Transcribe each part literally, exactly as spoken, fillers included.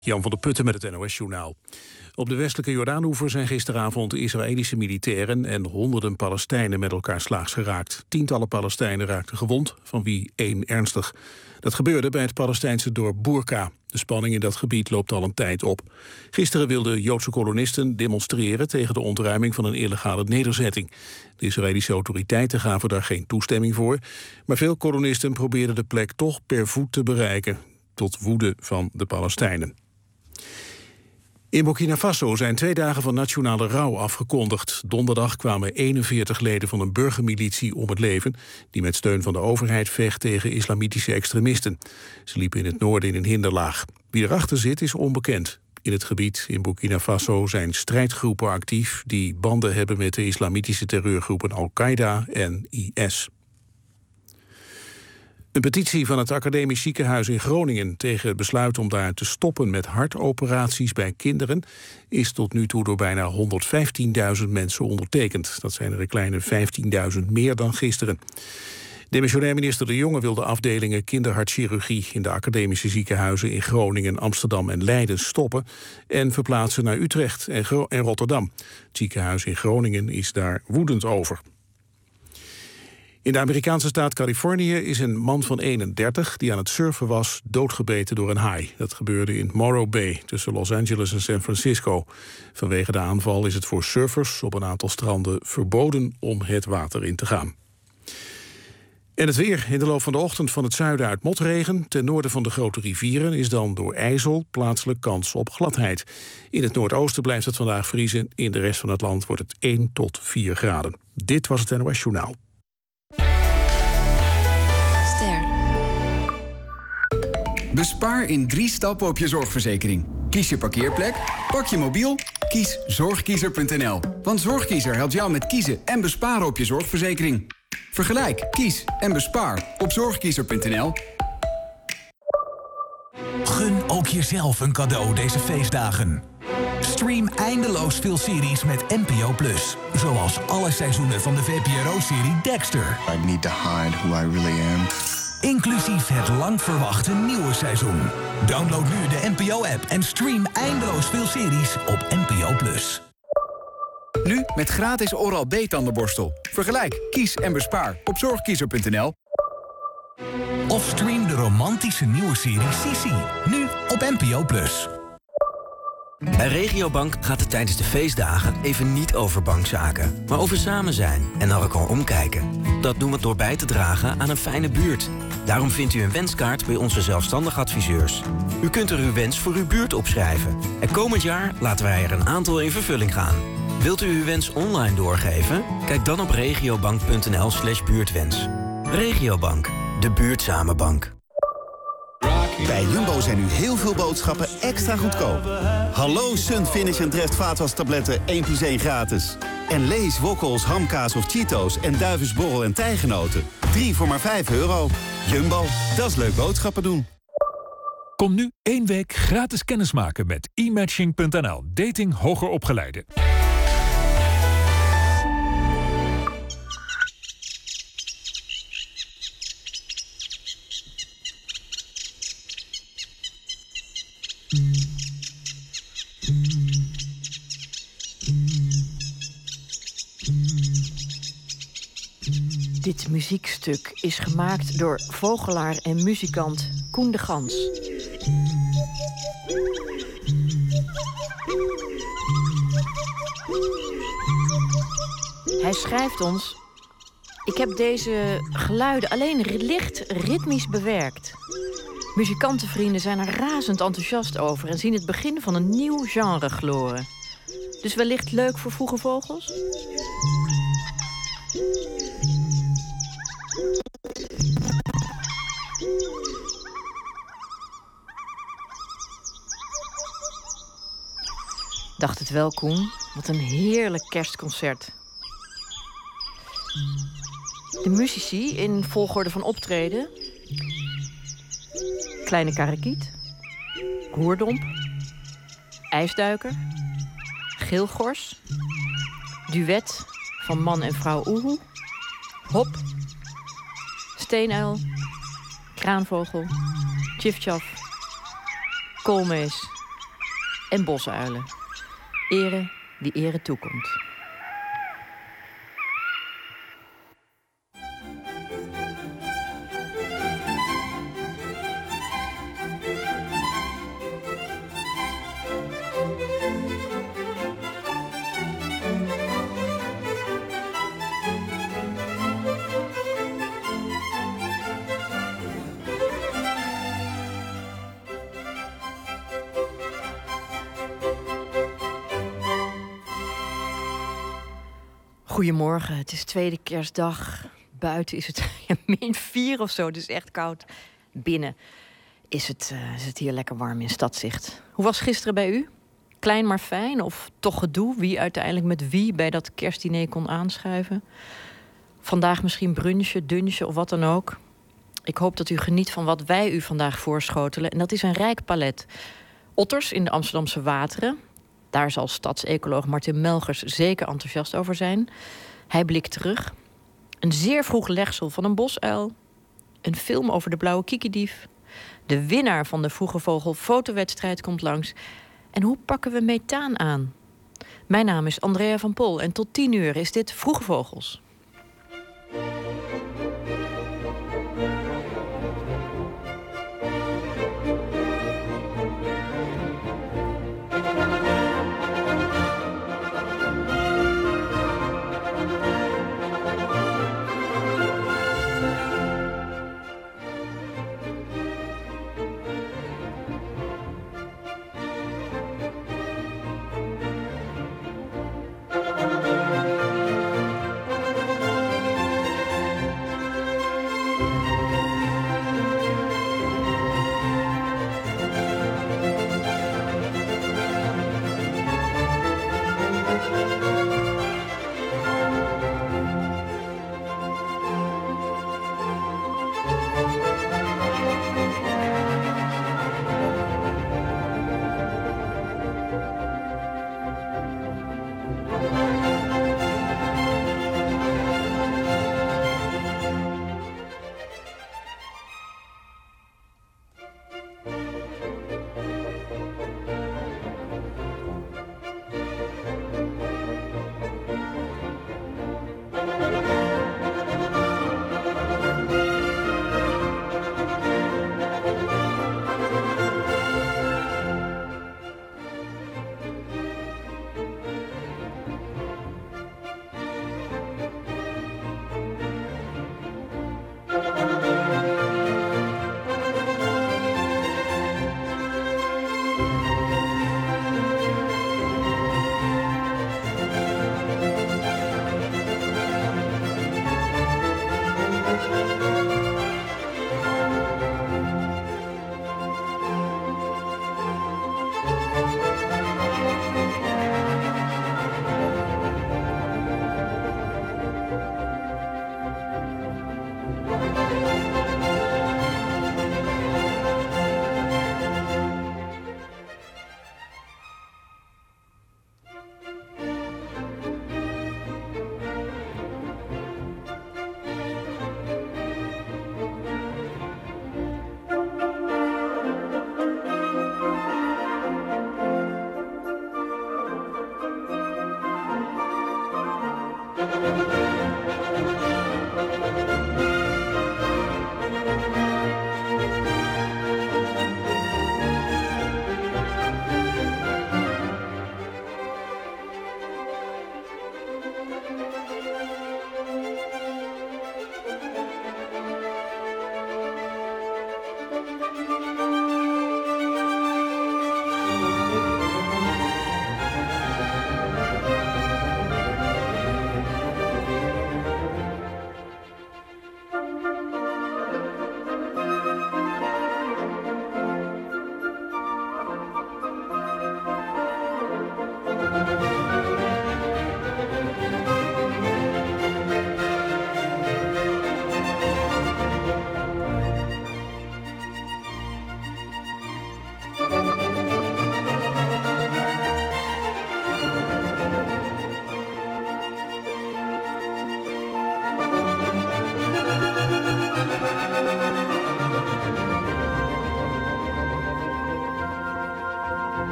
Jan van der Putten met het N O S-journaal. Op de westelijke Jordaanoever zijn gisteravond Israëlische militairen en honderden Palestijnen met elkaar slaags geraakt. Tientallen Palestijnen raakten gewond, van wie één ernstig. Dat gebeurde bij het Palestijnse dorp Bourka. De spanning in dat gebied loopt al een tijd op. Gisteren wilden Joodse kolonisten demonstreren tegen de ontruiming van een illegale nederzetting. De Israëlische autoriteiten gaven daar geen toestemming voor, maar veel kolonisten probeerden de plek toch per voet te bereiken, tot woede van de Palestijnen. In Burkina Faso zijn twee dagen van nationale rouw afgekondigd. Donderdag kwamen eenenveertig leden van een burgermilitie om het leven, die met steun van de overheid vecht tegen islamitische extremisten. Ze liepen in het noorden in een hinderlaag. Wie erachter zit is onbekend. In het gebied in Burkina Faso zijn strijdgroepen actief die banden hebben met de islamitische terreurgroepen Al-Qaeda en I S. Een petitie van het Academisch Ziekenhuis in Groningen tegen het besluit om daar te stoppen met hartoperaties bij kinderen is tot nu toe door bijna honderdvijftienduizend mensen ondertekend. Dat zijn er een kleine vijftienduizend meer dan gisteren. Demissionair minister De Jonge wil de afdelingen kinderhartchirurgie in de academische ziekenhuizen in Groningen, Amsterdam en Leiden stoppen en verplaatsen naar Utrecht en, Gro- en Rotterdam. Het ziekenhuis in Groningen is daar woedend over. In de Amerikaanse staat Californië is een man van eenendertig die aan het surfen was doodgebeten door een haai. Dat gebeurde in Morro Bay tussen Los Angeles en San Francisco. Vanwege de aanval is het voor surfers op een aantal stranden verboden om het water in te gaan. En het weer. In de loop van de ochtend van het zuiden uit motregen. Ten noorden van de grote rivieren is dan door ijzel plaatselijk kans op gladheid. In het noordoosten blijft het vandaag vriezen. In de rest van het land wordt het één tot vier graden. Dit was het N O S Journaal. Bespaar in drie stappen op je zorgverzekering. Kies je parkeerplek, pak je mobiel, kies zorgkiezer punt n l. Want Zorgkiezer helpt jou met kiezen en besparen op je zorgverzekering. Vergelijk, kies en bespaar op zorgkiezer punt n l. Gun ook jezelf een cadeau deze feestdagen. Stream eindeloos veel series met N P O plus. Zoals alle seizoenen van de V P R O-serie Dexter. I need to hide who I really am. Inclusief het lang verwachte nieuwe seizoen. Download nu de N P O-app en stream eindeloos veel series op N P O plus. Nu met gratis Oral-B tandenborstel. Vergelijk, kies en bespaar op zorgkiezer punt n l. Of stream de romantische nieuwe serie Sisi. Nu op N P O plus. Bij Regiobank gaat het tijdens de feestdagen even niet over bankzaken, maar over samen zijn en naar elkaar omkijken. Dat doen we door bij te dragen aan een fijne buurt. Daarom vindt u een wenskaart bij onze zelfstandig adviseurs. U kunt er uw wens voor uw buurt opschrijven. En komend jaar laten wij er een aantal in vervulling gaan. Wilt u uw wens online doorgeven? Kijk dan op regiobank punt n l slash buurtwens. Regiobank, de buurtzame bank. Bij Jumbo zijn nu heel veel boodschappen extra goedkoop. Hallo Sun Finish en Dreft vaatwastabletten één plus één gratis. En Lees, Wokkels, Hamkaas of Cheetos en Duivensborrel en Tijgenoten. drie voor maar vijf euro. Jumbo, dat is leuk boodschappen doen. Kom nu één week gratis kennismaken met e matching punt n l. Dating hoger opgeleiden. Dit muziekstuk is gemaakt door vogelaar en muzikant Koen de Gans. Hij schrijft ons: ik heb deze geluiden alleen licht ritmisch bewerkt. Muzikantenvrienden zijn er razend enthousiast over en zien het begin van een nieuw genre gloren. Dus wellicht leuk voor vroege vogels? Dacht het wel, Koen. Wat een heerlijk kerstconcert. De muzici in volgorde van optreden: Kleine Karakiet, Hoerdomp, IJsduiker, Geelgors, Duet van man en vrouw Oehoe, Hop, Steenuil, Kraanvogel, Tjiftjaf, Koolmees en bosuilen. Ere wie ere toekomt. Goedemorgen, het is tweede kerstdag. Buiten is het ja, min vier of zo, het is echt koud. Binnen is het, uh, is het hier lekker warm in Stadzicht. Hoe was gisteren bij u? Klein maar fijn of toch gedoe? Wie uiteindelijk met wie bij dat kerstdiner kon aanschuiven? Vandaag misschien brunchen, dunchen of wat dan ook. Ik hoop dat u geniet van wat wij u vandaag voorschotelen. En dat is een rijk palet. Otters in de Amsterdamse wateren. Daar zal stadsecoloog Martin Melgers zeker enthousiast over zijn. Hij blikt terug. Een zeer vroeg legsel van een bosuil. Een film over de blauwe kikidief. De winnaar van de Vroege Vogel fotowedstrijd komt langs. En hoe pakken we methaan aan? Mijn naam is Andrea van Pol en tot tien uur is dit Vroege Vogels.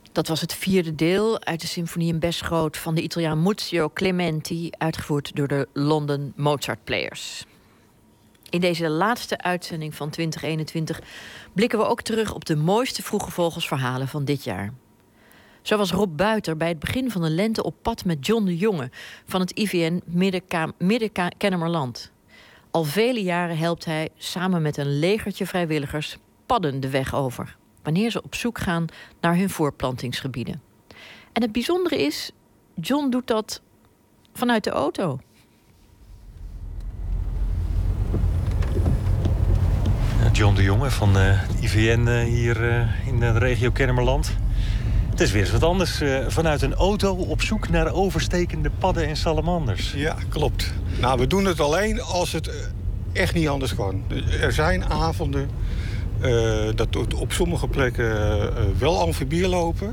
Dat was het vierde deel uit de symfonie in Besgroot van de Italiaan Muzio Clementi, uitgevoerd door de London Mozart Players. In deze laatste uitzending van twintig eenentwintig blikken we ook terug op de mooiste Vroege Vogels-verhalen van dit jaar. Zo was Rob Buiter bij het begin van de lente op pad met John de Jonge van het I V N Midden-Kennemerland. Al vele jaren helpt hij samen met een legertje vrijwilligers padden de weg over, wanneer ze op zoek gaan naar hun voorplantingsgebieden. En het bijzondere is, John doet dat vanuit de auto. John de Jonge van de I V N hier in de regio Kennemerland. Het is weer eens wat anders. Vanuit een auto op zoek naar overstekende padden en salamanders. Ja, klopt. Nou, we doen het alleen als het echt niet anders kan. Er zijn avonden uh, dat op sommige plekken uh, wel amfibieën lopen.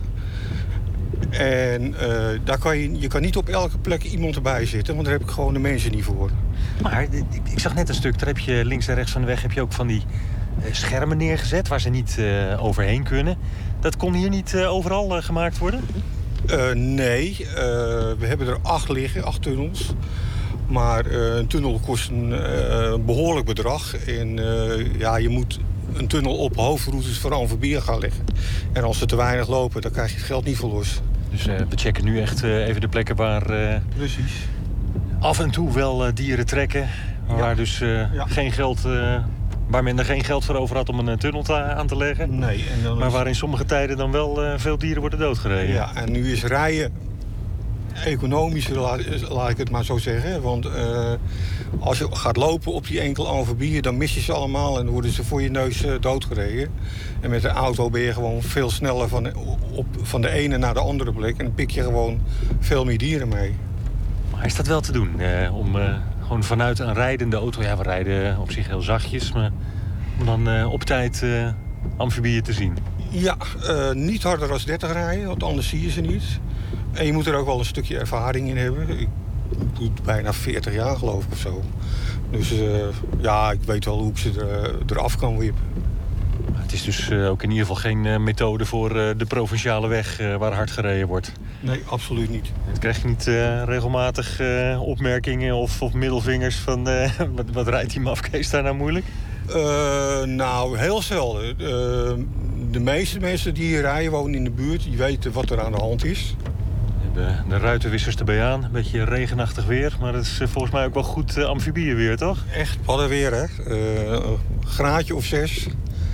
En uh, daar kan je, je kan niet op elke plek iemand erbij zitten, want daar heb ik gewoon de mensen niet voor. Maar ik zag net een stuk, daar heb je links en rechts van de weg heb je ook van die schermen neergezet waar ze niet uh, overheen kunnen. Dat kon hier niet uh, overal uh, gemaakt worden? Uh, nee, uh, we hebben er acht liggen, acht tunnels. Maar uh, een tunnel kost een uh, behoorlijk bedrag. En uh, ja, je moet een tunnel op hoofdroutes voor amfibieën gaan leggen. En als ze te weinig lopen, dan krijg je het geld niet voor los. Dus uh, we checken nu echt uh, even de plekken waar uh, Precies. af en toe wel uh, dieren trekken. Maar ja. Waar dus uh, ja. geen geld... Uh, waar men er geen geld voor over had om een tunnel te, aan te leggen. Nee, en dan maar is... waar in sommige tijden dan wel uh, veel dieren worden doodgereden. Ja, en nu is rijden economisch, laat, laat ik het maar zo zeggen. Want uh, als je gaat lopen op die enkele amfibieën, dan mis je ze allemaal en dan worden ze voor je neus uh, doodgereden. En met de auto ben je gewoon veel sneller van de, op, van de ene naar de andere plek. En dan pik je gewoon veel meer dieren mee. Maar is dat wel te doen? Uh, om uh, gewoon vanuit een rijdende auto, ja, we rijden op zich heel zachtjes, maar om dan uh, op tijd uh, amfibieën te zien? Ja, uh, niet harder dan dertig rijden, want anders zie je ze niet. En je moet er ook wel een stukje ervaring in hebben. Ik doe het bijna veertig jaar geloof ik of zo. Dus uh, ja, ik weet wel hoe ik ze er, eraf kan wippen. Het is dus uh, ook in ieder geval geen uh, methode voor uh, de provinciale weg uh, waar hard gereden wordt? Nee, absoluut niet. Het krijg je niet uh, regelmatig uh, opmerkingen of, of middelvingers van... Uh, wat, wat rijdt die mafkees daar nou moeilijk? Uh, nou, heel zelden. Uh, de meeste mensen die hier rijden wonen in de buurt. Die weten wat er aan de hand is. De, de ruitenwissers erbij aan. Een beetje regenachtig weer. Maar het is uh, volgens mij ook wel goed uh, amfibieënweer, toch? Echt paddenweer, hè. Uh, een graadje of zes.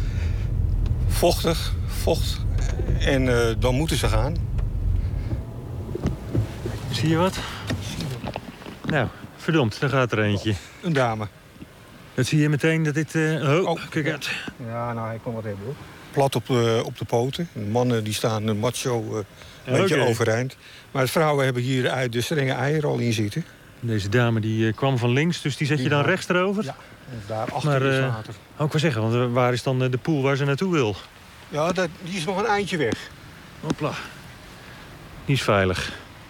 Vochtig, vocht. En uh, dan moeten ze gaan. Zie je wat? Nou, verdomd, daar gaat er eentje. Een dame. Dat zie je meteen dat dit... Uh... Oh, oh, kijk uit. Ja, nou, hij kan wat hebben, hoor. Plat op de, op de poten. De mannen die staan uh, macho uh, een beetje okay. overeind. Maar de vrouwen hebben hier uit de strenge eieren al in zitten. Deze dame die uh, kwam van links, dus die zet je dan ja. rechts erover? Ja, en daar achter maar, is uh, water. Oh, ik wil zeggen, want waar is dan de poel waar ze naartoe wil? Ja, dat, die is nog een eindje weg. Hopla. Die is veilig.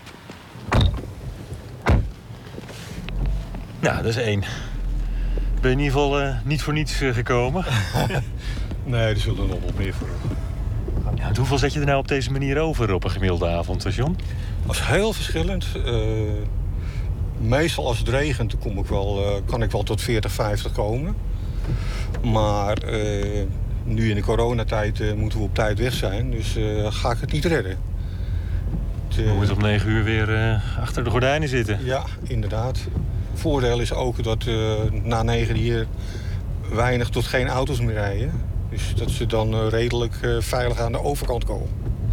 Nou, dat is één. Ben je in ieder geval uh, niet voor niets uh, gekomen? Nee, er zullen nog wel meer voor. Ja, hoeveel zet je er nou op deze manier over op een gemiddelde avond, John? Dat is heel verschillend. Uh, meestal als het regent dan kom ik wel, uh, kan ik wel tot veertig, vijftig komen. Maar uh, nu in de coronatijd uh, moeten we op tijd weg zijn. Dus uh, ga ik het niet redden. Het, uh, we moeten om negen uur weer uh, achter de gordijnen zitten. Ja, inderdaad. Voordeel is ook dat uh, na negen hier weinig tot geen auto's meer rijden. Dus dat ze dan uh, redelijk uh, veilig aan de overkant komen.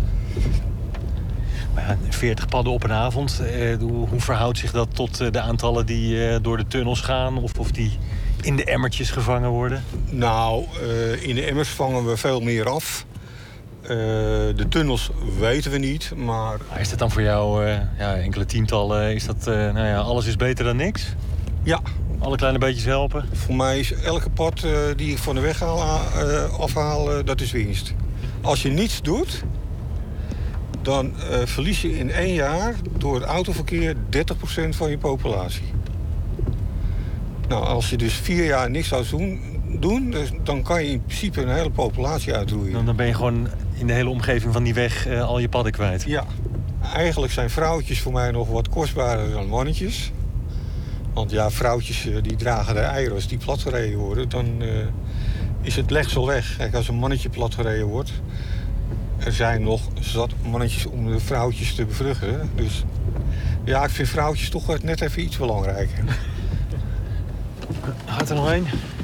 Maar ja, veertig padden op een avond, eh, hoe, hoe verhoudt zich dat tot uh, de aantallen die uh, door de tunnels gaan? Of, of die in de emmertjes gevangen worden? Nou, uh, in de emmers vangen we veel meer af. Uh, de tunnels weten we niet, maar... maar is dat dan voor jou uh, ja, enkele tientallen? Is dat, uh, nou ja, alles is beter dan niks? Ja. Alle kleine beetjes helpen? Voor mij is elke pad uh, die ik van de weg haal, uh, afhaal, uh, dat is winst. Als je niets doet, dan uh, verlies je in één jaar door het autoverkeer dertig procent van je populatie. Nou, als je dus vier jaar niks zou doen, doen dus dan kan je in principe een hele populatie uitroeien. Dan, dan ben je gewoon in de hele omgeving van die weg uh, al je padden kwijt. Ja, eigenlijk zijn vrouwtjes voor mij nog wat kostbaarder dan mannetjes. Want ja, vrouwtjes uh, die dragen de eieren. Als die platgereden worden, dan uh, is het legsel weg. Kijk, als een mannetje platgereden wordt... er zijn nog zat mannetjes om de vrouwtjes te bevruchten. Dus ja, ik vind vrouwtjes toch net even iets belangrijker. Gaat er nog één?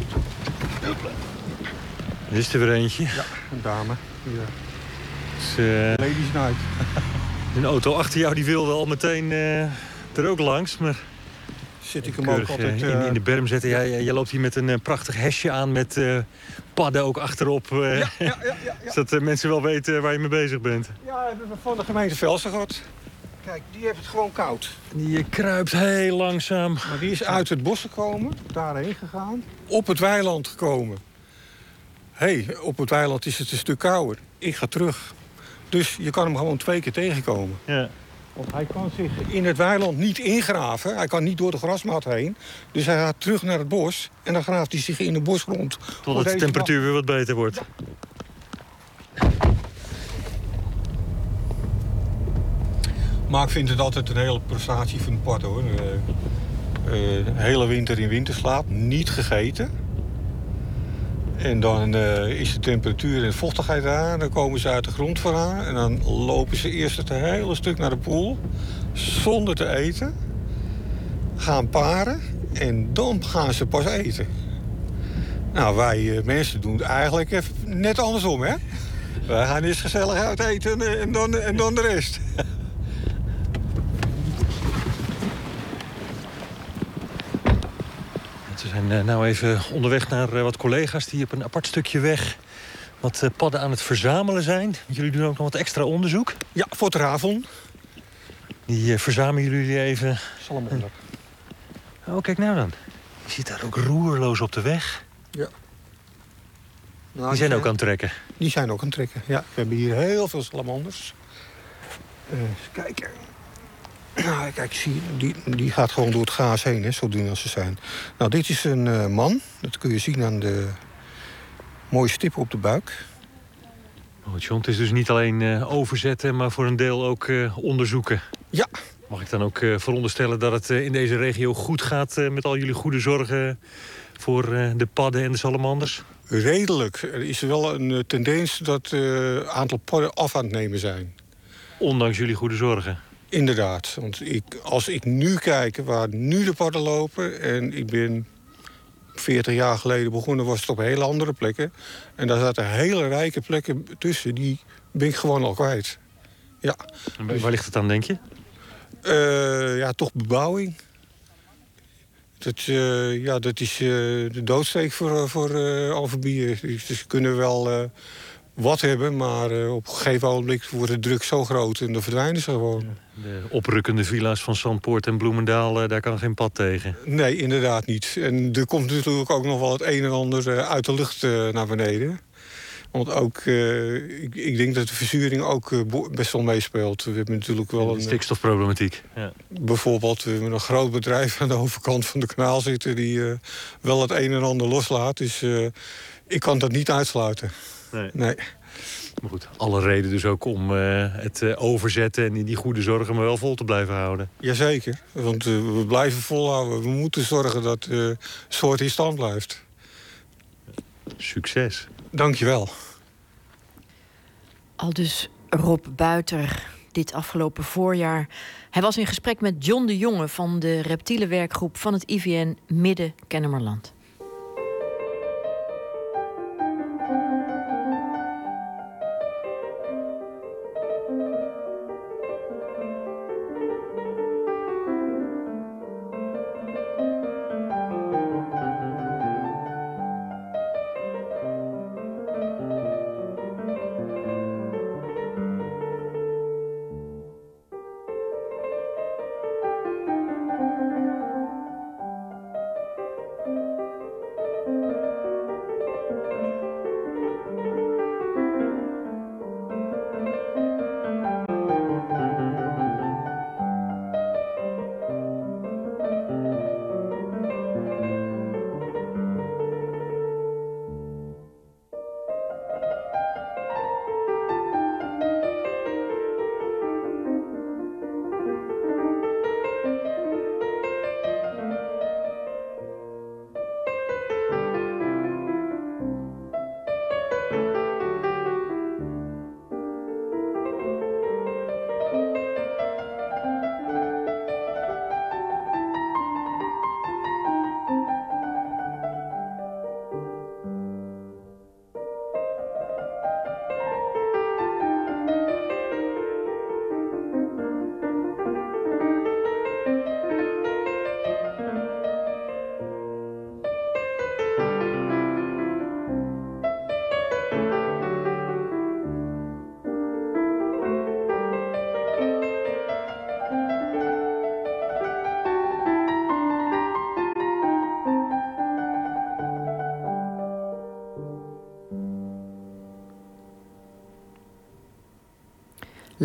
Er is er weer eentje. Ja, een dame. Ja. Dus, uh, Ladies night. Een auto achter jou die wilde al meteen uh, er ook langs, maar... Zit ik hem ook altijd... Uh... In, in de berm zetten. Jij, jij loopt hier met een uh, prachtig hesje aan met uh, padden ook achterop. Uh, ja, ja, ja, ja, ja. Zodat uh, mensen wel weten waar je mee bezig bent. Ja, we hebben van de gemeente Velsen gehad. Kijk, die heeft het gewoon koud. Die uh, kruipt heel langzaam. Maar die is uit het bos gekomen, daarheen gegaan. Op het weiland gekomen. Hé, hey, op het weiland is het een stuk kouder. Ik ga terug. Dus je kan hem gewoon twee keer tegenkomen. Ja. Want hij kan zich in het weiland niet ingraven. Hij kan niet door de grasmat heen. Dus hij gaat terug naar het bos. En dan graaft hij zich in de bosgrond. Totdat de temperatuur weer wat beter wordt. Ja. Maar ik vind het altijd een hele prestatie van een pad, hoor. Uh, uh, de hele winter in winterslaap. Niet gegeten. En dan uh, is de temperatuur en de vochtigheid daar. Dan komen ze uit de grond vandaan. En dan lopen ze eerst het hele stuk naar de poel. Zonder te eten. Gaan paren. En dan gaan ze pas eten. Nou, wij uh, mensen doen het eigenlijk even net andersom, hè? Wij gaan eerst gezellig uit eten en dan, en dan de rest. We zijn nou even onderweg naar wat collega's die op een apart stukje weg wat padden aan het verzamelen zijn. Jullie doen ook nog wat extra onderzoek. Ja, voor het Ravon. Die verzamelen jullie even. Salamander. Oh, kijk nou dan. Je zit daar ook roerloos op de weg. Ja. Nou, die zijn ook aan het trekken. Die zijn ook aan het trekken, ja. We hebben hier heel veel salamanders. Uh, eens kijken. Nou, kijk, zie, die, die gaat gewoon door het gaas heen, hè, zo dun als ze zijn. Nou, dit is een uh, man. Dat kun je zien aan de mooie stippen op de buik. Oh, John, het is dus niet alleen uh, overzetten, maar voor een deel ook uh, onderzoeken. Ja. Mag ik dan ook uh, veronderstellen dat het uh, in deze regio goed gaat uh, met al jullie goede zorgen voor uh, de padden en de salamanders? Redelijk. Er is wel een uh, tendens dat het uh, aantal padden af aan het nemen zijn. Ondanks jullie goede zorgen? Inderdaad. Want ik, als ik nu kijk waar nu de padden lopen... en ik ben veertig jaar geleden begonnen, was het op hele andere plekken. En daar zaten hele rijke plekken tussen. Die ben ik gewoon al kwijt. Ja. En waar ligt het aan, denk je? Uh, ja, toch bebouwing. Dat, uh, ja, dat is uh, de doodsteek voor, voor uh, alfabieren. Dus ze kunnen wel uh, wat hebben, maar uh, op een gegeven ogenblik wordt de druk zo groot en dan verdwijnen ze gewoon. De oprukkende villa's van Zandpoort en Bloemendaal, uh, daar kan geen pad tegen. Nee, inderdaad niet. En er komt natuurlijk ook nog wel het een en ander uh, uit de lucht uh, naar beneden. Want ook, uh, ik, ik denk dat de verzuring ook uh, best wel meespeelt. We hebben natuurlijk wel een stikstofproblematiek. Ja. Bijvoorbeeld, we hebben een groot bedrijf aan de overkant van de kanaal zitten die uh, wel het een en ander loslaat. Dus uh, ik kan dat niet uitsluiten. Nee. nee. Maar goed, alle reden dus ook om uh, het uh, overzetten en die goede zorgen maar wel vol te blijven houden. Jazeker, want uh, we blijven volhouden. We moeten zorgen dat de uh, soort in stand blijft. Succes. Dankjewel. Aldus Rob Buiter dit afgelopen voorjaar. Hij was in gesprek met John de Jonge van de reptielenwerkgroep van het I V N Midden-Kennemerland.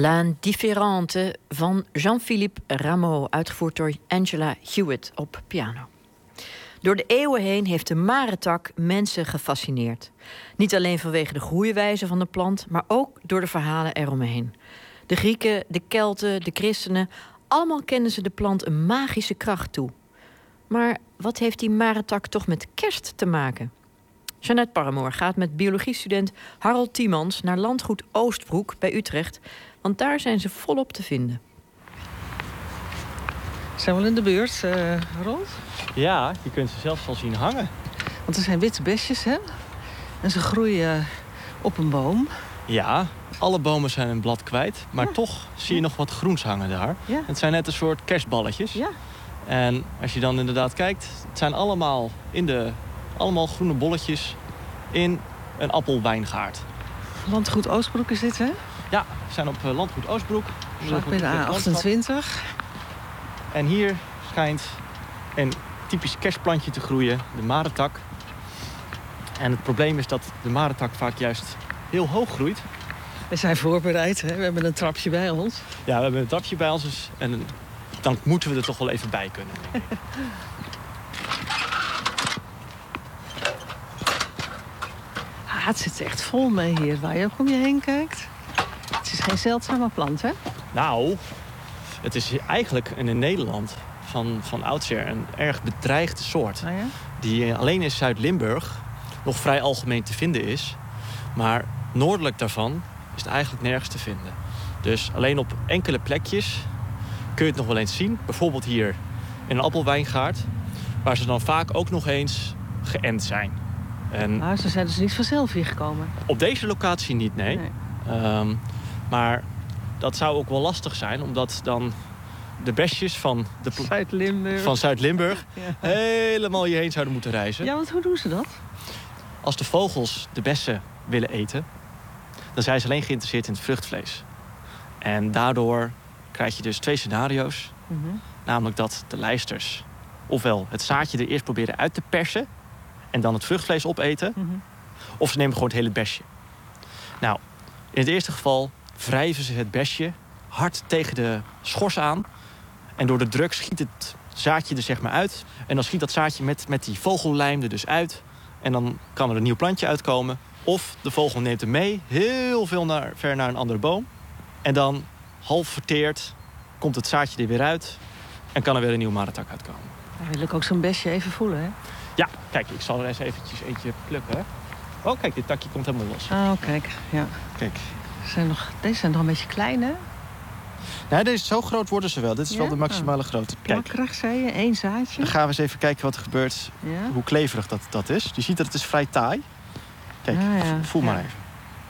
L'Indifférente van Jean-Philippe Rameau, uitgevoerd door Angela Hewitt op piano. Door de eeuwen heen heeft de marentak mensen gefascineerd. Niet alleen vanwege de groeiwijze van de plant, maar ook door de verhalen eromheen. De Grieken, de Kelten, de christenen, allemaal kenden ze de plant een magische kracht toe. Maar wat heeft die marentak toch met kerst te maken? Jeannette Paramoor gaat met biologiestudent Harold Tiemans naar landgoed Oostbroek bij Utrecht, want daar zijn ze volop te vinden. Zijn we al in de buurt, uh, Harold? Ja, je kunt ze zelfs al zien hangen. Want er zijn witte besjes, hè? En ze groeien op een boom. Ja, alle bomen zijn een blad kwijt, maar ja. toch zie je nog wat groens hangen daar. Ja. Het zijn net een soort kerstballetjes. Ja. En als je dan inderdaad kijkt, het zijn allemaal, in de, allemaal groene bolletjes in een appelwijngaard. Landgoed Oostbroek is dit, hè? Ja, we zijn op uh, landgoed Oostbroek. Vlak bij de A achtentwintig. En hier schijnt een typisch kerstplantje te groeien, de marentak. En het probleem is dat de marentak vaak juist heel hoog groeit. We zijn voorbereid, hè? We hebben een trapje bij ons. Ja, we hebben een trapje bij ons, dus, en dan moeten we er toch wel even bij kunnen. Ah, het zit echt vol mee hier, waar je ook om je heen kijkt. Het is geen zeldzame plant, hè? Nou, het is eigenlijk in Nederland van, van oudsher een erg bedreigde soort. Oh ja? Die alleen in Zuid-Limburg nog vrij algemeen te vinden is. Maar noordelijk daarvan is het eigenlijk nergens te vinden. Dus alleen op enkele plekjes kun je het nog wel eens zien. Bijvoorbeeld hier in een appelwijngaard, waar ze dan vaak ook nog eens geënt zijn. En nou, ze zijn dus niet vanzelf hier gekomen. Op deze locatie niet, nee. nee. Um, maar dat zou ook wel lastig zijn, omdat dan de besjes van, de Zuid-Limburg, van Zuid-Limburg ja. helemaal hierheen zouden moeten reizen. Ja, want hoe doen ze dat? Als de vogels de bessen willen eten, dan zijn ze alleen geïnteresseerd in het vruchtvlees. En daardoor krijg je dus twee scenario's. Mm-hmm. Namelijk dat de lijsters ofwel het zaadje er eerst proberen uit te persen en dan het vruchtvlees opeten. Mm-hmm. Of ze nemen gewoon het hele besje. Nou, in het eerste geval wrijven ze het besje hard tegen de schors aan. En door de druk schiet het zaadje er zeg maar uit. En dan schiet dat zaadje met, met die vogellijm er dus uit. En dan kan er een nieuw plantje uitkomen. Of de vogel neemt hem mee, heel veel naar, ver naar een andere boom. En dan, half verteerd, komt het zaadje er weer uit. En kan er weer een nieuwe marentak uitkomen. Dan wil ik ook zo'n besje even voelen, hè? Ja, kijk, ik zal er eens eventjes eentje plukken. Oh, kijk, dit takje komt helemaal los. Oh, kijk, ja. Kijk. Zijn nog, deze zijn nog een beetje klein, hè? Nee, deze, zo groot worden ze wel. Dit is ja? wel de maximale oh. grootte. Kijk. Plakkerig, zei je, één zaadje. Dan gaan we eens even kijken wat er gebeurt. Ja? Hoe kleverig dat, dat is. Je ziet dat het is vrij taai. Kijk, ah, ja. voel maar ja. even.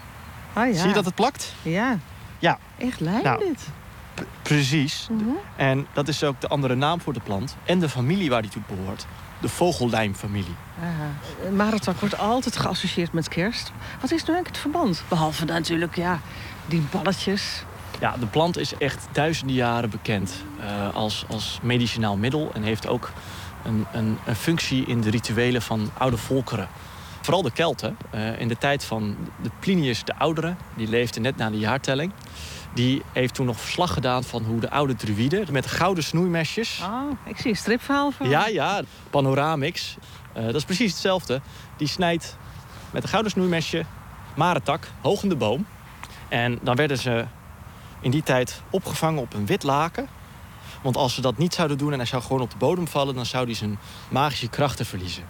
Ah, ja. Zie je dat het plakt? Ja. Ja. Echt lijm nou, dit. P- precies. Mm-hmm. En dat is ook de andere naam voor de plant. En de familie waar die toe behoort. De vogellijmfamilie. Ah, marentak wordt altijd geassocieerd met kerst. Wat is nu eigenlijk het verband? Behalve natuurlijk, ja, die balletjes. Ja, de plant is echt duizenden jaren bekend uh, als, als medicinaal middel. En heeft ook een, een, een functie in de rituelen van oude volkeren. Vooral de Kelten. Uh, in de tijd van de Plinius de Oudere. Die leefde net na de jaartelling. Die heeft toen nog verslag gedaan van hoe de oude druïden met gouden snoeimesjes. Oh, ik zie een stripverhaal van. Ja, ja, panoramix. Uh, dat is precies hetzelfde. Die snijdt met een gouden snoeimesje marentak hoog in de boom. En dan werden ze in die tijd opgevangen op een wit laken. Want als ze dat niet zouden doen en hij zou gewoon op de bodem vallen, dan zou hij zijn magische krachten verliezen.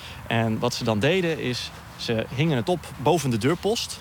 En wat ze dan deden is, ze hingen het op boven de deurpost.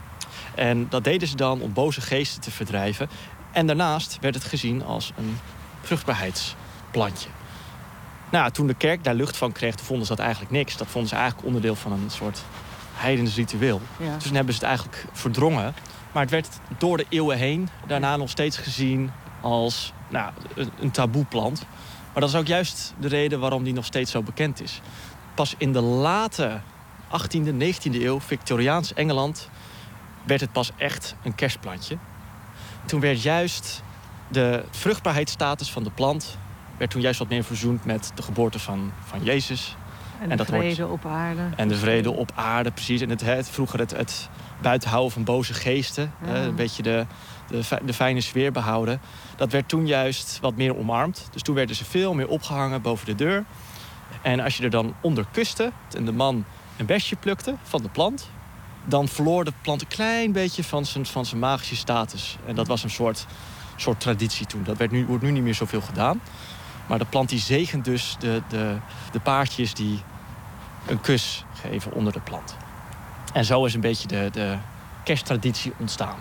En dat deden ze dan om boze geesten te verdrijven. En daarnaast werd het gezien als een vruchtbaarheidsplantje. Nou, toen de kerk daar lucht van kreeg, vonden ze dat eigenlijk niks. Dat vonden ze eigenlijk onderdeel van een soort heidens ritueel. Ja. Dus toen hebben ze het eigenlijk verdrongen. Maar het werd door de eeuwen heen daarna nog steeds gezien als nou, een taboeplant. Maar dat is ook juist de reden waarom die nog steeds zo bekend is. Pas in de late achttiende, negentiende eeuw, Victoriaans Engeland, werd het pas echt een kerstplantje. Toen werd juist de vruchtbaarheidsstatus van de plant werd toen juist wat meer verzoend met de geboorte van, van Jezus. En de en dat vrede wordt, op aarde. En de vrede op aarde, precies. En het, het, vroeger het, het buitenhouden van boze geesten. Ja. Uh, een beetje de, de, de fijne sfeer behouden. Dat werd toen juist wat meer omarmd. Dus toen werden ze veel meer opgehangen boven de deur. En als je er dan onder kuste en de man een besje plukte van de plant, dan verloor de plant een klein beetje van zijn, van zijn magische status. En dat was een soort, soort traditie toen. Dat werd nu, wordt nu niet meer zoveel gedaan. Maar de plant die zegent dus de, de, de paartjes die een kus geven onder de plant. En zo is een beetje de, de kersttraditie ontstaan.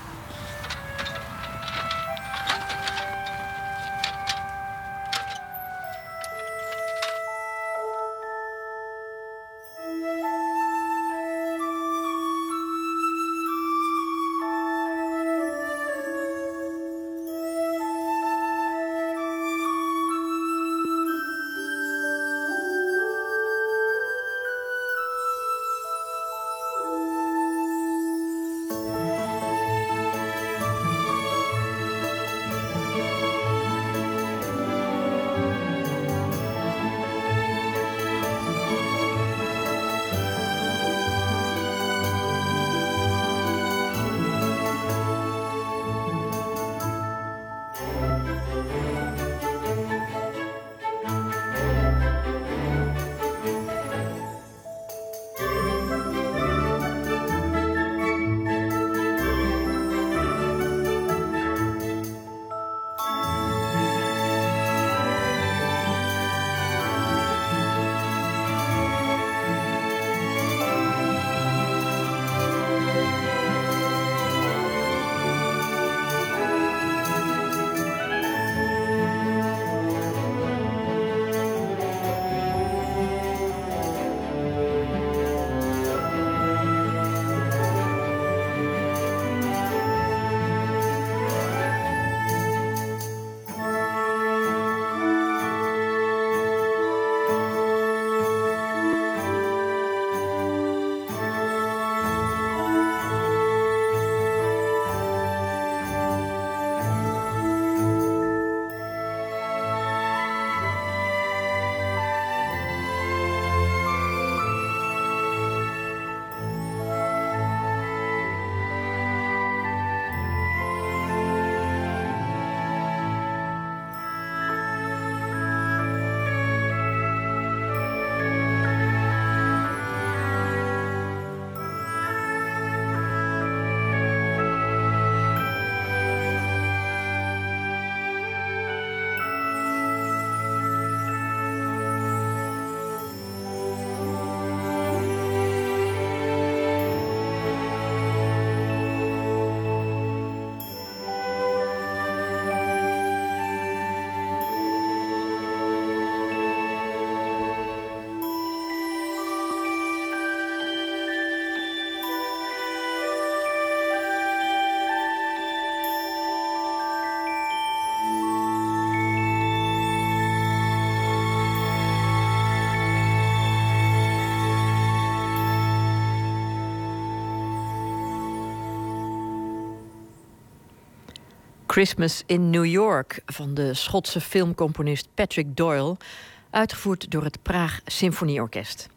Christmas in New York van de Schotse filmcomponist Patrick Doyle, uitgevoerd door het Praag Symfonieorkest.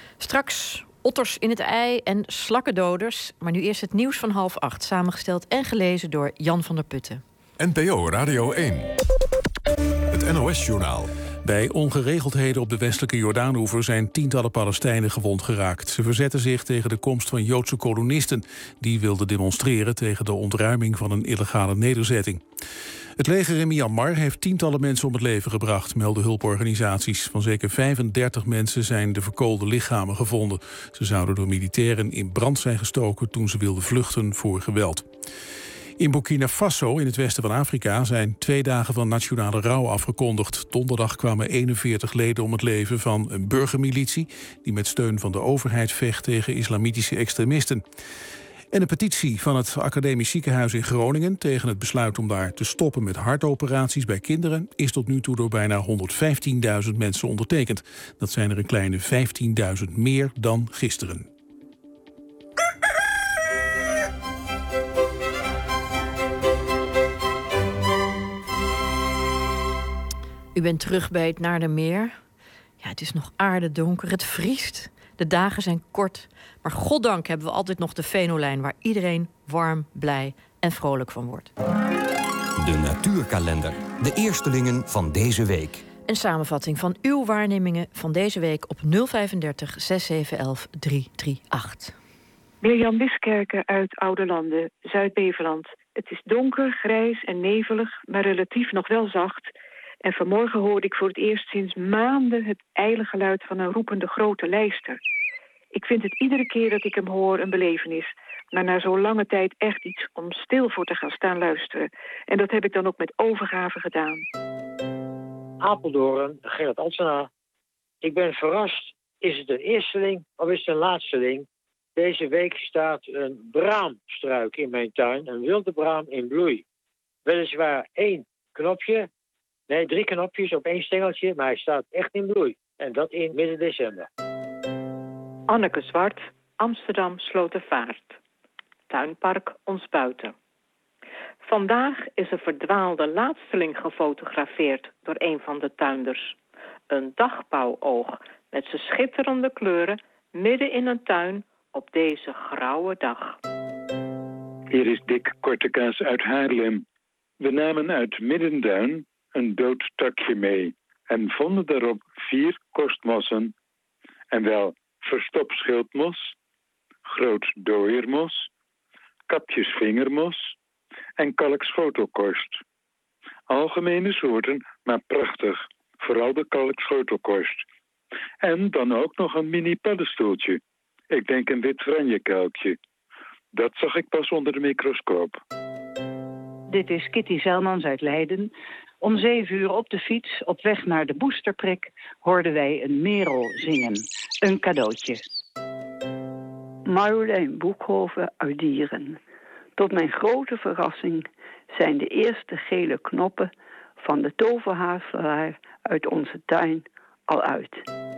Straks otters in het ei en slakkendoders, maar nu eerst het nieuws van half acht, samengesteld en gelezen door Jan van der Putten. N P O Radio één. Het N O S-journaal. Bij ongeregeldheden op de westelijke Jordaanoever zijn tientallen Palestijnen gewond geraakt. Ze verzetten zich tegen de komst van Joodse kolonisten. Die wilden demonstreren tegen de ontruiming van een illegale nederzetting. Het leger in Myanmar heeft tientallen mensen om het leven gebracht, melden hulporganisaties. Van zeker vijfendertig mensen zijn de verkoolde lichamen gevonden. Ze zouden door militairen in brand zijn gestoken toen ze wilden vluchten voor geweld. In Burkina Faso, in het westen van Afrika, zijn twee dagen van nationale rouw afgekondigd. Donderdag kwamen eenenveertig leden om het leven van een burgermilitie die met steun van de overheid vecht tegen islamitische extremisten. En een petitie van het Academisch Ziekenhuis in Groningen tegen het besluit om daar te stoppen met hartoperaties bij kinderen is tot nu toe door bijna honderdvijftienduizend mensen ondertekend. Dat zijn er een kleine vijftienduizend meer dan gisteren. U bent terug bij het Naardermeer. Ja, het is nog aardedonker, het vriest. De dagen zijn kort. Maar goddank hebben we altijd nog de Venolijn, waar iedereen warm, blij en vrolijk van wordt. De natuurkalender. De eerstelingen van deze week. Een samenvatting van uw waarnemingen van deze week op nul vijfendertig zes zeven een een drie drie acht. Mirjam Wiskerken uit Oude Landen, Zuid-Beveland. Het is donker, grijs en nevelig, maar relatief nog wel zacht. En vanmorgen hoorde ik voor het eerst sinds maanden het ijle geluid van een roepende grote lijster. Ik vind het iedere keer dat ik hem hoor een belevenis. Maar na zo'n lange tijd echt iets om stil voor te gaan staan luisteren. En dat heb ik dan ook met overgave gedaan. Apeldoorn, Gerrit Altsena. Ik ben verrast. Is het een eersteling of is het een laatsteling? Deze week staat een braamstruik in mijn tuin. Een wilde braam in bloei. Weliswaar één knopje. Nee, drie knopjes op één stengeltje. Maar hij staat echt in bloei. En dat in midden december. Anneke Zwart, Amsterdam Slotervaart. Tuinpark Ons Buiten. Vandaag is een verdwaalde laatsteling gefotografeerd door een van de tuinders. Een dagpauwoog met zijn schitterende kleuren midden in een tuin op deze grauwe dag. Hier is Dick Kortekaas uit Haarlem. We namen uit Middenduin een dood takje mee en vonden daarop vier kostmossen. En wel verstopschildmos, groot dooiermos, kapjesvingermos en kalkschotelkorst. Algemene soorten, maar prachtig. Vooral de kalkschotelkorst. En dan ook nog een mini paddenstoeltje. Ik denk een wit franjekelkje. Dat zag ik pas onder de microscoop. Dit is Kitty Zelmans uit Leiden. Om zeven uur op de fiets, op weg naar de boosterprik, hoorden wij een merel zingen. Een cadeautje. Marjolein Boekhoven uit Dieren. Tot mijn grote verrassing zijn de eerste gele knoppen van de toverhazelaar uit onze tuin al uit.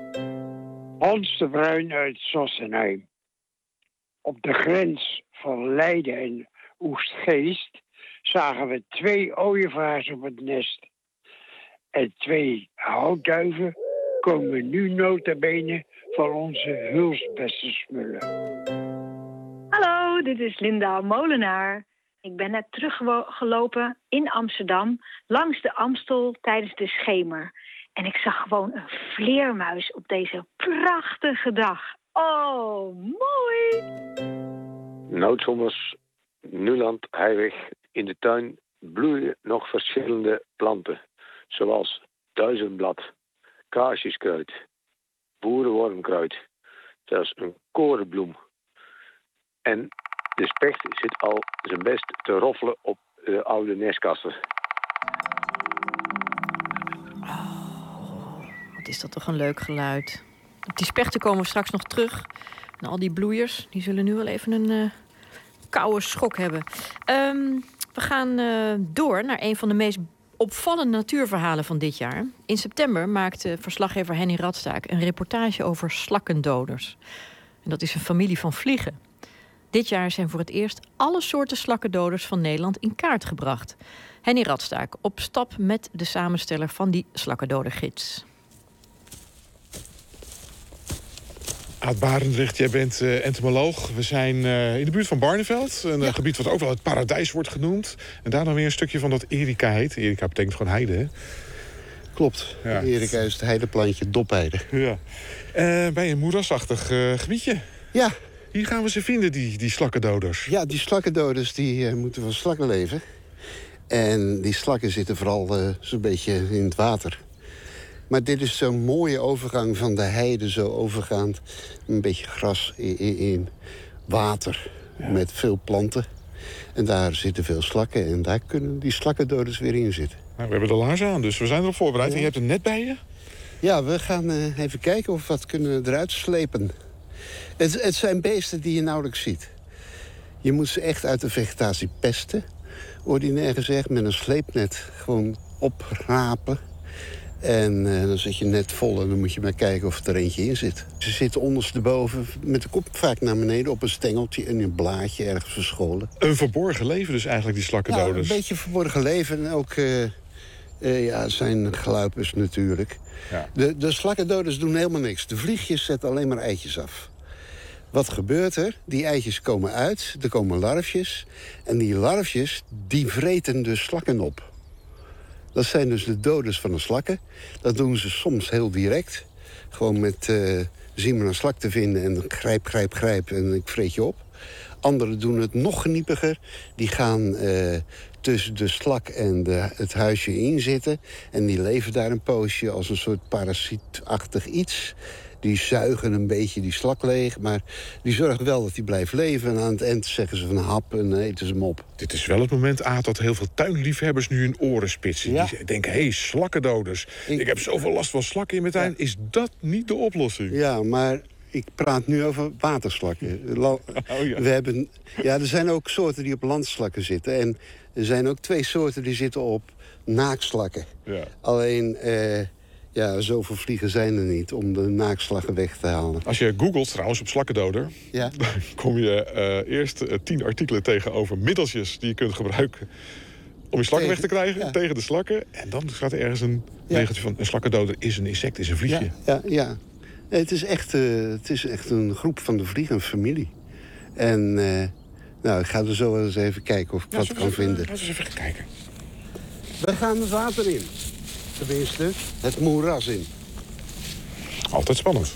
Hans de Bruin uit Sossenheim. Op de grens van Leiden en Oegstgeest zagen we twee ooievaars op het nest. En twee houtduiven komen nu nota bene van onze hulsbessensmullen. Hallo, dit is Linda Molenaar. Ik ben net teruggelopen in Amsterdam langs de Amstel tijdens de schemer. En ik zag gewoon een vleermuis op deze prachtige dag. Oh, mooi! Noodzommers, Nuland, Heiweg. In de tuin bloeien nog verschillende planten. Zoals duizendblad, kaarsjeskruid, boerenwormkruid. Zelfs een korenbloem. En de specht zit al zijn best te roffelen op de oude nestkasten. Wat is dat toch een leuk geluid. Op die spechten komen we straks nog terug. En al die bloeiers, die zullen nu wel even een uh, koude schok hebben. Um, we gaan uh, door naar een van de meest opvallende natuurverhalen van dit jaar. In september maakte verslaggever Henny Radstaak een reportage over slakkendoders. En dat is een familie van vliegen. Dit jaar zijn voor het eerst alle soorten slakkendoders van Nederland in kaart gebracht. Henny Radstaak op stap met de samensteller van die slakkendodergids. Aad Barendrecht, jij bent uh, entomoloog. We zijn uh, in de buurt van Barneveld. Een ja. gebied wat ook wel het paradijs wordt genoemd. En daar dan weer een stukje van dat Erica heet. Erica betekent gewoon heide, hè? Klopt. Ja. Erica is het heideplantje dopheide. Ja. Uh, bij een moerasachtig uh, gebiedje. Ja. Hier gaan we ze vinden, die, die slakkendoders. Ja, die slakkendoders die, uh, moeten van slakken leven. En die slakken zitten vooral uh, zo'n beetje in het water. Maar dit is zo'n mooie overgang van de heide, zo overgaand. Een beetje gras in, in, in water, ja. Met veel planten. En daar zitten veel slakken en daar kunnen die slakkendoders weer in zitten. Nou, we hebben de laarzen aan, dus we zijn erop voorbereid. Ja. En je hebt een net bij je? Ja, we gaan uh, even kijken of we wat kunnen eruit slepen. Het, het zijn beesten die je nauwelijks ziet. Je moet ze echt uit de vegetatie pesten. Ordinair gezegd, met een sleepnet gewoon oprapen. En uh, dan zit je net vol en dan moet je maar kijken of er eentje in zit. Ze zitten ondersteboven met de kop vaak naar beneden op een stengeltje en een blaadje ergens verscholen. Een verborgen leven dus eigenlijk, die slakkendoders. Ja, een beetje verborgen leven en ook uh, uh, ja, zijn geluipers natuurlijk. Ja. De, de slakkendoders doen helemaal niks. De vliegjes zetten alleen maar eitjes af. Wat gebeurt er? Die eitjes komen uit, er komen larfjes. En die larfjes, die vreten de slakken op. Dat zijn dus de doders van de slakken. Dat doen ze soms heel direct. Gewoon met, uh, zien we een slak te vinden en dan grijp, grijp, grijp en ik vreet je op. Anderen doen het nog geniepiger. Die gaan uh, tussen de slak en de, het huisje in zitten. En die leven daar een poosje als een soort parasietachtig iets. Die zuigen een beetje die slak leeg, maar die zorgen wel dat hij blijft leven. En aan het eind zeggen ze van hap en eten ze hem op. Dit is wel het moment, Aad, dat heel veel tuinliefhebbers nu hun oren spitsen. Ja. Die denken, hé, hey, slakkendoders. Ik... ik heb zoveel last van slakken in mijn tuin. Ja. Is dat niet de oplossing? Ja, maar ik praat nu over waterslakken. Oh, ja. We hebben, ja, er zijn ook soorten die op landslakken zitten. En er zijn ook twee soorten die zitten op naakslakken. Ja. Alleen... Uh, Ja, zoveel vliegen zijn er niet om de naakslakken weg te halen. Als je googelt trouwens op slakkendoder... Ja. dan kom je uh, eerst uh, tien artikelen tegen over middeltjes die je kunt gebruiken... om je slakken tegen, weg te krijgen, ja. tegen de slakken. En dan staat er ergens een ja. regeltje van... een slakkendoder is een insect, is een vliegje. Ja, ja, ja. Nee, het, is echt, uh, het is echt een groep van de vliegen, een familie. En uh, nou, ik ga er zo eens even kijken of ik ja, wat kan even, vinden. Laten we eens even kijken. We gaan het water in. Tenminste, het moeras in. Altijd spannend.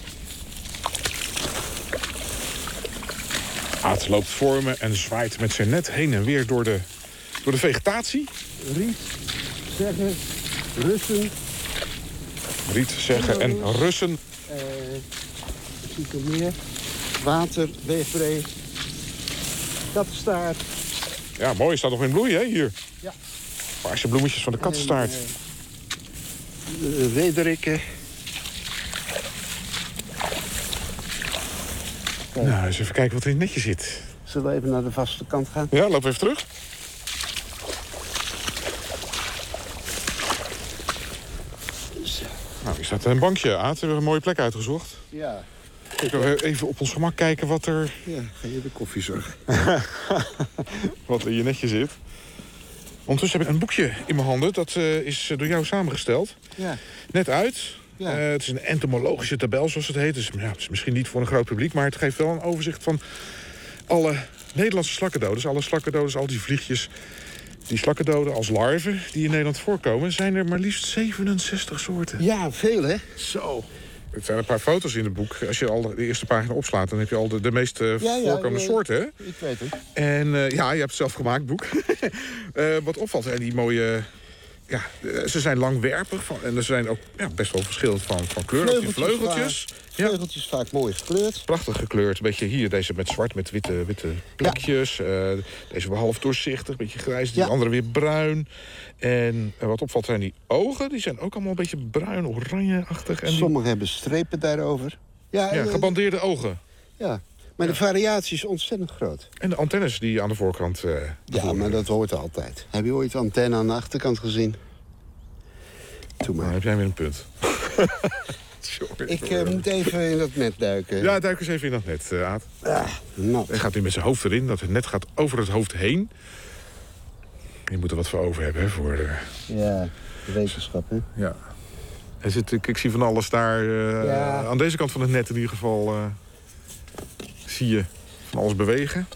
Aad loopt voor me en zwaait met zijn net heen en weer door de, door de vegetatie. Riet, zeggen, russen. Riet, zeggen en russen. Uh, zie ik er meer. Water, weegbree. Kattenstaart. Ja, mooi. Staat nog in bloei, hè, hier. Ja. Paarse bloemetjes van de kattenstaart. En, uh, De wederikken. Nou, eens even kijken wat er in het netje zit. Zullen we even naar de vaste kant gaan? Ja, loop even terug. Zo. Nou, hier staat een bankje. Aad, hebben we een mooie plek uitgezocht. Ja. Ik wil even op ons gemak kijken wat er... Ja, ga je de koffie zorgen. wat er in je netje zit. Ondertussen heb ik een boekje in mijn handen. Dat uh, is door jou samengesteld. Ja. Net uit. Ja. Uh, het is een entomologische tabel, zoals het heet. Dus, ja, het is misschien niet voor een groot publiek... maar het geeft wel een overzicht van alle Nederlandse slakkendoders. Alle slakkendoders, al die vliegjes. Die slakkendoden als larven die in Nederland voorkomen... zijn er maar liefst zevenenzestig soorten. Ja, veel, hè? Zo. Er zijn een paar foto's in het boek. Als je al de eerste pagina opslaat... dan heb je al de, de meest uh, ja, ja, voorkomende ja, soorten, hè? Ik weet het. En uh, ja, je hebt het zelf gemaakt, boek. uh, wat opvalt, zijn die mooie... Ja, ze zijn langwerpig van, en er zijn ook ja, best wel verschillend van, van kleur. Vleugeltjes, die vleugeltjes. Vaak, vleugeltjes vaak mooi gekleurd. Prachtig gekleurd. Een beetje hier, deze met zwart, met witte, witte plekjes. Ja. Uh, deze wel half doorzichtig, een beetje grijs. Die ja. andere weer bruin. En uh, wat opvalt zijn die ogen. Die zijn ook allemaal een beetje bruin, oranje-achtig. En Sommigen die... hebben strepen daarover. Ja, ja uh, gebandeerde ogen. Ja, maar ja. de variatie is ontzettend groot. En de antennes die aan de voorkant... Uh, ja, voor... maar dat hoort altijd. Heb je ooit een antenne aan de achterkant gezien? Doe maar. Nou, heb jij weer een punt. Ik uh, moet even in dat net duiken. Ja, duik eens even in dat net, uh, Aad. Ah, nat. Hij gaat nu met zijn hoofd erin. Dat het net gaat over het hoofd heen. Je moet er wat voor over hebben, hè, voor... Uh... Ja, de wetenschap, hè? Ja. Er zit, ik, ik zie van alles daar... Uh, ja. Aan deze kant van het net in ieder geval... Uh, zie je van alles bewegen.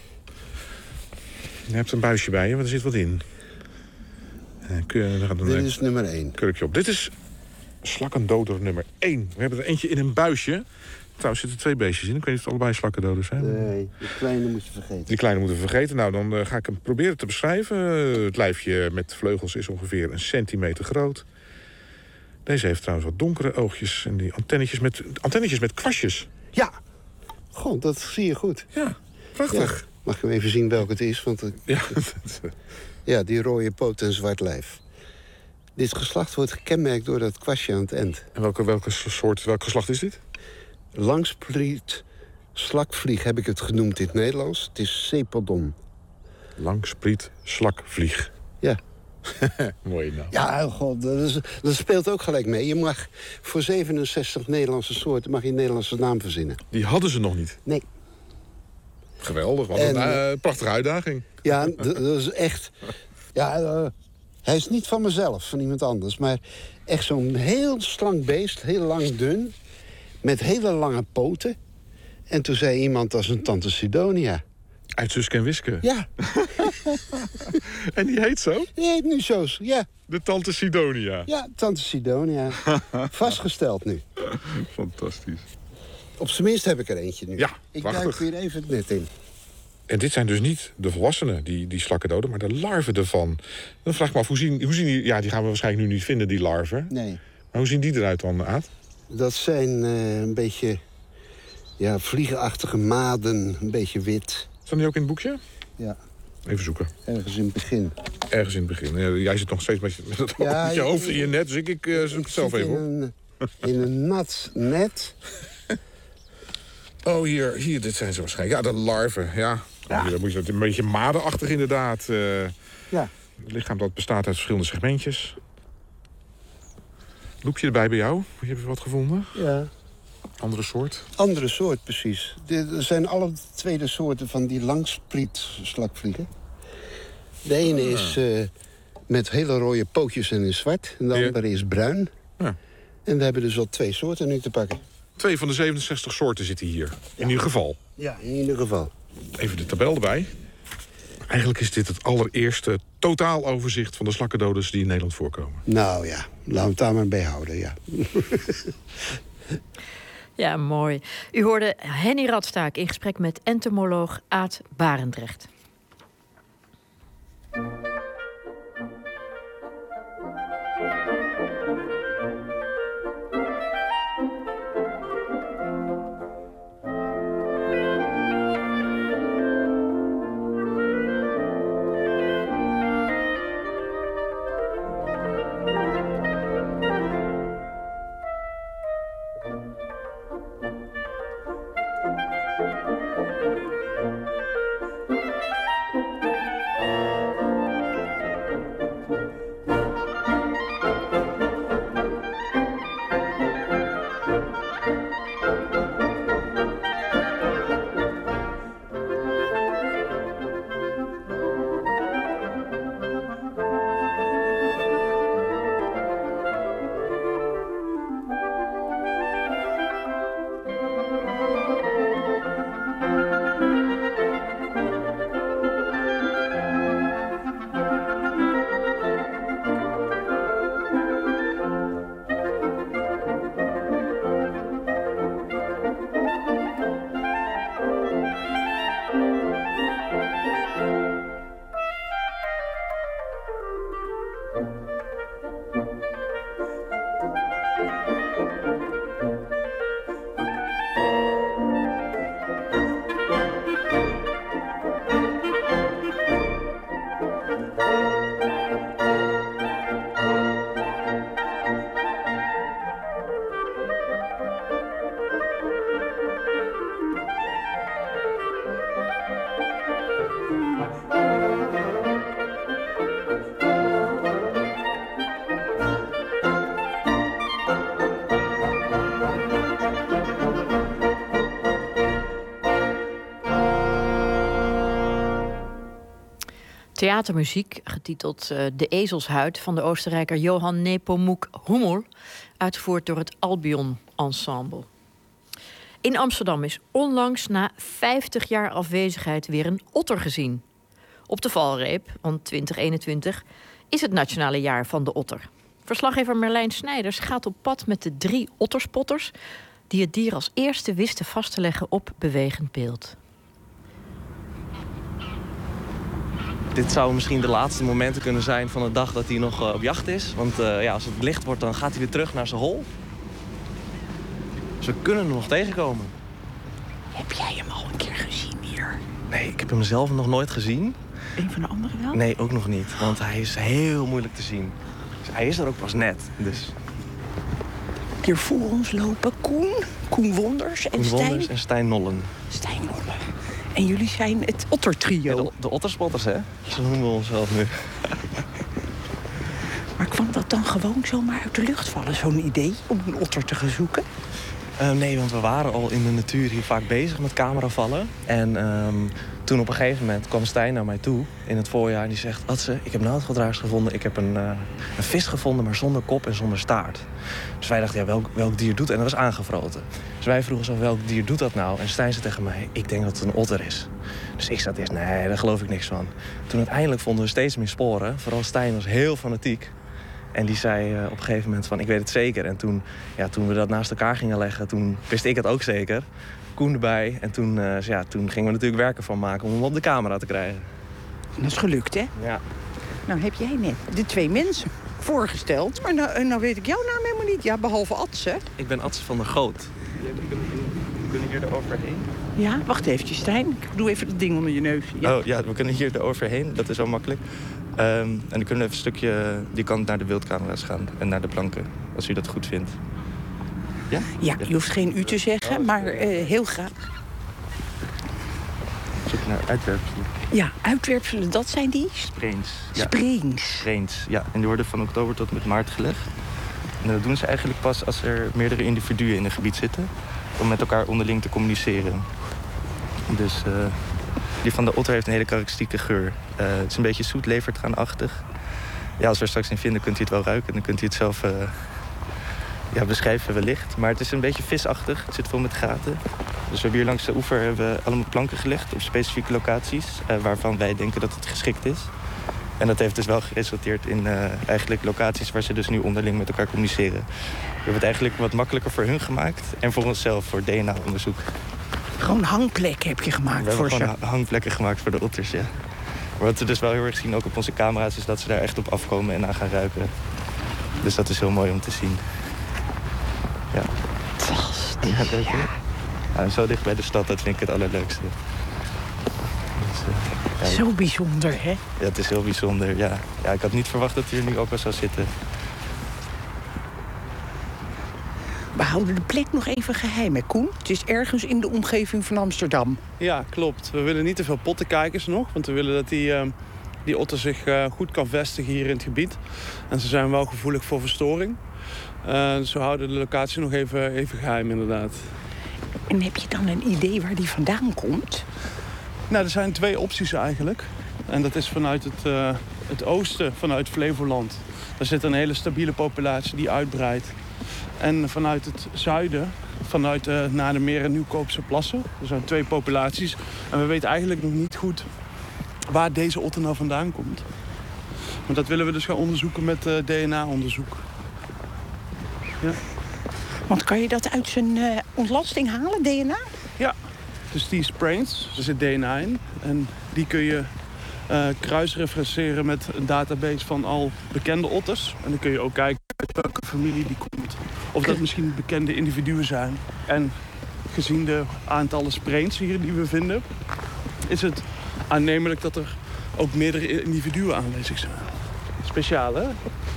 Je hebt een buisje bij je, maar er zit wat in. Uh, gaat een, Dit is nummer één. Kurkje op. Dit is slakkendoder nummer één. We hebben er eentje in een buisje. Trouwens zitten twee beestjes in. Ik weet niet of het allebei slakkendoders zijn. Nee, die kleine moet je vergeten. Die kleine moeten we vergeten. Nou, dan uh, ga ik hem proberen te beschrijven. Uh, het lijfje met vleugels is ongeveer een centimeter groot. Deze heeft trouwens wat donkere oogjes. En die antennetjes met, antennetjes met kwastjes. Ja. Goh, dat zie je goed. Ja, prachtig. Ja. Mag ik hem even zien welke het is? Want, uh, ja, ja, die rode poot en zwart lijf. Dit geslacht wordt gekenmerkt door dat kwastje aan het eind. En welke, welke soort, welk geslacht is dit? Langspriet slakvlieg heb ik het genoemd in het Nederlands. Het is Cepodon. Langspriet slakvlieg. Ja. Mooi naam. Ja, god, dat, is, dat speelt ook gelijk mee. Je mag voor zevenenzestig Nederlandse soorten mag je een Nederlandse naam verzinnen. Die hadden ze nog niet? Nee. Geweldig, wat een uh, prachtige uitdaging. Ja, dat is echt... Ja, uh, hij is niet van mezelf, van iemand anders. Maar echt zo'n heel slank beest, heel lang dun. Met hele lange poten. En toen zei iemand, dat is een tante Sidonia. Uit Suske en Wiske? Ja. En die heet zo? Die heet nu zo, ja. De tante Sidonia? Ja, tante Sidonia. Vastgesteld nu. Fantastisch. Op zijn minst heb ik er eentje nu. Ja, ik prachtig. duik weer even het net in. En dit zijn dus niet de volwassenen, die, die slakken doden, maar de larven ervan. Dan vraag ik me af, hoe zien, hoe zien die... Ja, die gaan we waarschijnlijk nu niet vinden, die larven. Nee. Maar hoe zien die eruit dan, Aad? Dat zijn uh, een beetje... Ja, vliegenachtige maden, een beetje wit. Staan die ook in het boekje? Ja. Even zoeken. Ergens in het begin. Ergens in het begin. Ja, jij zit nog steeds met je, met het, ja, met je hoofd in je net, dus ik, ik uh, zoek het zelf even op. In een, in een nat net. Oh, hier, hier, dit zijn ze waarschijnlijk. Ja, de larven, ja. ja. Dan moet je een beetje madenachtig inderdaad. Uh, ja. Het lichaam dat bestaat uit verschillende segmentjes. Loepje erbij bij jou? Heb je wat gevonden? Ja. Andere soort? Andere soort, precies. Er zijn alle tweede soorten van die langspriet-slakvliegen. De ene ah. is uh, met hele rode pootjes en in zwart. En de ja. andere is bruin. Ja. En we hebben dus al twee soorten nu te pakken. Twee van de zevenenzestig soorten zitten hier. In ja. ieder geval. Ja, in ieder geval. Even de tabel erbij. Eigenlijk is dit het allereerste totaaloverzicht van de slakkendoders die in Nederland voorkomen. Nou ja, laten we het daar maar bij houden, ja. Ja, mooi. U hoorde Henny Radstaak in gesprek met entomoloog Aad Barendrecht. Theatermuziek, getiteld uh, De Ezelshuid van de Oostenrijker Johann Nepomuk Hummel, uitgevoerd door het Albion Ensemble. In Amsterdam is onlangs na vijftig jaar afwezigheid weer een otter gezien. Op de valreep, want twintig eenentwintig is het nationale jaar van de otter. Verslaggever Merlijn Snijders gaat op pad met de drie otterspotters die het dier als eerste wisten vast te leggen op bewegend beeld. Dit zou misschien de laatste momenten kunnen zijn van de dag dat hij nog uh, op jacht is. Want uh, ja, als het licht wordt, dan gaat hij weer terug naar zijn hol. Dus we kunnen hem nog tegenkomen. Heb jij hem al een keer gezien hier? Nee, ik heb hem zelf nog nooit gezien. Een van de anderen wel? Nee, ook nog niet. Want hij is heel moeilijk te zien. Dus hij is er ook pas net. Dus. Hier voor ons lopen Koen, Koen Wonders en Koen Stijn. Wonders en Stijn Nollen. Stijn Nollen. En jullie zijn het ottertrio. Ja, de, de otterspotters, hè? Zo noemen we onszelf nu. Maar kwam dat dan gewoon zomaar uit de lucht vallen, zo'n idee om een otter te gaan zoeken? Uh, nee, want we waren al in de natuur hier vaak bezig met cameravallen. En um, toen op een gegeven moment kwam Stijn naar mij toe in het voorjaar. En die zegt, Adse, ik heb naaldgedraars gevonden. Ik heb een, uh, een vis gevonden, maar zonder kop en zonder staart. Dus wij dachten, ja, welk, welk dier doet dat? En dat was aangevroten. Dus wij vroegen zo, welk dier doet dat nou? En Stijn zei tegen mij, ik denk dat het een otter is. Dus ik zat eerst, nee, daar geloof ik niks van. Toen uiteindelijk vonden we steeds meer sporen. Vooral Stijn was heel fanatiek. En die zei uh, op een gegeven moment van, ik weet het zeker. En toen, ja, toen we dat naast elkaar gingen leggen, toen wist ik het ook zeker. Koen erbij. En toen, uh, ja, toen gingen we natuurlijk werken van maken om hem op de camera te krijgen. Dat is gelukt, hè? Ja. Nou heb jij net de twee mensen voorgesteld. Maar nou, nou weet ik jouw naam helemaal niet. Ja, behalve Adse. Ik ben Adse van der Goot. We kunnen hier eroverheen. Ja, wacht eventjes, Stijn. Ik doe even het ding onder je neus. Ja. Oh ja, we kunnen hier eroverheen. Dat is wel makkelijk. Um, en dan kunnen we even een stukje die kant naar de wildcamera's gaan. En naar de planken, als u dat goed vindt. Ja? Ja, je hoeft geen u te zeggen, maar uh, heel graag. Zoek naar uitwerpselen. Ja, uitwerpselen, dat zijn die? Spreens. Ja. Spreens. Spreens, ja. En die worden van oktober tot met maart gelegd. En dat doen ze eigenlijk pas als er meerdere individuen in een gebied zitten. Om met elkaar onderling te communiceren. Dus uh, die van de otter heeft een hele karakteristieke geur. Uh, het is een beetje zoet, levertraanachtig. Ja, als we er straks in vinden, kunt u het wel ruiken. Dan kunt u het zelf uh, ja, beschrijven wellicht. Maar het is een beetje visachtig. Het zit vol met gaten. Dus we hebben hier langs de oever hebben we allemaal planken gelegd op specifieke locaties. Uh, waarvan wij denken dat het geschikt is. En dat heeft dus wel geresulteerd in uh, eigenlijk locaties waar ze dus nu onderling met elkaar communiceren. We hebben het eigenlijk wat makkelijker voor hun gemaakt. En voor onszelf, voor D N A-onderzoek. Gewoon hangplekken heb je gemaakt we voor ze? We hebben ze? gewoon hangplekken gemaakt voor de otters, ja. Maar wat we dus wel heel erg zien, ook op onze camera's, is dat ze daar echt op afkomen en aan gaan ruiken. Dus dat is heel mooi om te zien. Ja. Fantastisch, ja. Leuk, ja. Ja, zo dicht bij de stad, dat vind ik het allerleukste. Dus, uh, ja, zo bijzonder, hè? Ja, het is heel bijzonder, ja. Ja, ik had niet verwacht dat hij er nu ook al zou zitten. We houden de plek nog even geheim, hè, Koen? Het is ergens in de omgeving van Amsterdam. Ja, klopt. We willen niet te veel pottenkijkers nog. Want we willen dat die, uh, die otter zich uh, goed kan vestigen hier in het gebied. En ze zijn wel gevoelig voor verstoring. Uh, dus we houden de locatie nog even, even geheim, inderdaad. En heb je dan een idee waar die vandaan komt? Nou, er zijn twee opties eigenlijk. En dat is vanuit het, uh, het oosten, vanuit Flevoland. Daar zit een hele stabiele populatie die uitbreidt. En vanuit het zuiden, vanuit uh, naar de Meer en Nieuwkoopse plassen. Er zijn twee populaties. En we weten eigenlijk nog niet goed waar deze otter nou vandaan komt. Maar dat willen we dus gaan onderzoeken met uh, D N A-onderzoek. Ja. Want kan je dat uit zijn uh, ontlasting halen, D N A? Ja, dus die sprains, er zit D N A in. En die kun je uh, kruisreferenceren met een database van al bekende otters. En dan kun je ook kijken uit welke familie die komt. Of dat misschien bekende individuen zijn. En gezien de aantallen sprains hier die we vinden, is het aannemelijk dat er ook meerdere individuen aanwezig zijn. Speciaal, hè? Oké,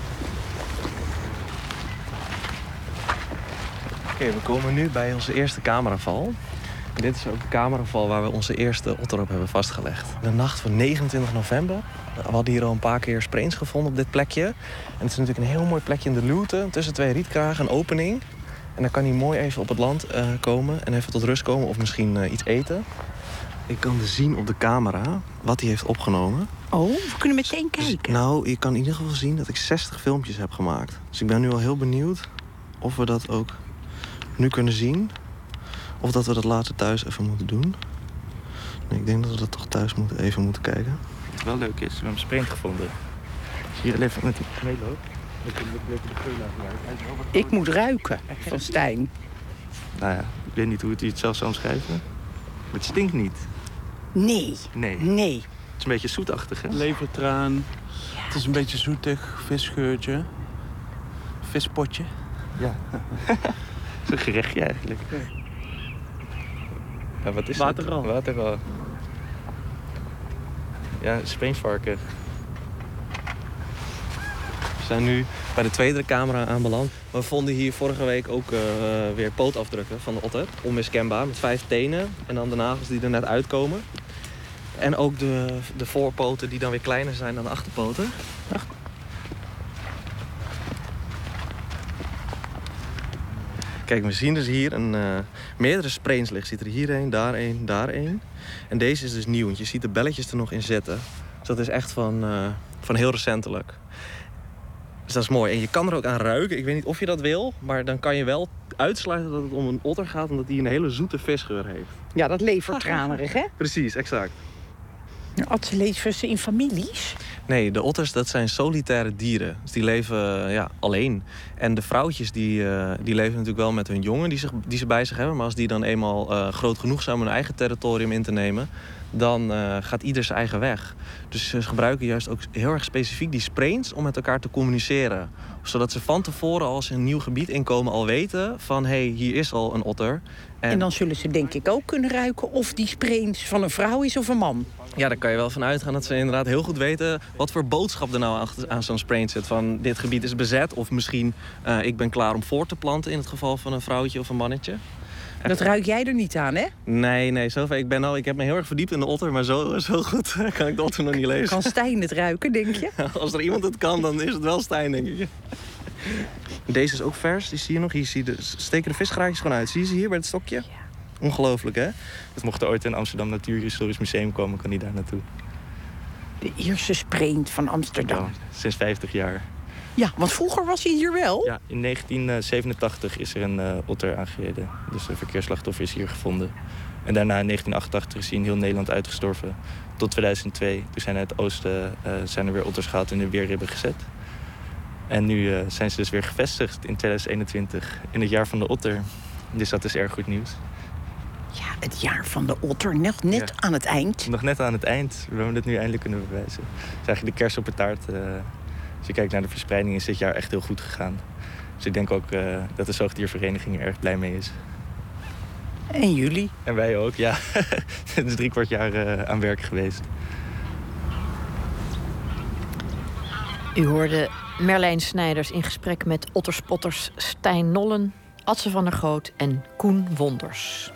okay, we komen nu bij onze eerste cameraval. En dit is ook de cameraval waar we onze eerste otter op hebben vastgelegd. De nacht van negenentwintig november. We hadden hier al een paar keer sprains gevonden op dit plekje. En het is natuurlijk een heel mooi plekje in de luwte. Tussen twee rietkragen, een opening. En dan kan hij mooi even op het land uh, komen en even tot rust komen of misschien uh, iets eten. Ik kan dus zien op de camera wat hij heeft opgenomen. Oh, we kunnen meteen kijken. Dus, nou, je kan in ieder geval zien dat ik zestig filmpjes heb gemaakt. Dus ik ben nu al heel benieuwd of we dat ook nu kunnen zien. Of dat we dat later thuis even moeten doen. Nee, ik denk dat we dat toch thuis moeten, even moeten kijken. Wat wel leuk is, we hebben een sprint gevonden. Als je hier even met hem meeloopt, dan kun je even de geur laten ruiken. Ik moet ruiken van Stijn. Nou ja, ik weet niet hoe het het zelf zou omschrijven. Maar het stinkt niet. Nee. Nee. Nee. Het is een beetje zoetachtig, hè? Levertraan. Ja. Het is een beetje zoetig. Visgeurtje. Vispotje. Ja. Zo'n gerechtje eigenlijk. Ja. Ja, wat is Waterral. Het? Waterral. Ja, speensvarken. We zijn nu bij de tweede camera aanbeland. We vonden hier vorige week ook uh, weer pootafdrukken van de otter. Onmiskenbaar, met vijf tenen. En dan de nagels die er net uitkomen. En ook de, de voorpoten die dan weer kleiner zijn dan de achterpoten. Kijk, we zien dus hier een, uh, meerdere sprains liggen. Ziet er hier een, daar een, daar een. En deze is dus nieuw, want je ziet de belletjes er nog in zitten. Dus dat is echt van, uh, van heel recentelijk. Dus dat is mooi. En je kan er ook aan ruiken. Ik weet niet of je dat wil, maar dan kan je wel uitsluiten dat het om een otter gaat, omdat die een hele zoete visgeur heeft. Ja, dat levertranerig, hè? Precies, exact. Atsen leven ze in families? Nee, de otters dat zijn solitaire dieren. Dus die leven uh, ja, alleen. En de vrouwtjes die, uh, die leven natuurlijk wel met hun jongen die, zich, die ze bij zich hebben. Maar als die dan eenmaal uh, groot genoeg zijn om hun eigen territorium in te nemen, dan uh, gaat ieder zijn eigen weg. Dus ze gebruiken juist ook heel erg specifiek die sprains om met elkaar te communiceren. Zodat ze van tevoren, als ze een nieuw gebied inkomen, al weten van hé, hey, hier is al een otter. En... en dan zullen ze denk ik ook kunnen ruiken of die sprains van een vrouw is of een man. Ja, daar kan je wel van uitgaan dat ze inderdaad heel goed weten wat voor boodschap er nou aan zo'n sprain zit. Van dit gebied is bezet of misschien uh, ik ben klaar om voor te planten in het geval van een vrouwtje of een mannetje. Dat ruik jij er niet aan, hè? Nee, nee, zover. Ik, ben al, ik heb me heel erg verdiept in de otter, maar zo, zo goed kan ik de otter nog niet lezen. Kan Stijn het ruiken, denk je? Als er iemand het kan, dan is het wel Stijn, denk ik. Deze is ook vers, die zie je nog. Hier zie je de, steken de visgraatjes gewoon uit. Zie je ze hier bij het stokje? Ja. Ongelooflijk, hè? Dus mocht er ooit in Amsterdam Natuurhistorisch Museum komen, kan die daar naartoe. De eerste sprain van Amsterdam. Ja, sinds vijftig jaar. Ja, want vroeger was hij hier wel. Ja, in negentien zevenentachtig is er een uh, otter aangereden. Dus een verkeersslachtoffer is hier gevonden. En daarna in negentien achtentachtig is hij in heel Nederland uitgestorven. Tot tweeduizend twee. Toen zijn uit het oosten uh, zijn er weer otters gehaald en in weerribben gezet. En nu uh, zijn ze dus weer gevestigd in tweeduizend eenentwintig. In het jaar van de otter. Dus dat is erg goed nieuws. Ja, het jaar van de otter. Nog net ja. aan het eind. Nog net aan het eind. We hebben dit nu eindelijk kunnen bewijzen. Het is eigenlijk de kers op de taart. Uh, als je kijkt naar de verspreiding is dit jaar echt heel goed gegaan. Dus ik denk ook uh, dat de zoogdiervereniging er erg blij mee is. En jullie? En wij ook, ja. Het is drie kwart jaar uh, aan werk geweest. U hoorde Merlijn Snijders in gesprek met otterspotters Stijn Nollen, Atse van der Goot en Koen Wonders.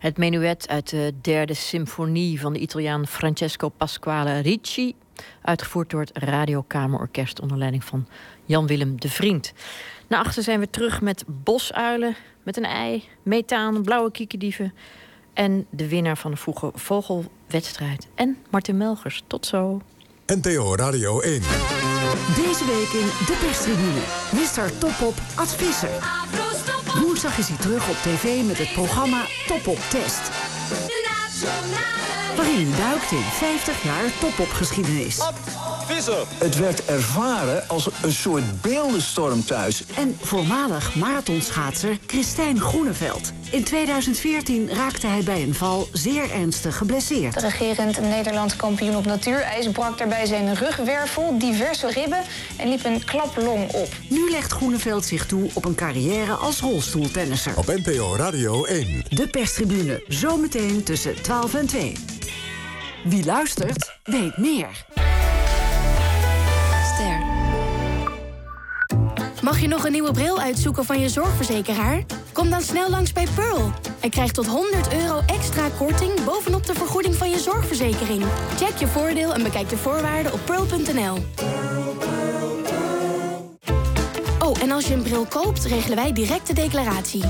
Het menuet uit de derde symfonie van de Italiaan Francesco Pasquale Ricci, uitgevoerd door het Radiokamerorkest onder leiding van Jan-Willem de Vriend. Na achter zijn we terug met bosuilen met een ei, methaan, blauwe kiekerdieven en de winnaar van de vroege vogelwedstrijd. En Martin Melgers. Tot zo. N T O Radio één. Deze week in de perstribune. mister Top-Op Ad Visser. Woensdag is hij terug op tv met het programma Top-Op Test. Waarin hij duikt in vijftig jaar Top-Op geschiedenis. Visser. Het werd ervaren als een soort beeldenstorm thuis. En voormalig marathonschaatser Christijn Groeneveld. In tweeduizend veertien raakte hij bij een val zeer ernstig geblesseerd. De regerend Nederlands kampioen op natuurijs brak daarbij zijn rugwervel, diverse ribben en liep een klaplong op. Nu legt Groeneveld zich toe op een carrière als rolstoeltennisser. Op N P O Radio één. De perstribune, zometeen tussen twaalf en twee. Wie luistert, weet meer. Ster. Mag je nog een nieuwe bril uitzoeken van je zorgverzekeraar? Kom dan snel langs bij Pearl en krijg tot honderd euro extra korting bovenop de vergoeding van je zorgverzekering. Check je voordeel en bekijk de voorwaarden op pearl punt n l. Oh, en als je een bril koopt, regelen wij direct de declaratie.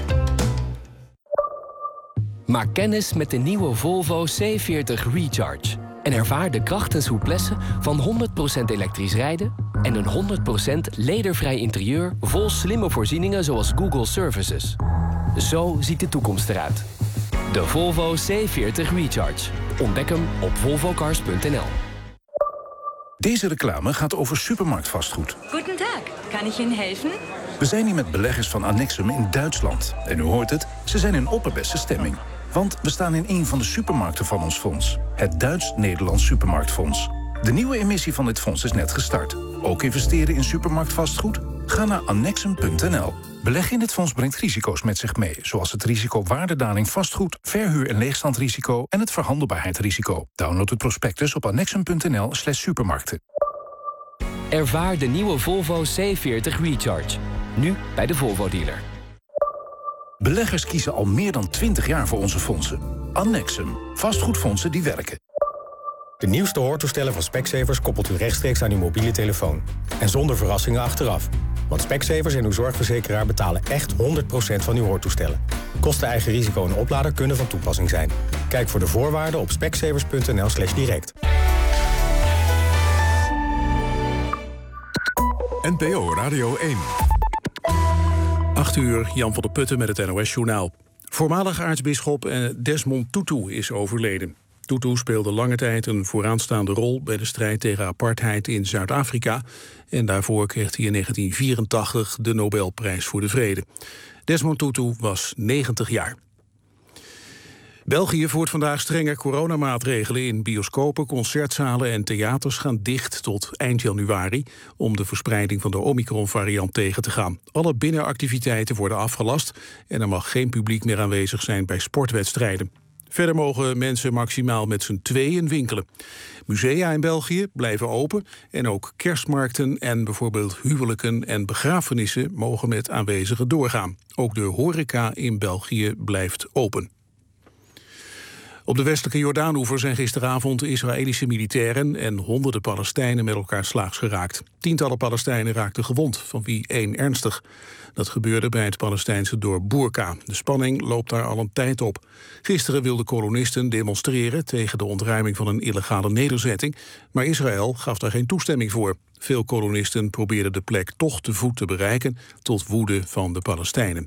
Maak kennis met de nieuwe Volvo C veertig Recharge. En ervaar de kracht en souplesse van honderd procent elektrisch rijden en een honderd procent ledervrij interieur vol slimme voorzieningen zoals Google Services. Zo ziet de toekomst eruit. De Volvo C veertig Recharge. Ontdek hem op volvo cars punt n l. Deze reclame gaat over supermarktvastgoed. Goedendag, kan ik Ihnen helfen? We zijn hier met beleggers van Annexum in Duitsland. En u hoort het, ze zijn in opperbeste stemming. Want we staan in een van de supermarkten van ons fonds. Het Duits-Nederlands Supermarktfonds. De nieuwe emissie van dit fonds is net gestart. Ook investeren in supermarktvastgoed? Ga naar annexum punt n l. Beleggen in dit fonds brengt risico's met zich mee. Zoals het risico waardedaling vastgoed, verhuur- en leegstandrisico en het verhandelbaarheidsrisico. Download het prospectus op annexum punt n l slash supermarkten. Ervaar de nieuwe Volvo C veertig Recharge. Nu bij de Volvo dealer. Beleggers kiezen al meer dan twintig jaar voor onze fondsen. Annexum. Vastgoedfondsen die werken. De nieuwste hoortoestellen van Specsavers koppelt u rechtstreeks aan uw mobiele telefoon. En zonder verrassingen achteraf. Want Specsavers en uw zorgverzekeraar betalen echt honderd procent van uw hoortoestellen. Kosten eigen risico en oplader kunnen van toepassing zijn. Kijk voor de voorwaarden op specsavers punt n l slash direct. N P O Radio één. acht uur, Jan van der Putten met het N O S-journaal. Voormalig aartsbisschop Desmond Tutu is overleden. Tutu speelde lange tijd een vooraanstaande rol bij de strijd tegen apartheid in Zuid-Afrika. En daarvoor kreeg hij in negentien vierentachtig de Nobelprijs voor de Vrede. Desmond Tutu was negentig jaar. België voert vandaag strenge coronamaatregelen in bioscopen, concertzalen en theaters gaan dicht tot eind januari om de verspreiding van de Omicron-variant tegen te gaan. Alle binnenactiviteiten worden afgelast en er mag geen publiek meer aanwezig zijn bij sportwedstrijden. Verder mogen mensen maximaal met z'n tweeën winkelen. Musea in België blijven open en ook kerstmarkten en bijvoorbeeld huwelijken en begrafenissen mogen met aanwezigen doorgaan. Ook de horeca in België blijft open. Op de westelijke Jordaanoever zijn gisteravond Israëlische militairen en honderden Palestijnen met elkaar slaags geraakt. Tientallen Palestijnen raakten gewond, van wie één ernstig. Dat gebeurde bij het Palestijnse dorp Bourka. De spanning loopt daar al een tijd op. Gisteren wilden kolonisten demonstreren tegen de ontruiming van een illegale nederzetting, maar Israël gaf daar geen toestemming voor. Veel kolonisten probeerden de plek toch te voet te bereiken, tot woede van de Palestijnen.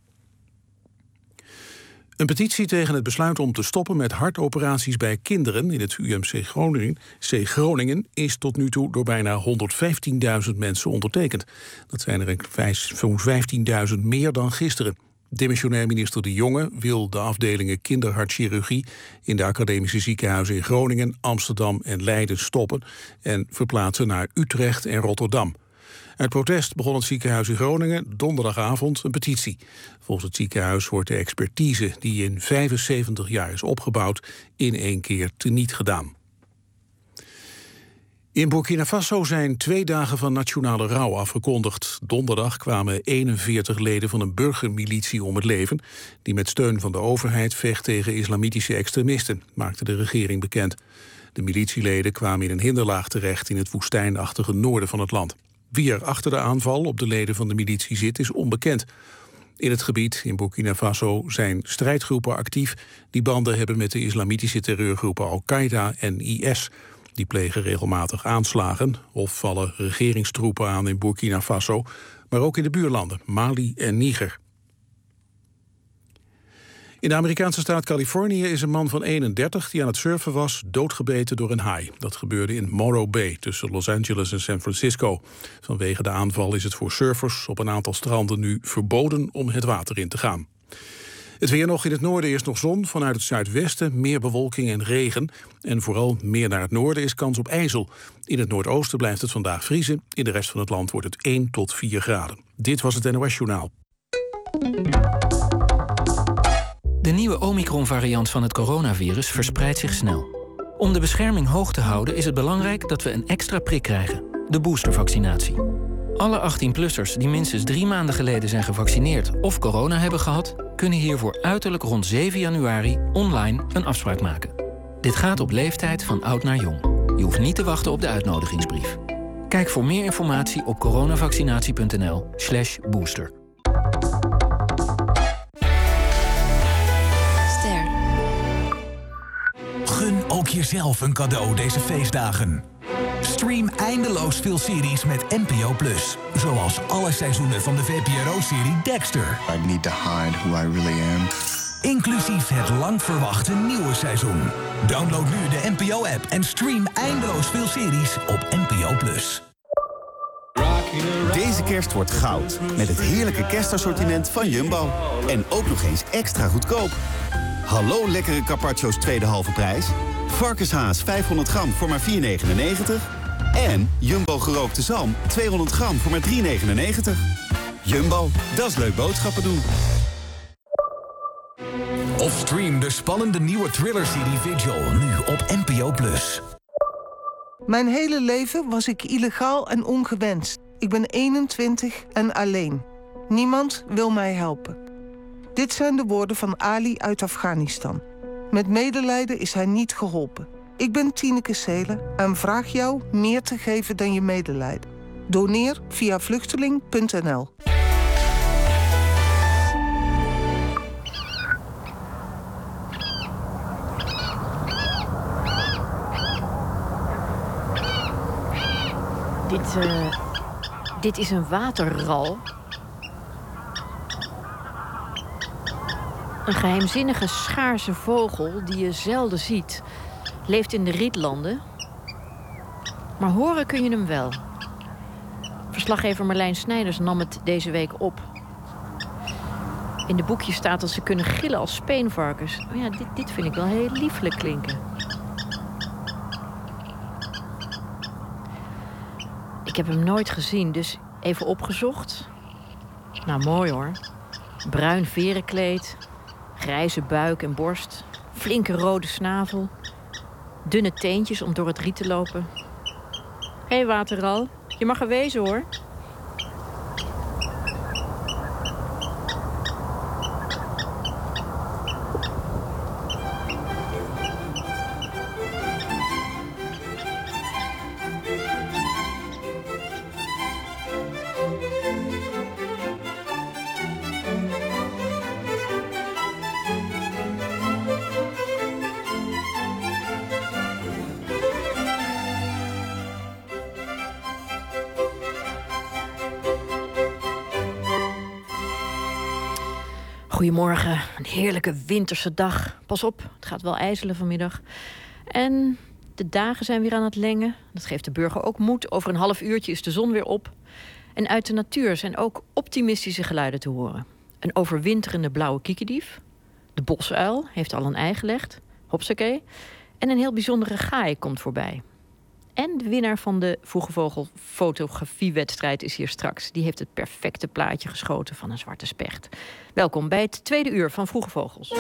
Een petitie tegen het besluit om te stoppen met hartoperaties bij kinderen in het U M C Groningen, C Groningen is tot nu toe door bijna honderdvijftienduizend mensen ondertekend. Dat zijn er zo'n vijftienduizend meer dan gisteren. Demissionair minister De Jonge wil de afdelingen kinderhartchirurgie in de academische ziekenhuizen in Groningen, Amsterdam en Leiden stoppen en verplaatsen naar Utrecht en Rotterdam. Uit protest begon het ziekenhuis in Groningen donderdagavond een petitie. Volgens het ziekenhuis wordt de expertise die in vijfenzeventig jaar is opgebouwd in één keer teniet gedaan. In Burkina Faso zijn twee dagen van nationale rouw afgekondigd. Donderdag kwamen eenenveertig leden van een burgermilitie om het leven, die met steun van de overheid vecht tegen islamitische extremisten, maakte de regering bekend. De militieleden kwamen in een hinderlaag terecht in het woestijnachtige noorden van het land. Wie er achter de aanval op de leden van de militie zit, is onbekend. In het gebied in Burkina Faso zijn strijdgroepen actief die banden hebben met de islamitische terreurgroepen Al-Qaeda en I S. Die plegen regelmatig aanslagen of vallen regeringstroepen aan in Burkina Faso, maar ook in de buurlanden Mali en Niger. In de Amerikaanse staat Californië is een man van eenendertig die aan het surfen was doodgebeten door een haai. Dat gebeurde in Morro Bay tussen Los Angeles en San Francisco. Vanwege de aanval is het voor surfers op een aantal stranden nu verboden om het water in te gaan. Het weer nog. In het noorden is nog zon. Vanuit het zuidwesten meer bewolking en regen. En vooral meer naar het noorden is kans op ijzel. In het noordoosten blijft het vandaag vriezen. In de rest van het land wordt het één tot vier graden. Dit was het N O S Journaal. De nieuwe Omicron-variant van het coronavirus verspreidt zich snel. Om de bescherming hoog te houden is het belangrijk dat we een extra prik krijgen. De boostervaccinatie. Alle achttien-plussers die minstens drie maanden geleden zijn gevaccineerd of corona hebben gehad, kunnen hiervoor uiterlijk rond zeven januari online een afspraak maken. Dit gaat op leeftijd van oud naar jong. Je hoeft niet te wachten op de uitnodigingsbrief. Kijk voor meer informatie op coronavaccinatie.nl slash booster. Ster. Gun ook jezelf een cadeau deze feestdagen. Stream eindeloos veel series met N P O plus. Zoals alle seizoenen van de V P R O-serie Dexter. I need to hide who I really am. Inclusief het lang verwachte nieuwe seizoen. Download nu de N P O-app en stream eindeloos veel series op N P O plus. Deze kerst wordt goud met het heerlijke kerstassortiment van Jumbo. En ook nog eens extra goedkoop. Hallo lekkere carpaccio's tweede halve prijs. Varkenshaas vijfhonderd gram voor maar vier negenennegentig. En Jumbo gerookte zalm tweehonderd gram voor maar drie negenennegentig. Jumbo, dat is leuk boodschappen doen. Of stream de spannende nieuwe thriller-serie Vigil nu op N P O plus. Mijn hele leven was ik illegaal en ongewenst. Ik ben eenentwintig en alleen. Niemand wil mij helpen. Dit zijn de woorden van Ali uit Afghanistan. Met medelijden is hij niet geholpen. Ik ben Tineke Seelen en vraag jou meer te geven dan je medelijden. Doneer via vluchteling punt n l. Dit, uh, dit is een waterral. Een geheimzinnige schaarse vogel die je zelden ziet. Leeft in de rietlanden. Maar horen kun je hem wel. Verslaggever Marlijn Snijders nam het deze week op. In de boekjes staat dat ze kunnen gillen als speenvarkens. Oh ja, dit, dit vind ik wel heel lieflijk klinken. Ik heb hem nooit gezien, dus even opgezocht. Nou, mooi hoor. Bruin verenkleed, grijze buik en borst, flinke rode snavel, dunne teentjes om door het riet te lopen. Hé, hey, waterral, je mag er wezen hoor. Goedemorgen, een heerlijke winterse dag. Pas op, het gaat wel ijzelen vanmiddag. En de dagen zijn weer aan het lengen. Dat geeft de burger ook moed. Over een half uurtje is de zon weer op. En uit de natuur zijn ook optimistische geluiden te horen. Een overwinterende blauwe kiekendief. De bosuil heeft al een ei gelegd. Hopsakee. En een heel bijzondere gaai komt voorbij. En de winnaar van de Vroege Vogel fotografiewedstrijd is hier straks. Die heeft het perfecte plaatje geschoten van een zwarte specht. Welkom bij het tweede uur van Vroege Vogels.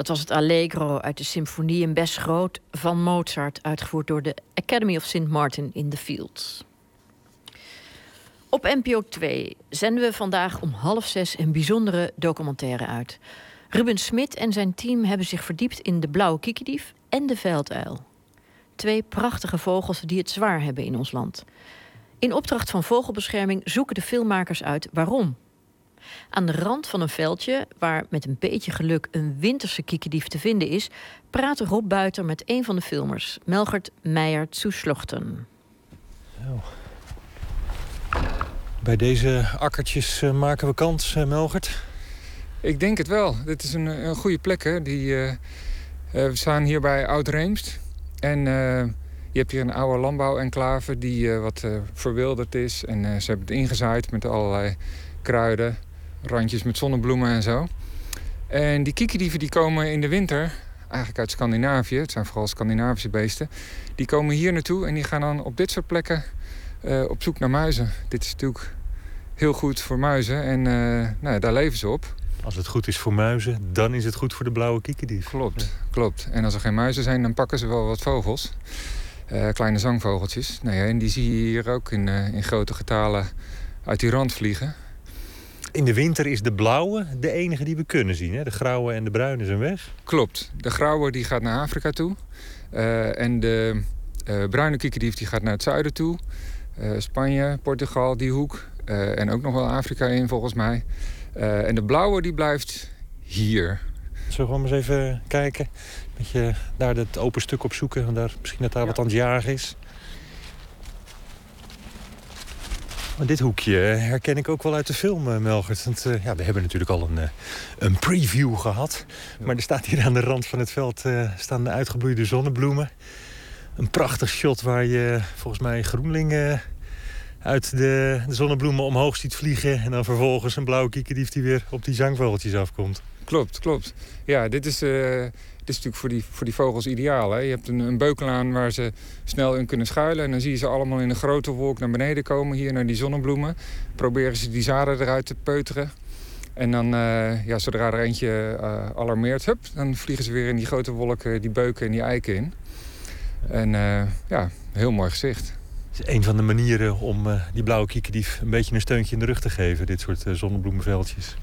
Dat was het Allegro uit de symfonie in Bes Groot van Mozart, uitgevoerd door de Academy of Saint Martin in the Fields. Op N P O twee zenden we vandaag om half zes een bijzondere documentaire uit. Ruben Smit en zijn team hebben zich verdiept in de blauwe kiekendief en de velduil. Twee prachtige vogels die het zwaar hebben in ons land. In opdracht van Vogelbescherming zoeken de filmmakers uit waarom. Aan de rand van een veldje, waar met een beetje geluk een winterse kiekendief te vinden is, praat Rob Buiter met een van de filmers, Melgert Meijer zu Slochten. Zo. Bij deze akkertjes uh, maken we kans, uh, Melgert? Ik denk het wel. Dit is een, een goede plek. Hè? Die, uh, uh, we staan hier bij Oud-Reemst. En uh, je hebt hier een oude landbouwenclave die uh, wat uh, verwilderd is. En uh, ze hebben het ingezaaid met allerlei kruiden, randjes met zonnebloemen en zo. En die kiekendieven die komen in de winter, eigenlijk uit Scandinavië, het zijn vooral Scandinavische beesten, die komen hier naartoe en die gaan dan op dit soort plekken uh, op zoek naar muizen. Dit is natuurlijk heel goed voor muizen en uh, nou, daar leven ze op. Als het goed is voor muizen, dan is het goed voor de blauwe kiekendief. Klopt, ja. klopt. En als er geen muizen zijn, dan pakken ze wel wat vogels. Uh, kleine zangvogeltjes. Nou ja, en die zie je hier ook in, uh, in grote getalen uit die rand vliegen. In de winter is de blauwe de enige die we kunnen zien. Hè? De grauwe en de bruine zijn weg. Klopt. De grauwe die gaat naar Afrika toe. Uh, en de uh, bruine kiekendief die gaat naar het zuiden toe. Uh, Spanje, Portugal, die hoek. Uh, en ook nog wel Afrika in, volgens mij. Uh, en de blauwe die blijft hier. Zullen we gewoon eens even kijken? Dat je daar het open stuk op zoeken. Want daar, misschien dat daar ja. wat aan het jagen is. Maar dit hoekje herken ik ook wel uit de film, Melgert. Want uh, ja, we hebben natuurlijk al een, uh, een preview gehad. Maar er staat hier aan de rand van het veld uh, staan de uitgebloeide zonnebloemen. Een prachtig shot waar je volgens mij groenlingen uit de, de zonnebloemen omhoog ziet vliegen. En dan vervolgens een blauwe kiekendief die weer op die zangvogeltjes afkomt. Klopt, klopt. Ja, dit is, uh, dit is natuurlijk voor die, voor die vogels ideaal. Hè? Je hebt een, een beukelaan waar ze snel in kunnen schuilen. En dan zie je ze allemaal in een grote wolk naar beneden komen. Hier naar die zonnebloemen. Proberen ze die zaden eruit te peuteren. En dan, uh, ja, zodra er eentje uh, alarmeert, hup, dan vliegen ze weer in die grote wolken, die beuken en die eiken in. En uh, ja, heel mooi gezicht. Het is een van de manieren om uh, die blauwe kiekendief een beetje een steuntje in de rug te geven. Dit soort uh, zonnebloemenveldjes.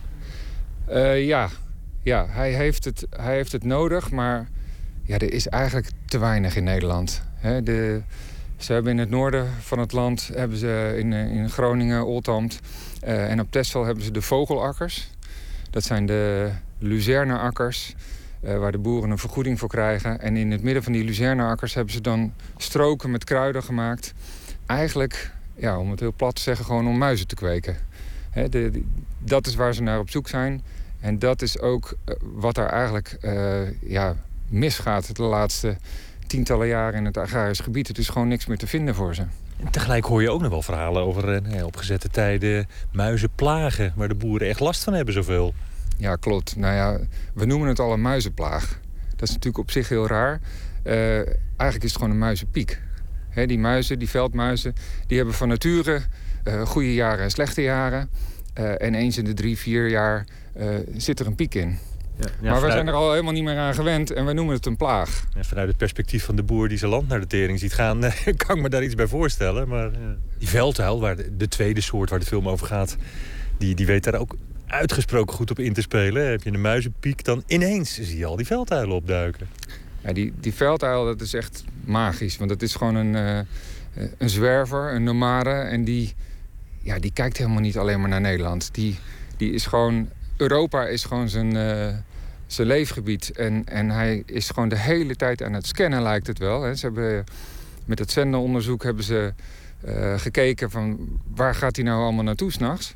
Uh, ja, ja hij, heeft het, hij heeft het nodig, maar ja, er is eigenlijk te weinig in Nederland. He, de, ze hebben in het noorden van het land, hebben ze in, in Groningen, Oldambt uh, en op Texel hebben ze de vogelakkers. Dat zijn de luzerneakkers, uh, waar de boeren een vergoeding voor krijgen. En in het midden van die luzerneakkers hebben ze dan stroken met kruiden gemaakt. Eigenlijk, ja, om het heel plat te zeggen, gewoon om muizen te kweken. He, de, de, dat is waar ze naar op zoek zijn. En dat is ook uh, wat er eigenlijk uh, ja, misgaat de laatste tientallen jaren in het agrarisch gebied. Het is gewoon niks meer te vinden voor ze. En tegelijk hoor je ook nog wel verhalen over uh, ja, opgezette tijden, muizenplagen, waar de boeren echt last van hebben zoveel. Ja, klopt. Nou ja, we noemen het al een muizenplaag. Dat is natuurlijk op zich heel raar. Uh, eigenlijk is het gewoon een muizenpiek. He, die muizen, die veldmuizen, die hebben van nature uh, goede jaren en slechte jaren. Uh, en eens in de drie, vier jaar uh, zit er een piek in. Ja, ja, maar we vanuit... zijn er al helemaal niet meer aan gewend en we noemen het een plaag. Ja, vanuit het perspectief van de boer die zijn land naar de tering ziet gaan, kan ik me daar iets bij voorstellen. Maar ja. Die veldhuil, waar de, de tweede soort waar de film over gaat, die, die weet daar ook uitgesproken goed op in te spelen. Heb je een muizenpiek, dan ineens zie je al die veldhuilen opduiken. Ja, die, die veldhuil, dat is echt magisch. Want het is gewoon een, uh, een zwerver, een nomade. En die, ja, die kijkt helemaal niet alleen maar naar Nederland. Die, die is gewoon... Europa is gewoon zijn, uh, zijn leefgebied. En, en hij is gewoon de hele tijd aan het scannen, lijkt het wel. Hè. Ze hebben, met het zenderonderzoek hebben ze uh, gekeken van waar gaat hij nou allemaal naartoe 's nachts.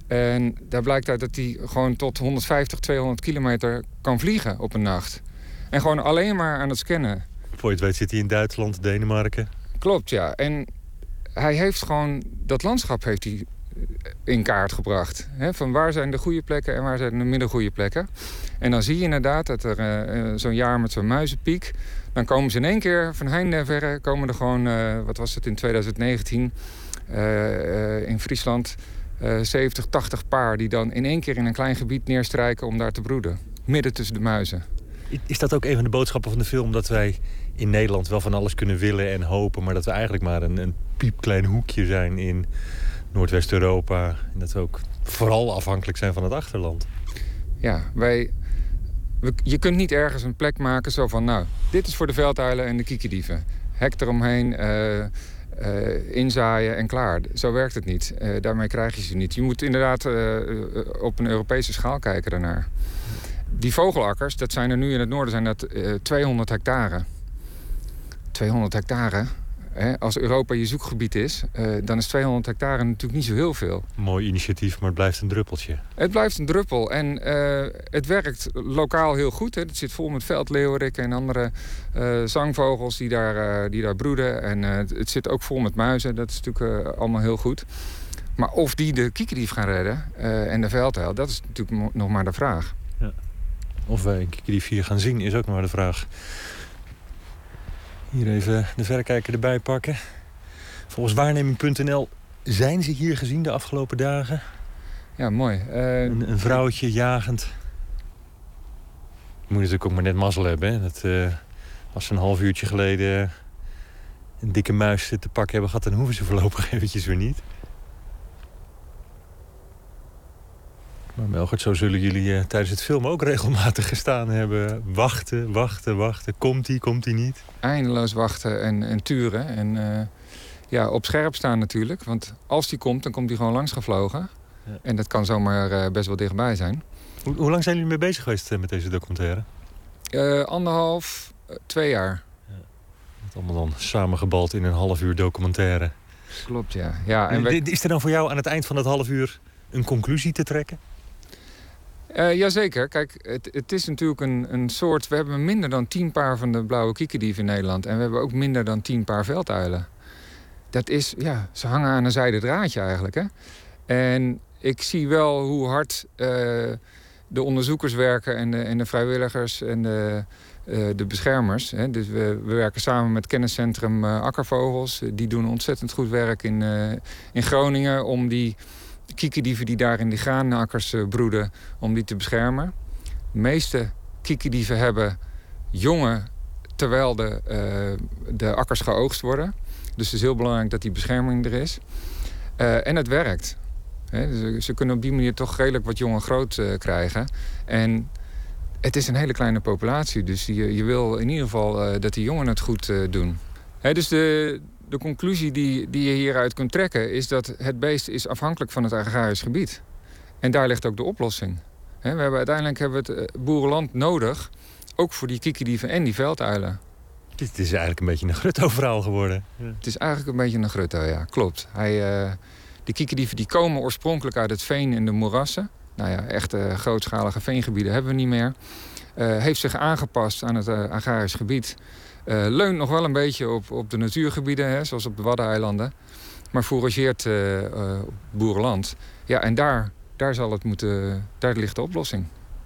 En daar blijkt uit dat hij gewoon tot honderdvijftig, tweehonderd kilometer kan vliegen op een nacht. En gewoon alleen maar aan het scannen. Voor je het weet zit hij in Duitsland, Denemarken. Klopt, ja. En hij heeft gewoon... Dat landschap heeft hij in kaart gebracht. He, van waar zijn de goede plekken en waar zijn de minder goede plekken. En dan zie je inderdaad dat er uh, zo'n jaar met zo'n muizenpiek... dan komen ze in één keer van heinde en verre... komen er gewoon, uh, wat was het in twintig negentien... Uh, uh, in Friesland... Uh, zeventig, tachtig paar die dan in één keer in een klein gebied neerstrijken om daar te broeden. Midden tussen de muizen. Is dat ook een van de boodschappen van de film? Dat wij in Nederland wel van alles kunnen willen en hopen... maar dat we eigenlijk maar een, een piepklein hoekje zijn in Noordwest-Europa. En dat we ook vooral afhankelijk zijn van het achterland. Ja, wij... We, je kunt niet ergens een plek maken zo van... nou, dit is voor de velduilen en de kiekerdieven. Hek eromheen, uh, uh, inzaaien en klaar. Zo werkt het niet. Uh, daarmee krijg je ze niet. Je moet inderdaad uh, op een Europese schaal kijken daarnaar. Die vogelakkers, dat zijn er nu in het noorden zijn dat uh, tweehonderd hectare. tweehonderd hectare. Hè? Als Europa je zoekgebied is, uh, dan is tweehonderd hectare natuurlijk niet zo heel veel. Mooi initiatief, maar het blijft een druppeltje. Het blijft een druppel en uh, het werkt lokaal heel goed. Hè? Het zit vol met veldleeuweriken en andere uh, zangvogels die daar, uh, die daar broeden. En uh, het zit ook vol met muizen, dat is natuurlijk uh, allemaal heel goed. Maar of die de kiekerdief gaan redden uh, en de veldhuil, dat is natuurlijk nog maar de vraag. Ja. Of wij een kiekerdief hier gaan zien, is ook nog maar de vraag. Hier even de verrekijker erbij pakken. Volgens waarneming punt n l zijn ze hier gezien de afgelopen dagen. Ja, mooi. Uh, een, een vrouwtje jagend. Je moet natuurlijk ook maar net mazzel hebben. Hè? Dat, uh, als ze een half uurtje geleden een dikke muis te pakken hebben gehad... dan hoeven ze voorlopig eventjes weer niet. Maar Melchert, zo zullen jullie uh, tijdens het filmen ook regelmatig gestaan hebben. Wachten, wachten, wachten. Komt-ie, komt-ie niet? Eindeloos wachten en, en turen. En uh, ja, op scherp staan natuurlijk. Want als die komt, dan komt hij gewoon langs gevlogen. Ja. En dat kan zomaar uh, best wel dichtbij zijn. Hoe, hoe lang zijn jullie mee bezig geweest uh, met deze documentaire? Uh, anderhalf, uh, twee jaar. Ja. Het allemaal dan samengebald in een half uur documentaire. Klopt, ja. ja en wij... Is er dan voor jou aan het eind van dat half uur een conclusie te trekken? Uh, jazeker. Kijk, het, het is natuurlijk een, een soort... We hebben minder dan tien paar van de blauwe kiekerdief in Nederland. En we hebben ook minder dan tien paar velduilen. Dat is, ja, ze hangen aan een zijden draadje eigenlijk, hè. En ik zie wel hoe hard uh, de onderzoekers werken en de, en de vrijwilligers en de, uh, de beschermers. Hè. Dus we, we werken samen met kenniscentrum uh, Akkervogels. Die doen ontzettend goed werk in, uh, in Groningen om die... de kiekerdieven die daar in die granakkers uh, broeden, om die te beschermen. De meeste kiekerdieven hebben jongen terwijl de, uh, de akkers geoogst worden. Dus het is heel belangrijk dat die bescherming er is. Uh, en het werkt. He, dus ze kunnen op die manier toch redelijk wat jong en groot uh, krijgen. En het is een hele kleine populatie. Dus je, je wil in ieder geval uh, dat die jongen het goed uh, doen. He, dus de... De conclusie die, die je hieruit kunt trekken is dat het beest is afhankelijk van het agrarisch gebied. En daar ligt ook de oplossing. He, we hebben, uiteindelijk hebben we het boerenland nodig, ook voor die kiekerdieven en die velduilen. Het is eigenlijk een beetje een grutto-verhaal geworden. Ja. Het is eigenlijk een beetje een grutto, ja, klopt. Hij, uh, de kiekerdieven die komen oorspronkelijk uit het veen en de moerassen. Nou ja, echte grootschalige veengebieden hebben we niet meer. Uh, heeft zich aangepast aan het uh, agrarisch gebied. Uh, leunt nog wel een beetje op, op de natuurgebieden, hè, zoals op de Waddeneilanden. Maar fourageert uh, uh, op boerenland. Ja, en daar, daar, zal het moeten, daar ligt de oplossing.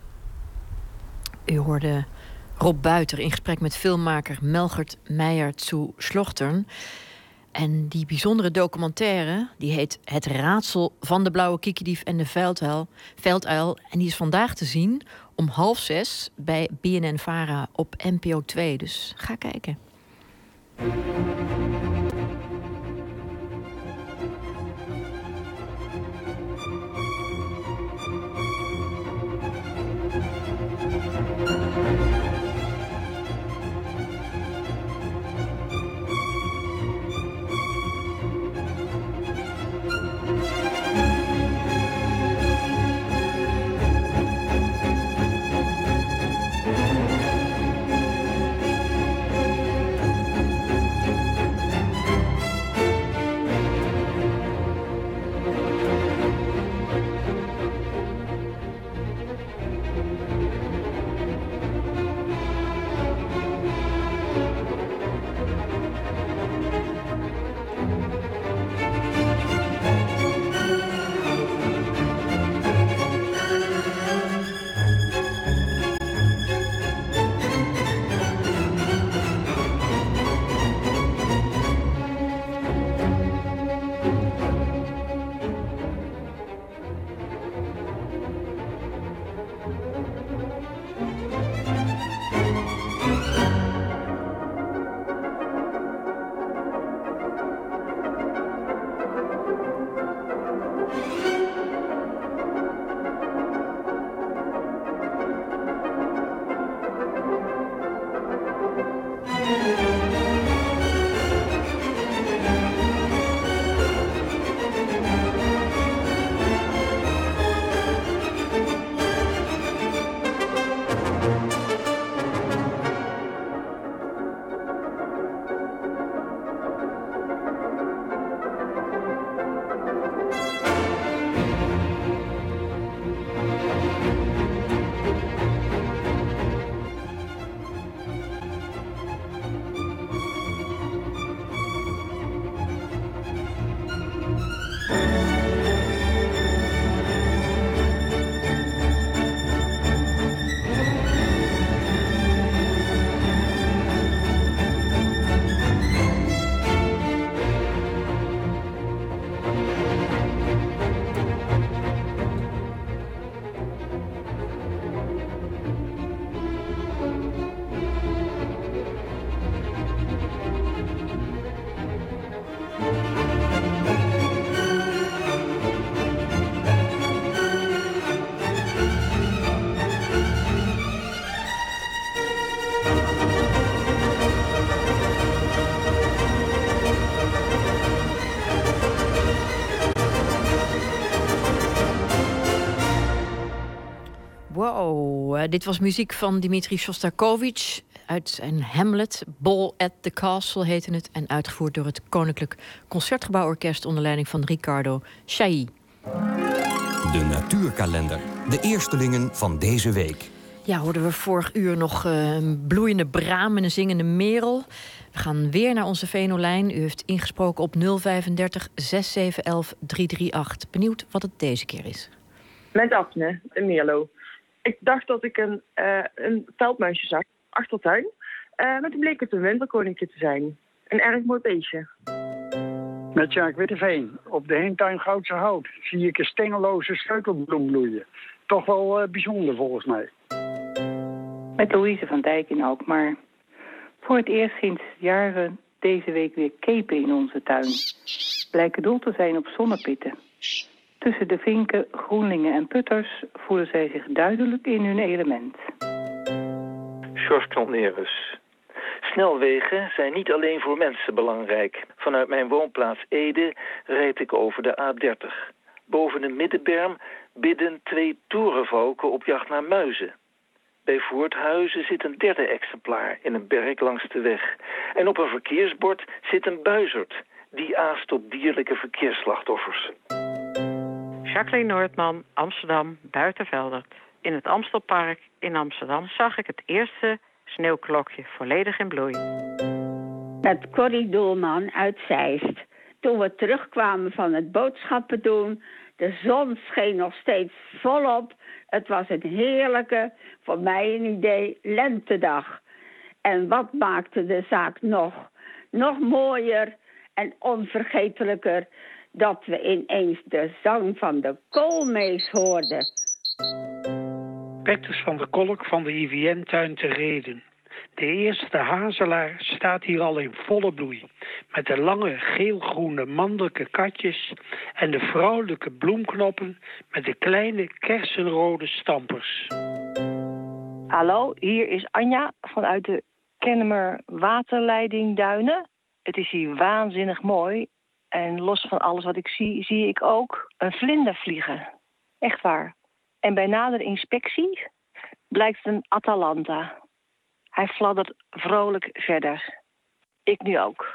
U hoorde Rob Buiter in gesprek met filmmaker Melchert Meijer zu Slochtern. En die bijzondere documentaire, die heet Het raadsel van de blauwe kiekerdief en de velduil. velduil. En die is vandaag te zien om half zes bij B N N-Vara op N P O twee. Dus ga kijken. Uh, dit was muziek van Dmitri Shostakovich uit zijn Hamlet. Ball at the Castle heette het. En uitgevoerd door het Koninklijk Concertgebouworkest onder leiding van Riccardo Chailly. De natuurkalender. De eerstelingen van deze week. Ja, hoorden we vorig uur nog uh, een bloeiende braam en een zingende merel. We gaan weer naar onze Venolijn. U heeft ingesproken op nul vijfendertig zes zeven een een drie drie acht. Benieuwd wat het deze keer is. Met Daphne, een Meerlo. Ik dacht dat ik een, uh, een veldmuisje zag, achtertuin. Uh, met een bleek het een winterkoninkje te zijn. Een erg mooi beestje. Met Sjaak Witteveen. Op de Heentuin Goudse Hout zie ik een stengelloze sleutelbloem bloeien. Toch wel uh, bijzonder volgens mij. Met Louise van Dijk in Alkmaar. Voor het eerst sinds jaren deze week weer kepen in onze tuin. Blijken doel te zijn op zonnepitten. Tussen de vinken, groenlingen en putters voelen zij zich duidelijk in hun element. George Knontnerus. Snelwegen zijn niet alleen voor mensen belangrijk. Vanuit mijn woonplaats Ede rijd ik over de A dertig. Boven de middenberm bidden twee torenvalken op jacht naar muizen. Bij Voorthuizen zit een derde exemplaar in een berk langs de weg. En op een verkeersbord zit een buizerd. Die aast op dierlijke verkeersslachtoffers. Jacqueline Noordman, Amsterdam, Buitenveldert. In het Amstelpark in Amsterdam zag ik het eerste sneeuwklokje volledig in bloei. Met Corrie Doelman uit Zeist. Toen we terugkwamen van het boodschappen doen, de zon scheen nog steeds volop. Het was een heerlijke, voor mij een idee, lentedag. En wat maakte de zaak nog, nog mooier en onvergetelijker, dat we ineens de zang van de koolmees hoorden. Bertus van der Kolk van de I V N-tuin te Rheden. De eerste hazelaar staat hier al in volle bloei. Met de lange geelgroene mannelijke katjes en de vrouwelijke bloemknoppen met de kleine kersenrode stampers. Hallo, hier is Anja vanuit de Kennemer Waterleiding Duinen. Het is hier waanzinnig mooi. En los van alles wat ik zie, zie ik ook een vlinder vliegen. Echt waar. En bij nadere inspectie blijkt het een Atalanta. Hij fladdert vrolijk verder. Ik nu ook.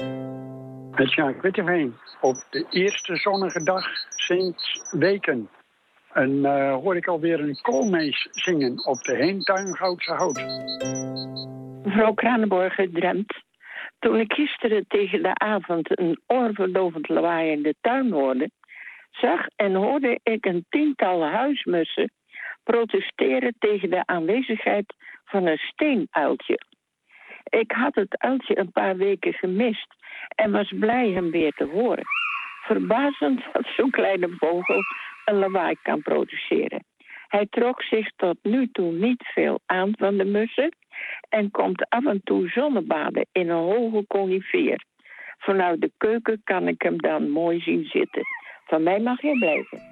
Met Sjaak Witteveen. Op de eerste zonnige dag sinds weken. En uh, hoor ik alweer een koolmees zingen op de Heentuin Goudse Hout. Mevrouw Kranenborg Drempt. Toen ik gisteren tegen de avond een oorverdovend lawaai in de tuin hoorde, zag en hoorde ik een tiental huismussen protesteren tegen de aanwezigheid van een steenuiltje. Ik had het uiltje een paar weken gemist en was blij hem weer te horen. Verbazend dat zo'n kleine vogel een lawaai kan produceren. Hij trok zich tot nu toe niet veel aan van de mussen en komt af en toe zonnebaden in een hoge conifeer. Vanuit de keuken kan ik hem dan mooi zien zitten. Van mij mag hij blijven.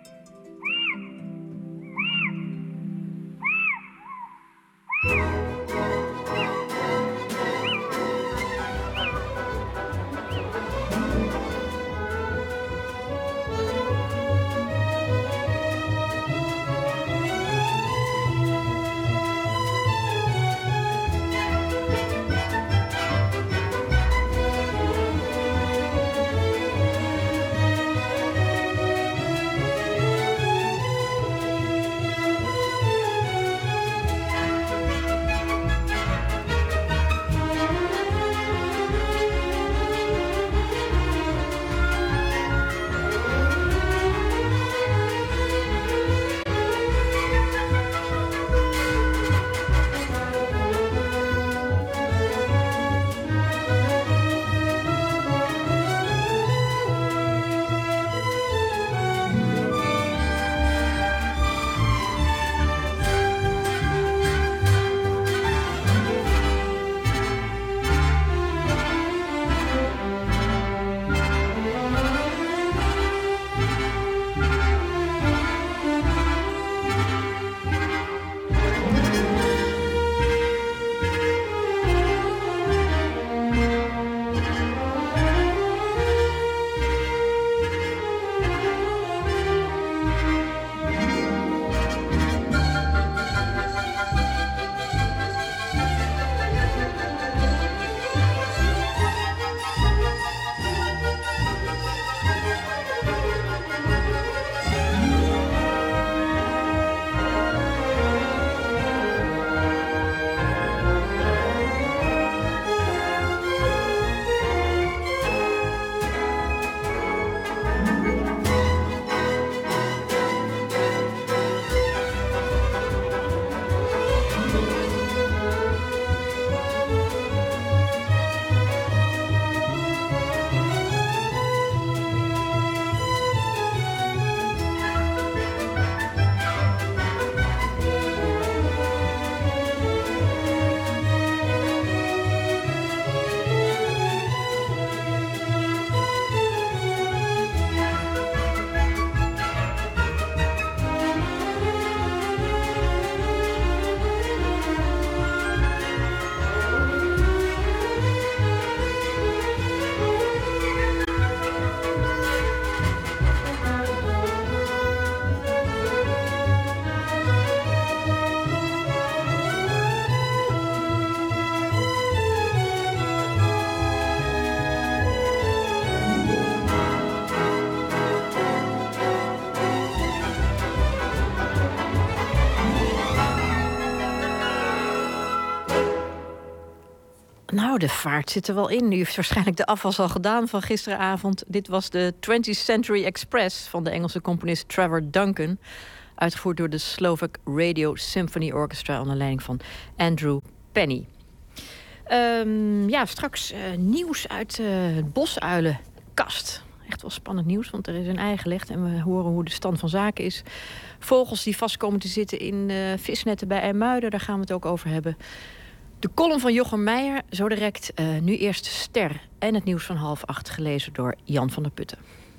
Nou, de vaart zit er wel in. U heeft waarschijnlijk de afwas al gedaan van gisteravond. Dit was de twentieth Century Express van de Engelse componist Trevor Duncan. Uitgevoerd door de Slovak Radio Symphony Orchestra onder leiding van Andrew Penny. Um, ja, straks uh, nieuws uit uh, het bosuilenkast. Echt wel spannend nieuws, want er is een ei gelegd en we horen hoe de stand van zaken is. Vogels die vast komen te zitten in uh, visnetten bij IJmuiden, daar gaan we het ook over hebben. De column van Jochem Meijer, zo direct. Uh, nu eerst de Ster en het nieuws van half acht, gelezen door Jan van der Putten.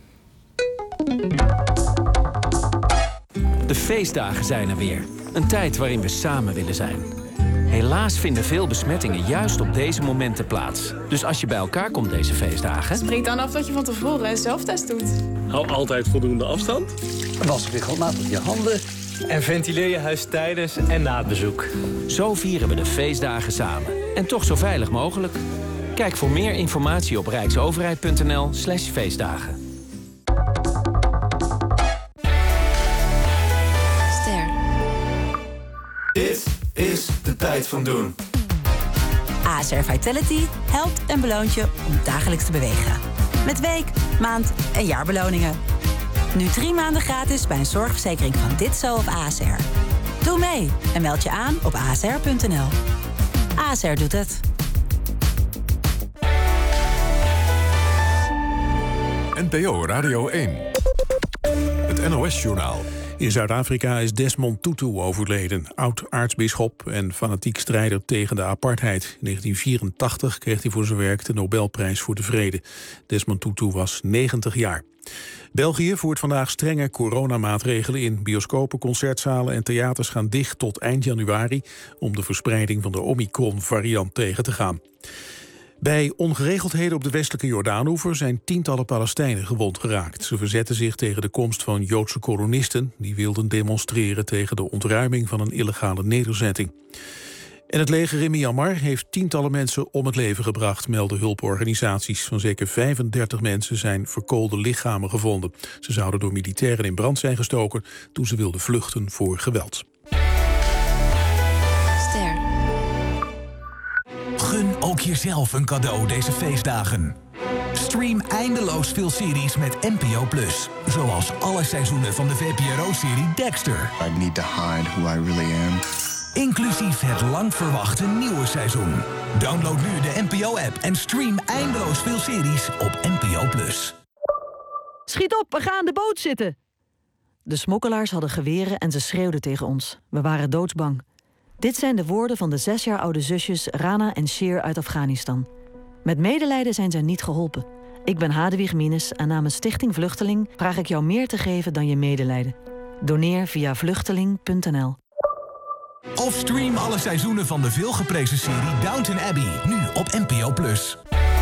De feestdagen zijn er weer. Een tijd waarin we samen willen zijn. Helaas vinden veel besmettingen juist op deze momenten plaats. Dus als je bij elkaar komt deze feestdagen... Spreek dan af dat je van tevoren een zelftest doet. Hou altijd voldoende afstand. Was regelmatig je handen. En ventileer je huis tijdens en na het bezoek. Zo vieren we de feestdagen samen. En toch zo veilig mogelijk. Kijk voor meer informatie op rijksoverheid.nl slash feestdagen. Ster. Dit is de tijd van doen. A S R Vitality helpt en beloont je om dagelijks te bewegen. Met week, maand en jaarbeloningen. Nu drie maanden gratis bij een zorgverzekering van Ditzo of A S R. Doe mee en meld je aan op a s r punt n l. A S R doet het. N P O Radio één. Het N O S-journaal. In Zuid-Afrika is Desmond Tutu overleden. Oud-aartsbisschop en fanatiek strijder tegen de apartheid. In negentien vierentachtig kreeg hij voor zijn werk de Nobelprijs voor de Vrede. Desmond Tutu was negentig jaar. België voert vandaag strenge coronamaatregelen in. Bioscopen, concertzalen en theaters gaan dicht tot eind januari... om de verspreiding van de Omicron-variant tegen te gaan. Bij ongeregeldheden op de westelijke Jordaanoever zijn tientallen Palestijnen gewond geraakt. Ze verzetten zich tegen de komst van Joodse kolonisten... die wilden demonstreren tegen de ontruiming van een illegale nederzetting. En het leger in Myanmar heeft tientallen mensen om het leven gebracht... melden hulporganisaties. Van zeker vijfendertig mensen zijn verkoolde lichamen gevonden. Ze zouden door militairen in brand zijn gestoken... toen ze wilden vluchten voor geweld. Ster. Gun ook jezelf een cadeau deze feestdagen. Stream eindeloos veel series met N P O Plus. Zoals alle seizoenen van de V P R O-serie Dexter. I need to hide who I really am. Inclusief het lang verwachte nieuwe seizoen. Download nu de N P O-app en stream eindeloos veel series op N P O Plus. Schiet op, we gaan de boot zitten! De smokkelaars hadden geweren en ze schreeuwden tegen ons. We waren doodsbang. Dit zijn de woorden van de zes jaar oude zusjes Rana en Sheer uit Afghanistan. Met medelijden zijn zij niet geholpen. Ik ben Hadewig Minnes en namens Stichting Vluchteling... vraag ik jou meer te geven dan je medelijden. Doneer via vluchteling punt n l. Of stream alle seizoenen van de veelgeprezen serie Downton Abbey, nu op N P O Plus.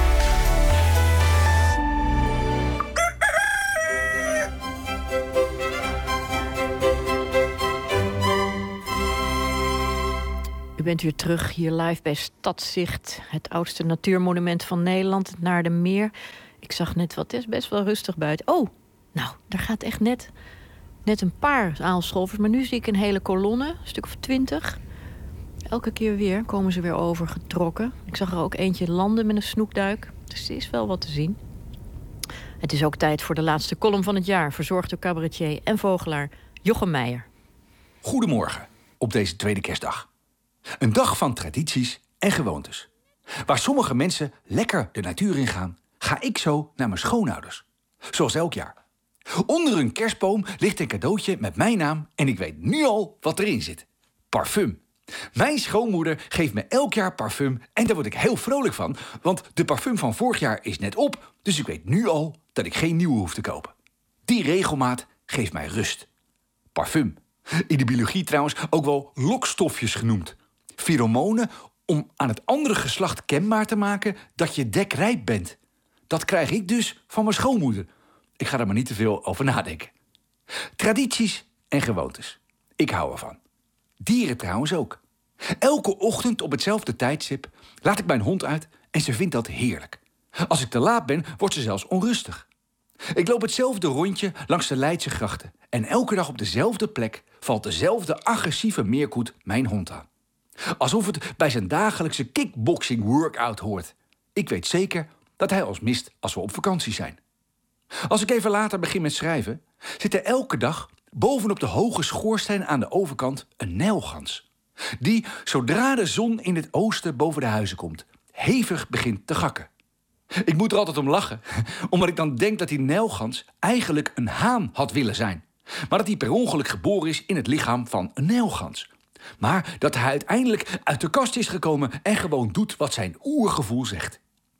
U bent weer terug hier live bij Stadzicht, het oudste natuurmonument van Nederland, het Naardenmeer. Ik zag net wat, het is best wel rustig buiten. Oh, nou, daar gaat echt net... Net een paar aalscholvers, maar nu zie ik een hele kolonne, een stuk of twintig. Elke keer weer komen ze weer overgetrokken. Ik zag er ook eentje landen met een snoekduik. Dus er is wel wat te zien. Het is ook tijd voor de laatste column van het jaar, verzorgd door cabaretier en vogelaar Jochem Meijer. Goedemorgen op deze tweede kerstdag. Een dag van tradities en gewoontes. Waar sommige mensen lekker de natuur in gaan, ga ik zo naar mijn schoonouders. Zoals elk jaar. Onder een kerstboom ligt een cadeautje met mijn naam en ik weet nu al wat erin zit. Parfum. Mijn schoonmoeder geeft me elk jaar parfum en daar word ik heel vrolijk van, want de parfum van vorig jaar is net op, dus ik weet nu al dat ik geen nieuwe hoef te kopen. Die regelmaat geeft mij rust. Parfum. In de biologie trouwens ook wel lokstofjes genoemd. Pheromonen om aan het andere geslacht kenbaar te maken dat je dekrijp bent. Dat krijg ik dus van mijn schoonmoeder. Ik ga er maar niet te veel over nadenken. Tradities en gewoontes. Ik hou ervan. Dieren trouwens ook. Elke ochtend op hetzelfde tijdstip laat ik mijn hond uit en ze vindt dat heerlijk. Als ik te laat ben, wordt ze zelfs onrustig. Ik loop hetzelfde rondje langs de Leidse grachten en elke dag op dezelfde plek valt dezelfde agressieve meerkoet mijn hond aan. Alsof het bij zijn dagelijkse kickboxing workout hoort. Ik weet zeker dat hij ons mist als we op vakantie zijn. Als ik even later begin met schrijven, zit er elke dag bovenop de hoge schoorsteen aan de overkant een nijlgans. Die, zodra de zon in het oosten boven de huizen komt, hevig begint te gakken. Ik moet er altijd om lachen, omdat ik dan denk dat die nijlgans eigenlijk een haan had willen zijn. Maar dat hij per ongeluk geboren is in het lichaam van een nijlgans. Maar dat hij uiteindelijk uit de kast is gekomen en gewoon doet wat zijn oergevoel zegt.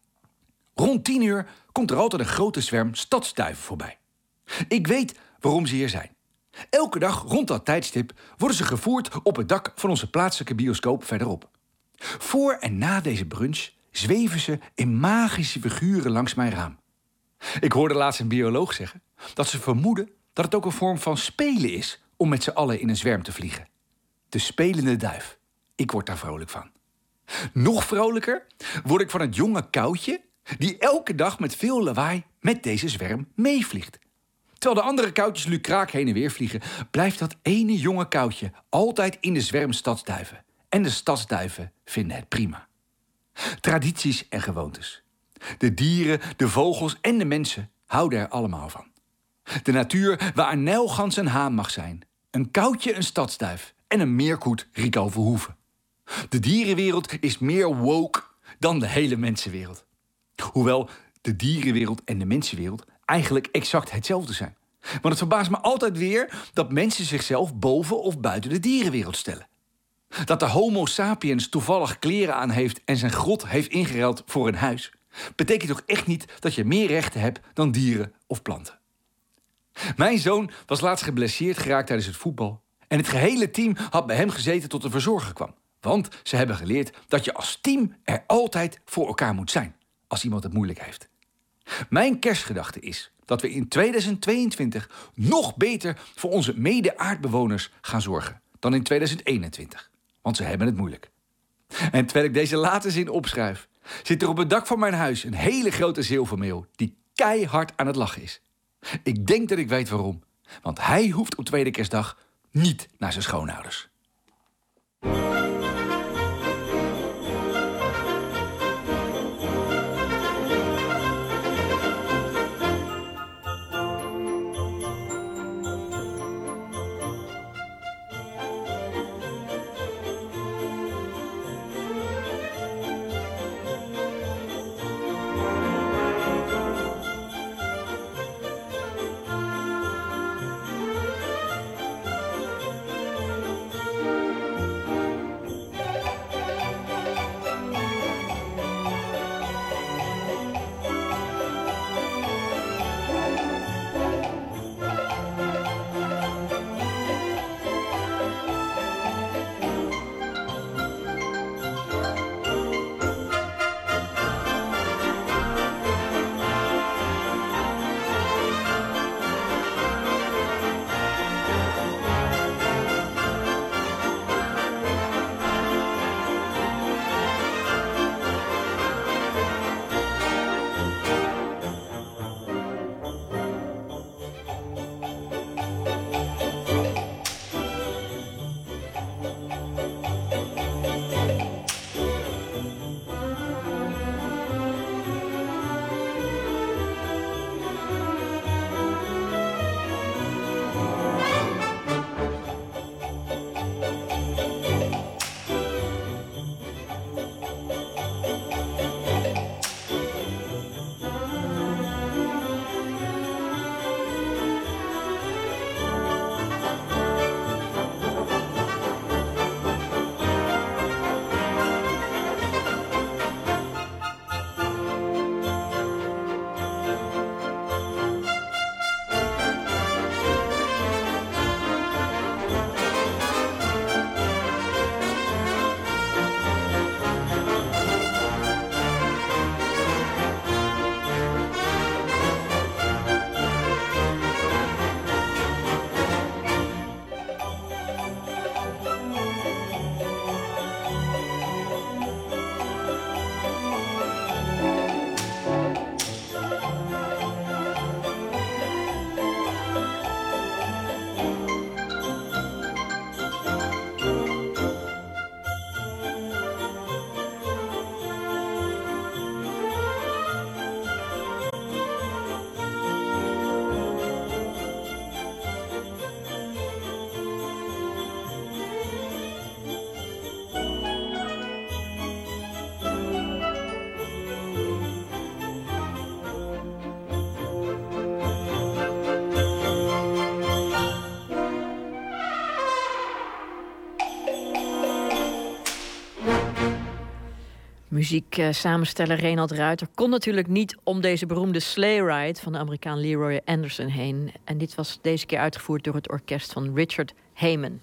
Rond tien uur komt er altijd een grote zwerm stadsduiven voorbij. Ik weet waarom ze hier zijn. Elke dag rond dat tijdstip worden ze gevoerd op het dak van onze plaatselijke bioscoop verderop. Voor en na deze brunch zweven ze in magische figuren langs mijn raam. Ik hoorde laatst een bioloog zeggen dat ze vermoeden dat het ook een vorm van spelen is om met z'n allen in een zwerm te vliegen. De spelende duif. Ik word daar vrolijk van. Nog vrolijker word ik van het jonge koutje die elke dag met veel lawaai met deze zwerm meevliegt. Terwijl de andere koutjes lukraak heen en weer vliegen, blijft dat ene jonge koutje altijd in de zwerm stadsduiven. En de stadsduiven vinden het prima. Tradities en gewoontes. De dieren, de vogels en de mensen houden er allemaal van. De natuur waar een nijlgans een haan mag zijn. Een koutje een stadsduif en een meerkoet Rico Verhoeven. De dierenwereld is meer woke dan de hele mensenwereld. Hoewel de dierenwereld en de mensenwereld eigenlijk exact hetzelfde zijn. Want het verbaast me altijd weer dat mensen zichzelf boven of buiten de dierenwereld stellen. Dat de homo sapiens toevallig kleren aan heeft en zijn grot heeft ingeruild voor een huis, betekent toch echt niet dat je meer rechten hebt dan dieren of planten. Mijn zoon was laatst geblesseerd geraakt tijdens het voetbal. En het gehele team had bij hem gezeten tot de verzorger kwam. Want ze hebben geleerd dat je als team er altijd voor elkaar moet zijn als iemand het moeilijk heeft. Mijn kerstgedachte is dat we in tweeduizend tweeëntwintig nog beter voor onze mede-aardbewoners gaan zorgen dan in tweeduizend eenentwintig. Want ze hebben het moeilijk. En terwijl ik deze laatste zin opschrijf, zit er op het dak van mijn huis een hele grote zilvermeeuw die keihard aan het lachen is. Ik denk dat ik weet waarom. Want hij hoeft op tweede kerstdag niet naar zijn schoonouders. Muzieksamensteller Renald Ruiter kon natuurlijk niet om deze beroemde Sleigh Ride van de Amerikaan Leroy Anderson heen. En dit was deze keer uitgevoerd door het orkest van Richard Heyman.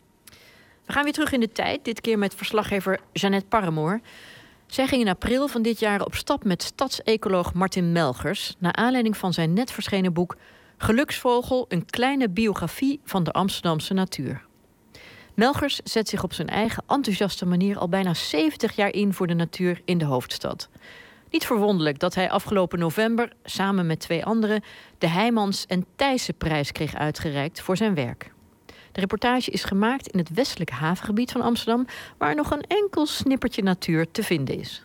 We gaan weer terug in de tijd, dit keer met verslaggever Jeannette Paramoor. Zij ging in april van dit jaar op stap met stadsecoloog Martin Melgers, naar aanleiding van zijn net verschenen boek Geluksvogel, een kleine biografie van de Amsterdamse natuur. Melgers zet zich op zijn eigen enthousiaste manier al bijna zeventig jaar in voor de natuur in de hoofdstad. Niet verwonderlijk dat hij afgelopen november samen met twee anderen de Heijmans en Thijssenprijs kreeg uitgereikt voor zijn werk. De reportage is gemaakt in het westelijke havengebied van Amsterdam, waar nog een enkel snippertje natuur te vinden is.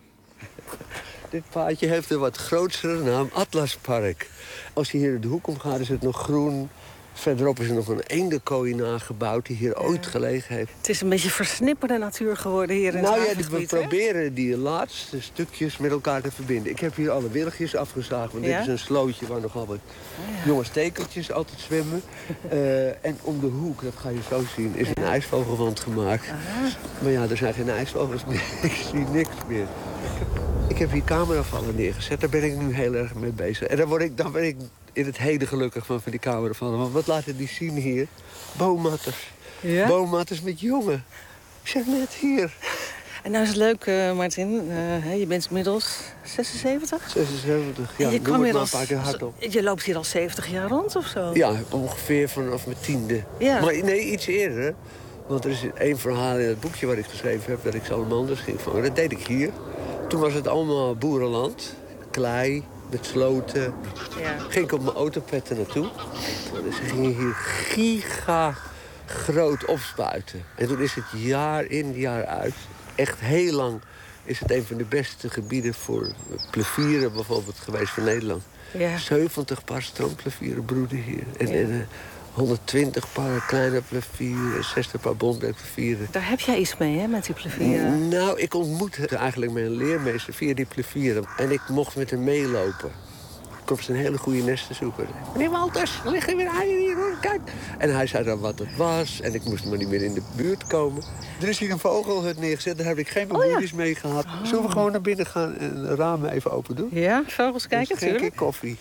Dit paadje heeft een wat grotere naam, Atlaspark. Als je hier de hoek omgaat is het nog groen. Verderop is er nog een eendenkooi nagebouwd die hier ja. ooit gelegen heeft. Het is een beetje versnipperde natuur geworden hier in nou, het ja, havengebied. We proberen die laatste stukjes met elkaar te verbinden. Ik heb hier alle wilgjes afgezaagd, want ja? dit is een slootje waar nog altijd oh, ja. jonge stekeltjes altijd zwemmen. uh, en om de hoek, dat ga je zo zien, is ja. een ijsvogelwand gemaakt. Aha. Maar ja, er zijn geen ijsvogels meer. Ik zie niks meer. Ik heb hier cameravallen neergezet, daar ben ik nu heel erg mee bezig. En dan, word ik, dan ben ik in het heden gelukkig van, van die cameravallen. Want wat laten die zien hier? Boommatters. Ja? Boommatters met jongen. Ik zeg net hier. En nou is het leuk, uh, Martin. Uh, je bent inmiddels zesenzeventig? zesenzeventig, ja. Je, kwam hier maar als, een paar keer hardop. Je loopt hier al zeventig jaar rond of zo? Ja, ongeveer vanaf mijn tiende. Ja. Maar nee, iets eerder. Want er is één verhaal in het boekje wat ik geschreven heb... dat ik salamanders ging vangen. Dat deed ik hier. Toen was het allemaal boerenland. Klei, met sloten. Ja. Ging ik op mijn autopetten naartoe. Dus ze gingen hier giga groot opspuiten. En toen is het jaar in, jaar uit... echt heel lang is het een van de beste gebieden voor plevieren bijvoorbeeld geweest van Nederland. Ja. zeventig paar stroomplevieren broeden hier. En, ja. en uh, honderdtwintig paar kleine plevieren, zestig paar bontbekplevieren. Daar heb jij iets mee, hè, met die plevieren? Nou, ik ontmoette eigenlijk mijn leermeester via die plevieren. En ik mocht met hem meelopen. Ik was een hele goede nestenzoeker. Meneer Walters, er liggen weer eieren hier, hoor, kijk. En hij zei dan wat het was. En ik moest maar niet meer in de buurt komen. Er is hier een vogelhut neergezet, daar heb ik geen bemoeienis oh, ja. mee gehad. Oh. Zullen we gewoon naar binnen gaan en de ramen even open doen? Ja, vogels kijken, natuurlijk. Drink ik koffie.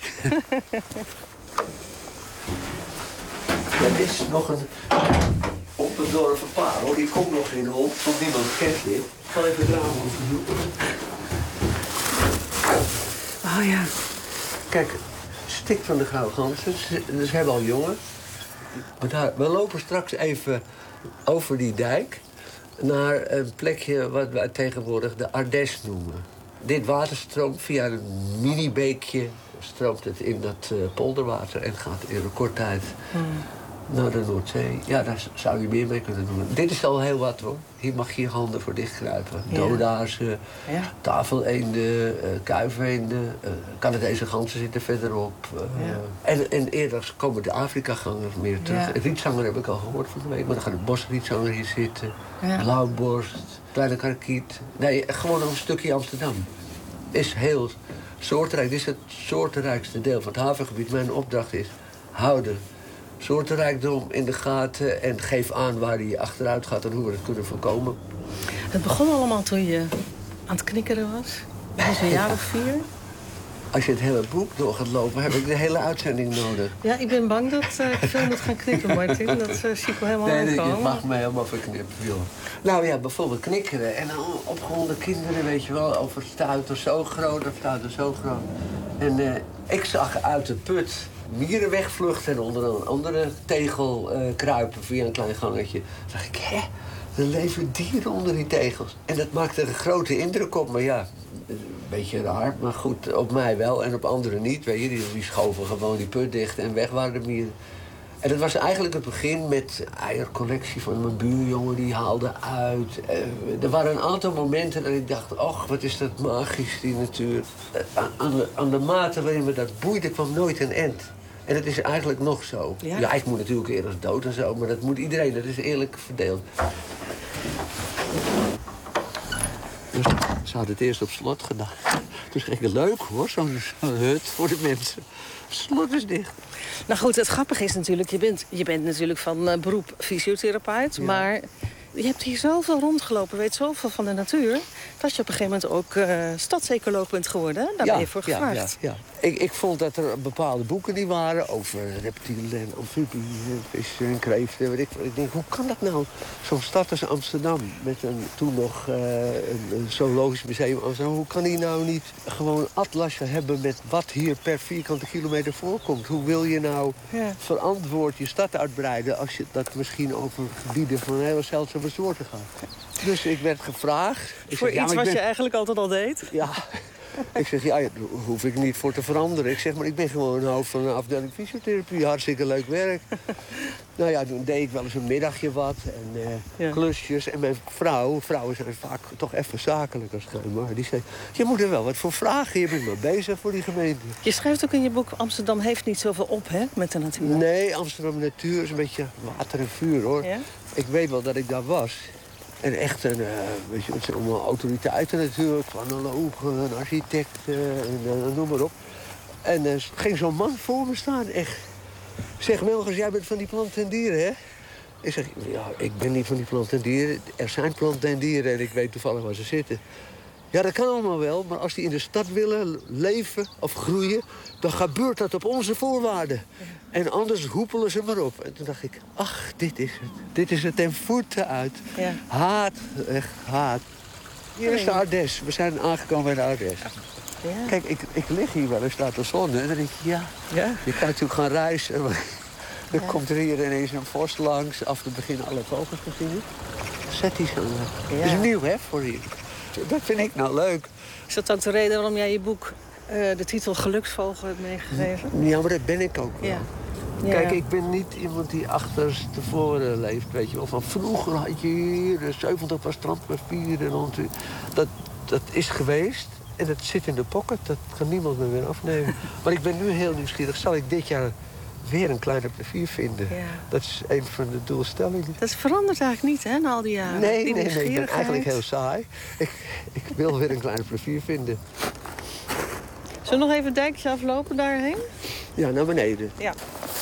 Het is nog een opbedorven parel. Die komt nog in hond, want niemand kent dit. Ik ga even het raam open doen. Oh ja. Kijk, stik van de grauwganzen. Ze hebben al jongen. Maar daar, we lopen straks even over die dijk... naar een plekje wat wij tegenwoordig de Ardèche noemen. Dit water stroomt via een mini-beekje... stroomt het in dat uh, polderwater en gaat in een korte tijd... Hmm. naar de Noordzee. Ja, daar zou je meer mee kunnen doen. Dit is al heel wat, hoor. Hier mag je je handen voor dichtkruipen. Ja. Dodazen, ja. tafeleenden, uh, kuifeenden. Uh, Canadese ganzen zitten verderop. Uh, ja. en, en eerder komen de Afrika-gangers meer terug. Ja. Rietzanger heb ik al gehoord van de week. Maar dan gaat de bosrietzanger hier zitten. Ja. Blauwborst, kleine karkiet. Nee, gewoon nog een stukje Amsterdam. Is heel soortrijk. Dit is het soortenrijkste deel van het havengebied. Mijn opdracht is houden soortenrijkdom in de gaten en geef aan waar je achteruit gaat en hoe we het kunnen voorkomen. Het begon allemaal toen je aan het knikkeren was. Dat was een jaar of vier. Als je het hele boek door gaat lopen, heb ik de hele uitzending nodig. Ja, ik ben bang dat uh, ik veel moet gaan knippen, Martin. Dat uh, zie ik wel helemaal nee, aankomen. Nee, je mag me helemaal verknippen, joh. Nou ja, bijvoorbeeld knikkeren. En dan opgewonden kinderen, weet je wel, over stuiter zo groot of stuiter zo groot. En uh, ik zag uit de put mieren wegvluchten en onder een andere tegel uh, kruipen via een klein gangetje. Dan dacht ik, hè, er leven dieren onder die tegels. En dat maakte een grote indruk op me, ja. Een beetje raar, maar goed, op mij wel en op anderen niet. Weet je, die, die schoven gewoon die put dicht en weg waren de mieren. En dat was eigenlijk het begin met eiercollectie van mijn buurjongen, die haalde uit. Uh, er waren een aantal momenten dat ik dacht, och, wat is dat magisch, die natuur. Uh, aan, de, aan de mate waarin me dat boeide, kwam nooit een end. En dat is eigenlijk nog zo. Ja, ja ik moet natuurlijk eerst dood en zo, maar dat moet iedereen, dat is eerlijk verdeeld. Dus ze hadden het eerst op slot gedaan. Toen zei ik, leuk hoor, zo'n zo hut voor de mensen. Slot is dicht. Nou goed, het grappige is natuurlijk, je bent, je bent natuurlijk van uh, beroep fysiotherapeut, ja. Maar Je hebt hier zoveel rondgelopen, weet zoveel van de natuur... dat je op een gegeven moment ook uh, stadsecoloog bent geworden. Daar ja, ben je voor gevraagd. Ja, ja, ja. Ik, ik vond dat er bepaalde boeken die waren over reptielen en amfibieën, vissen en kreeften. Weet ik, ik denk, hoe kan dat nou? Zo'n stad als Amsterdam, met een, toen nog uh, een, een zoologisch museum Amsterdam... hoe kan die nou niet gewoon atlasje hebben met wat hier per vierkante kilometer voorkomt? Hoe wil je nou ja. verantwoord je stad uitbreiden als je dat misschien over gebieden van hele zeldzame soorten gaat? Dus ik werd gevraagd. Ik voor zeg, iets ja, wat ben... je eigenlijk altijd al deed? Ja. Ik zeg, ja, daar hoef ik niet voor te veranderen. Ik zeg, maar ik ben gewoon hoofd van een afdeling fysiotherapie. Hartstikke leuk werk. Nou ja, toen deed ik wel eens een middagje wat. En uh, ja. klusjes. En mijn vrouw, vrouwen zijn vaak toch even zakelijk als schijnbaar. Die zei, je moet er wel wat voor vragen. Je bent maar bezig voor die gemeente. Je schrijft ook in je boek, Amsterdam heeft niet zoveel op, hè, met de natuur. Nee, Amsterdam natuur is een beetje water en vuur, hoor. Ja? Ik weet wel dat ik daar was. En echt een, uh, weet je, het zijn allemaal autoriteiten natuurlijk, planologen, architecten, en, uh, noem maar op. En er uh, ging zo'n man voor me staan, echt. Zeg, Melgers, jij bent van die planten en dieren, hè? Ik zeg, ja, ik ben niet van die planten en dieren. Er zijn planten en dieren en ik weet toevallig waar ze zitten. Ja, dat kan allemaal wel, maar als die in de stad willen leven of groeien... dan gebeurt dat op onze voorwaarden. En anders hoepelen ze maar op. En toen dacht ik, ach, dit is het. Dit is het ten voeten uit. Ja. Haat, echt haat. Hier is de Ardes. We zijn aangekomen bij de Ardes. Ja. Kijk, ik, ik lig hier wel eens naar de zon. En dan denk ik, ja, ja, je kan natuurlijk gaan reizen. Dan ja. komt er hier ineens een vos langs. Af te beginnen alle vogels te zien. Zet die zo. Ja. Dat is nieuw, hè, voor hier. Dat vind ik nou leuk. Is dat ook de reden waarom jij je boek uh, de titel Geluksvogel hebt meegegeven? Ja, maar dat ben ik ook wel. Ja. Kijk, ja. ik ben niet iemand die achterstevoren leeft, weet je wel. Van vroeger had je hier zeventig was strandpapier en ont... dat, dat is geweest en dat zit in de pocket. Dat kan niemand me meer afnemen. Maar ik ben nu heel nieuwsgierig. Zal ik dit jaar weer een kleine plezier vinden? Ja. Dat is een van de doelstellingen. Dat verandert eigenlijk niet, hè, na al die jaren? Nee, die nee, nee. Ik ben eigenlijk heel saai. Ik, ik wil weer een kleine plezier vinden. Zullen we nog even het dijkje aflopen daarheen? Ja, naar beneden. Ja.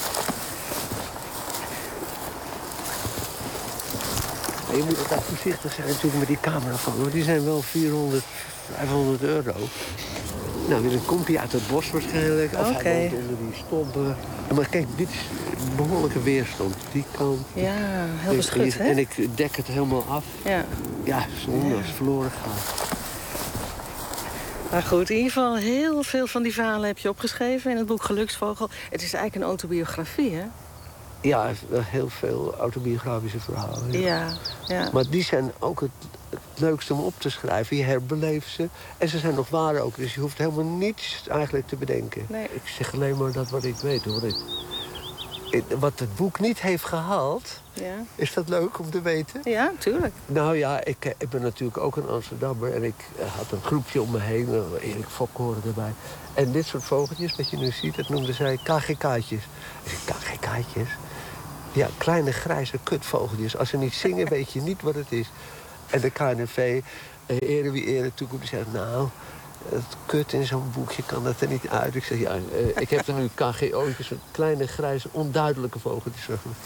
Je moet altijd voorzichtig zijn natuurlijk met die camera van, want die zijn wel vierhonderd, vijfhonderd euro. Nou, dan komt hij uit het bos waarschijnlijk. Of okay. Hij woont onder die stompen. Maar kijk, dit is een behoorlijke weerstand. Die kant. Ja, heel beschut, hè? En ik dek het helemaal af. Ja. Ja, zonde als het verloren gaat. Maar goed, in ieder geval heel veel van die verhalen heb je opgeschreven in het boek Geluksvogel. Het is eigenlijk een autobiografie, hè? Ja, heel veel autobiografische verhalen. Ja. Ja, ja. Maar die zijn ook het, het leukste om op te schrijven. Je herbeleeft ze. En ze zijn nog waar ook. Dus je hoeft helemaal niets eigenlijk te bedenken. Nee. Ik zeg alleen maar dat wat ik weet. Hoor. Ik, wat het boek niet heeft gehaald... Ja. Is dat leuk om te weten? Ja, tuurlijk. Nou ja, ik, ik ben natuurlijk ook een Amsterdammer. En ik had een groepje om me heen. Erik Fok hoorde erbij. En dit soort vogeltjes, wat je nu ziet, dat noemden zij K G K'tjes. K G K'tjes? Ja, kleine grijze kutvogeltjes. Als ze niet zingen, weet je niet wat het is. En de K N V, eh, ere wie ere toekomt, die zegt... nou, het kut in zo'n boekje kan dat er niet uit. Ik zeg, ja, eh, ik heb er nu K G O'tjes, kleine grijze, onduidelijke vogeltjes.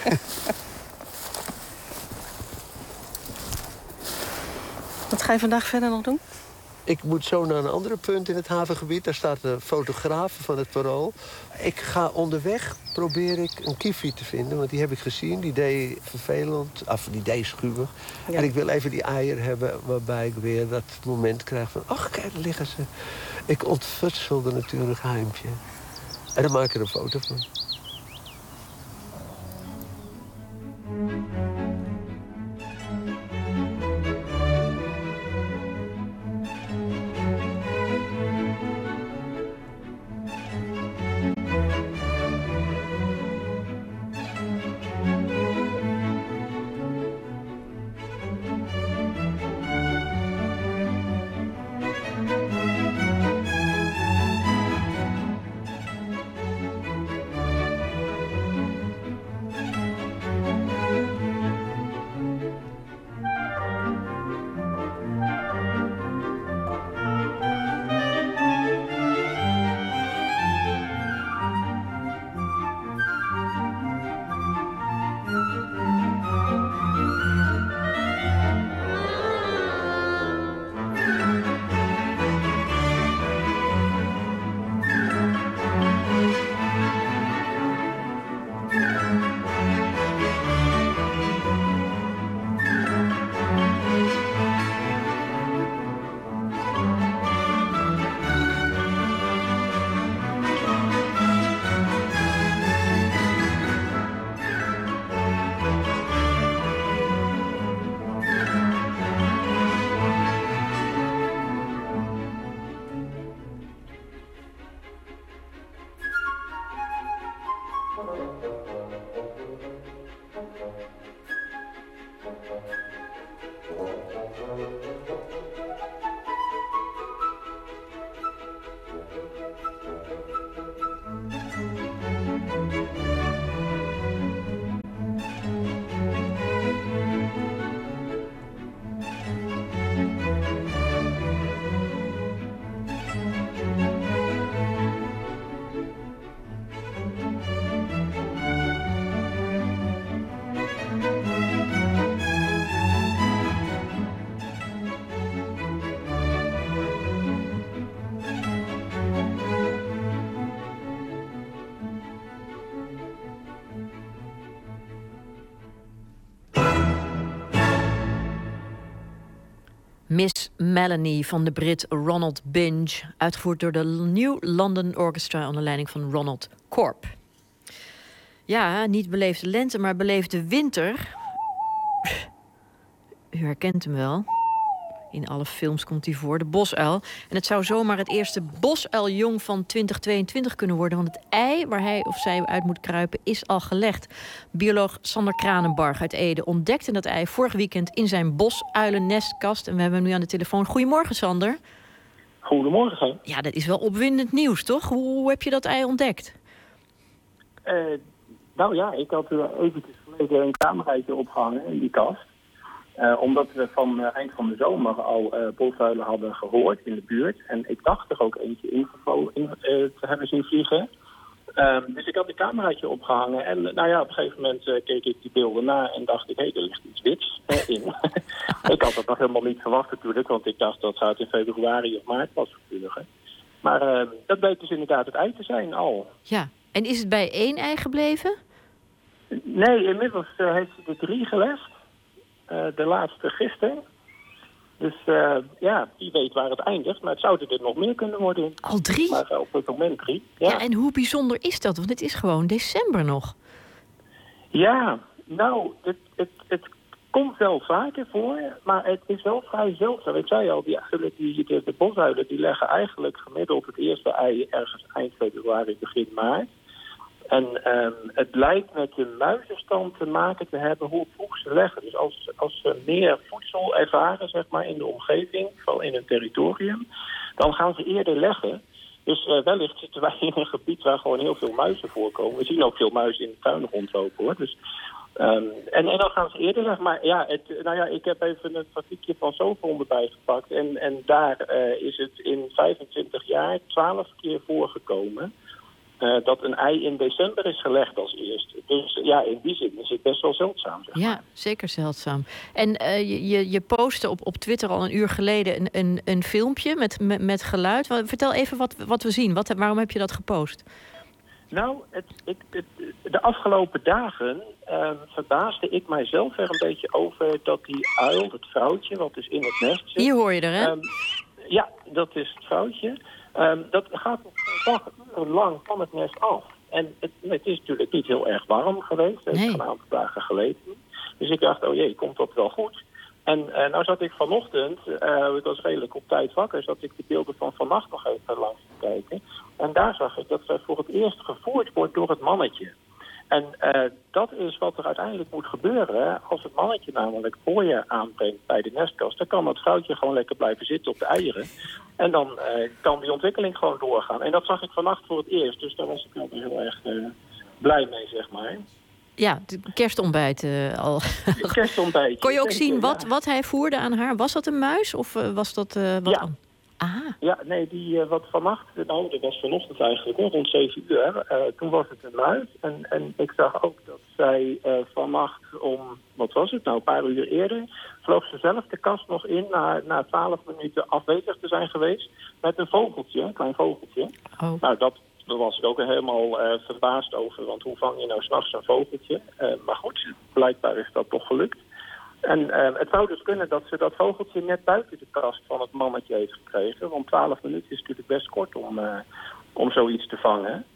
Wat ga je vandaag verder nog doen? Ik moet zo naar een andere punt in het havengebied. Daar staat een fotograaf van het Parool. Ik ga onderweg, probeer ik een kiwi te vinden. Want die heb ik gezien, die deed vervelend, of die deed schuwig. Ja. En ik wil even die eier hebben waarbij ik weer dat moment krijg van... ach, kijk, daar liggen ze. Ik ontfutselde natuurlijk een geheimpje. En dan maak ik er een foto van. Miss Melanie van de Brit Ronald Binge, uitgevoerd door de New London Orchestra onder leiding van Ronald Corp. Ja, niet beleefde lente, maar beleefde winter. U herkent hem wel. In alle films komt hij voor, de bosuil. En het zou zomaar het eerste bosuiljong van twintig tweeëntwintig kunnen worden, want het ei waar hij of zij uit moet kruipen is al gelegd. Bioloog Sander Kranenbarg uit Ede ontdekte dat ei vorig weekend in zijn bosuilennestkast. En we hebben hem nu aan de telefoon. Goedemorgen, Sander. Goedemorgen. Ja, dat is wel opwindend nieuws, toch? Hoe, hoe heb je dat ei ontdekt? Uh, nou ja, ik had er eventjes geleden een cameraatje opgehangen in die kast. Uh, omdat we van uh, eind van de zomer al uh, bosuilen hadden gehoord in de buurt. En ik dacht er ook eentje ingevol in, uh, te hebben zien vliegen. Um, dus ik had een cameraatje opgehangen. En nou ja, op een gegeven moment uh, keek ik die beelden na en dacht ik, hé, hey, er ligt iets wits uh, in. Ik had dat nog helemaal niet verwacht natuurlijk, want ik dacht dat zou het in februari of maart pas vliegen. Maar uh, dat bleek dus inderdaad het ei te zijn al. Ja, en is het bij één ei gebleven? Nee, inmiddels uh, heeft ze er drie gelegd. Uh, de laatste gisteren. Dus uh, ja, wie weet waar het eindigt. Maar het zouden er nog meer kunnen worden. Al drie? Maar uh, op het moment drie. Ja. Ja, en hoe bijzonder is dat? Want het is gewoon december nog. Ja, nou, het, het, het komt wel vaker voor. Maar het is wel vrij zeldzaam. Ik zei al, die, die, de, de bosuilen die leggen eigenlijk gemiddeld het eerste ei ergens eind februari, begin maart. En um, het lijkt met de muizenstand te maken te hebben hoe vroeg ze leggen. Dus als, als ze meer voedsel ervaren, zeg maar, in de omgeving, vooral in hun territorium, dan gaan ze eerder leggen. Dus uh, wellicht zitten wij in een gebied waar gewoon heel veel muizen voorkomen. We zien ook veel muizen in de tuin rondlopen, hoor. Dus, um, en, en dan gaan ze eerder leggen. Maar ja, het, nou ja, ik heb even een grafiekje van Sovron erbij gepakt. En, en daar uh, is het in vijfentwintig jaar twaalf keer voorgekomen. Uh, dat een ei in december is gelegd als eerste. Dus ja, in die zin is het best wel zeldzaam. Zeg maar. Ja, zeker zeldzaam. En uh, je, je postte op, op Twitter al een uur geleden een, een, een filmpje met, met, met geluid. Vertel even wat, wat we zien. Wat, waarom heb je dat gepost? Nou, het, ik, het, de afgelopen dagen uh, verbaasde ik mijzelf er een beetje over dat die uil, het vrouwtje, wat dus in het nest zit. Hier hoor je er, hè? Um, ja, dat is het vrouwtje. Um, dat gaat nog een lang van het nest af. En het, het is natuurlijk niet heel erg warm geweest. Het is een aantal dagen geleden. Dus ik dacht, oh jee, komt dat wel goed? En uh, nou zat ik vanochtend, uh, het was redelijk op tijd wakker, zat ik de beelden van vannacht nog even langs te kijken. En daar zag ik dat zij voor het eerst gevoerd wordt door het mannetje. En uh, dat is wat er uiteindelijk moet gebeuren. Als het mannetje namelijk pooien aanbrengt bij de nestkast, dan kan dat vrouwtje gewoon lekker blijven zitten op de eieren. En dan uh, kan die ontwikkeling gewoon doorgaan. En dat zag ik vannacht voor het eerst. Dus daar was ik wel heel erg uh, blij mee, zeg maar. Ja, de kerstontbijt uh, al. Kerstontbijt. Kon je ook zien wat, wat hij voerde aan haar? Was dat een muis of uh, was dat uh, wat ja. an- Aha. Ja, nee, die uh, wat vannacht, nou, dat was vanochtend eigenlijk, hoor, rond zeven uur. Uh, toen was het een muis. En, en ik zag ook dat zij uh, vannacht om, wat was het nou, een paar uur eerder, vloog ze zelf de kast nog in na, na twaalf minuten afwezig te zijn geweest met een vogeltje, een klein vogeltje. Oh. Nou, dat, daar was ik ook helemaal uh, verbaasd over, want hoe vang je nou 's nachts een vogeltje? Uh, maar goed, blijkbaar is dat toch gelukt. En uh, het zou dus kunnen dat ze dat vogeltje net buiten de kast van het mannetje heeft gekregen. Want twaalf minuten is natuurlijk best kort om, uh, om zoiets te vangen.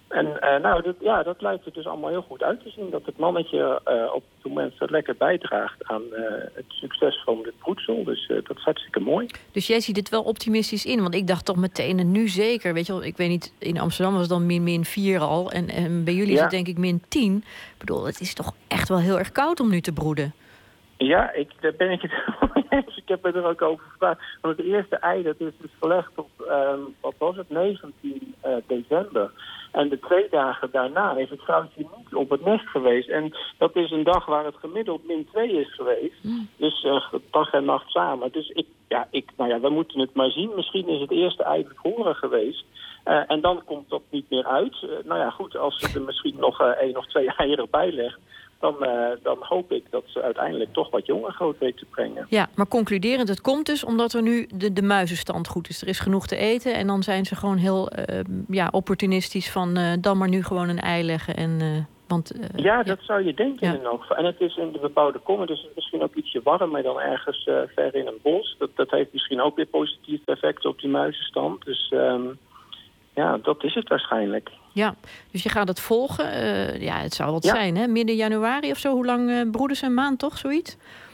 En uh, nou, dat, ja, dat lijkt er dus allemaal heel goed uit te zien. Dat het mannetje uh, op het moment lekker bijdraagt aan uh, het succes van het broedsel. Dus uh, dat is hartstikke mooi. Dus jij ziet het wel optimistisch in. Want ik dacht toch meteen, en nu zeker. Weet je wel, ik weet niet, in Amsterdam was het dan min, min vier al. En, en bij jullie ja. is het denk ik min tien. Ik bedoel, het is toch echt wel heel erg koud om nu te broeden. Ja, ik, daar ben ik het helemaal mee eens. Ik heb het er ook over gevraagd. Want het eerste ei dat is dus verlegd op, um, wat was het, negentien december. En de twee dagen daarna is het vrouwtje niet op het nest geweest. En dat is een dag waar het gemiddeld min twee is geweest. Mm. Dus uh, dag en nacht samen. Dus ik, ja, ik, nou ja, we moeten het maar zien. Misschien is het eerste ei bevroren geweest. Uh, en dan komt dat niet meer uit. Uh, nou ja, goed, als ze er misschien nog uh, één of twee eieren bij legt, Dan, uh, dan hoop ik dat ze uiteindelijk toch wat jonger groot weet te brengen. Ja, maar concluderend, het komt dus omdat er nu de, de muizenstand goed is. Er is genoeg te eten en dan zijn ze gewoon heel uh, ja, opportunistisch van uh, dan maar nu gewoon een ei leggen. En, uh, want, uh, ja, ja, dat zou je denken ja. in elk geval. En het is in de bebouwde kommen, dus het is misschien ook ietsje warmer dan ergens uh, ver in een bos. Dat, dat heeft misschien ook weer positief effect op die muizenstand. Dus um, ja, dat is het waarschijnlijk. Ja, dus je gaat het volgen. Uh, ja, het zou wat ja. zijn, hè? Midden januari of zo. Hoe lang uh, broeden ze? Een maand, toch? Zoiets?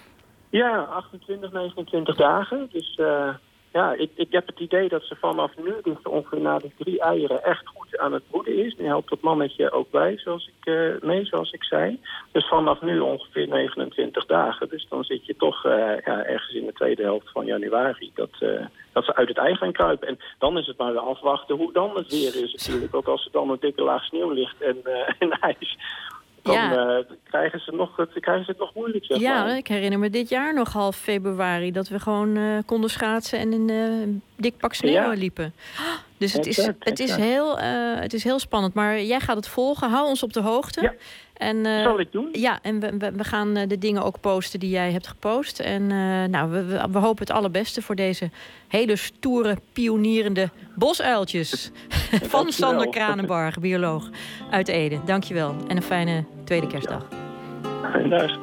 Ja, achtentwintig, negenentwintig dagen. Dus uh, ja, ik, ik heb het idee dat ze vanaf nu, dus ongeveer na de drie eieren, echt goed aan het broeden is. Nu helpt dat mannetje ook bij, zoals ik, uh, mee, zoals ik zei. Dus vanaf nu ongeveer negenentwintig dagen. Dus dan zit je toch uh, ja, ergens in de tweede helft van januari dat, uh, dat ze uit het ei gaan kruipen. En dan is het maar weer afwachten hoe dan het weer is natuurlijk. Ook als er dan een dikke laag sneeuw ligt en, uh, en ijs. Dan ja. uh, krijgen, ze nog, krijgen ze het nog moeilijk, zeg ja, maar. Ik herinner me dit jaar nog half februari dat we gewoon uh, konden schaatsen en in uh, een dik pak sneeuw ja. liepen. Dus het, exact, is, het, is heel, uh, het is heel spannend. Maar jij gaat het volgen. Hou ons op de hoogte. Ja. En, uh, zal ik doen. Ja, en we, we, we gaan de dingen ook posten die jij hebt gepost. En uh, nou, we, we, we hopen het allerbeste voor deze hele stoere, pionierende bosuiltjes. Van Sander Kranenbarg, bioloog uit Ede. Dankjewel. En een fijne tweede kerstdag. Ja. Dag.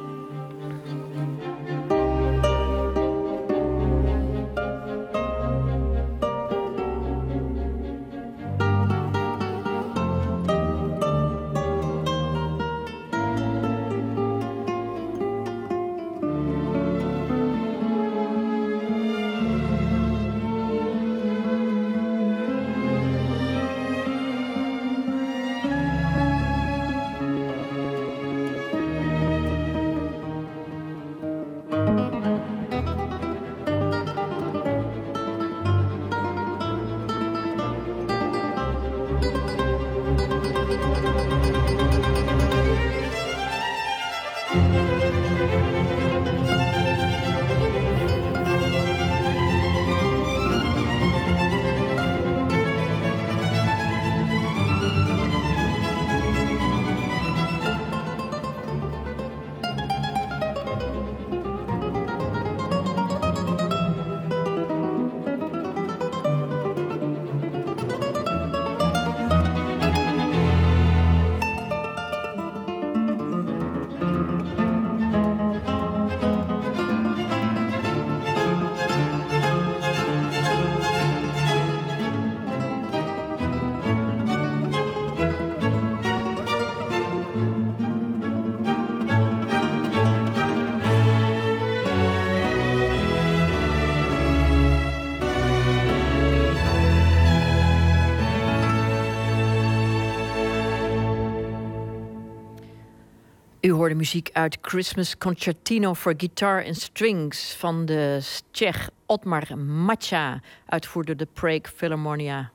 U hoorde muziek uit Christmas Concertino for Guitar and Strings van de Tsjech Otmar Macha, uitgevoerd door de Prague Philharmonia.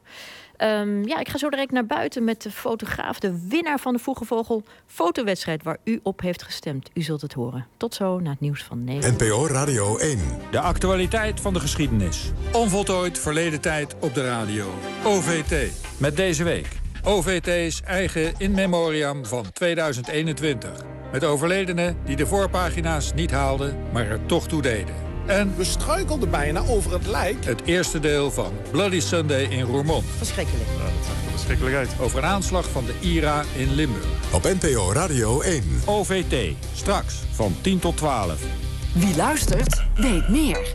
Um, ja, ik ga zo direct naar buiten met de fotograaf, de winnaar van de Vroege Vogel fotowedstrijd waar u op heeft gestemd. U zult het horen. Tot zo na het nieuws van negen. N P O Radio één. De actualiteit van de geschiedenis. Onvoltooid verleden tijd op de radio. O V T. Met deze week O V T's eigen in memoriam van tweeduizend eenentwintig. Met overledenen die de voorpagina's niet haalden, maar er toch toe deden. En we struikelden bijna over het lijk. Het eerste deel van Bloody Sunday in Roermond. Verschrikkelijk. Ja, dat zag er verschrikkelijk uit. Over een aanslag van de I R A in Limburg. Op N P O Radio één. O V T. Straks van tien tot twaalf. Wie luistert, weet meer.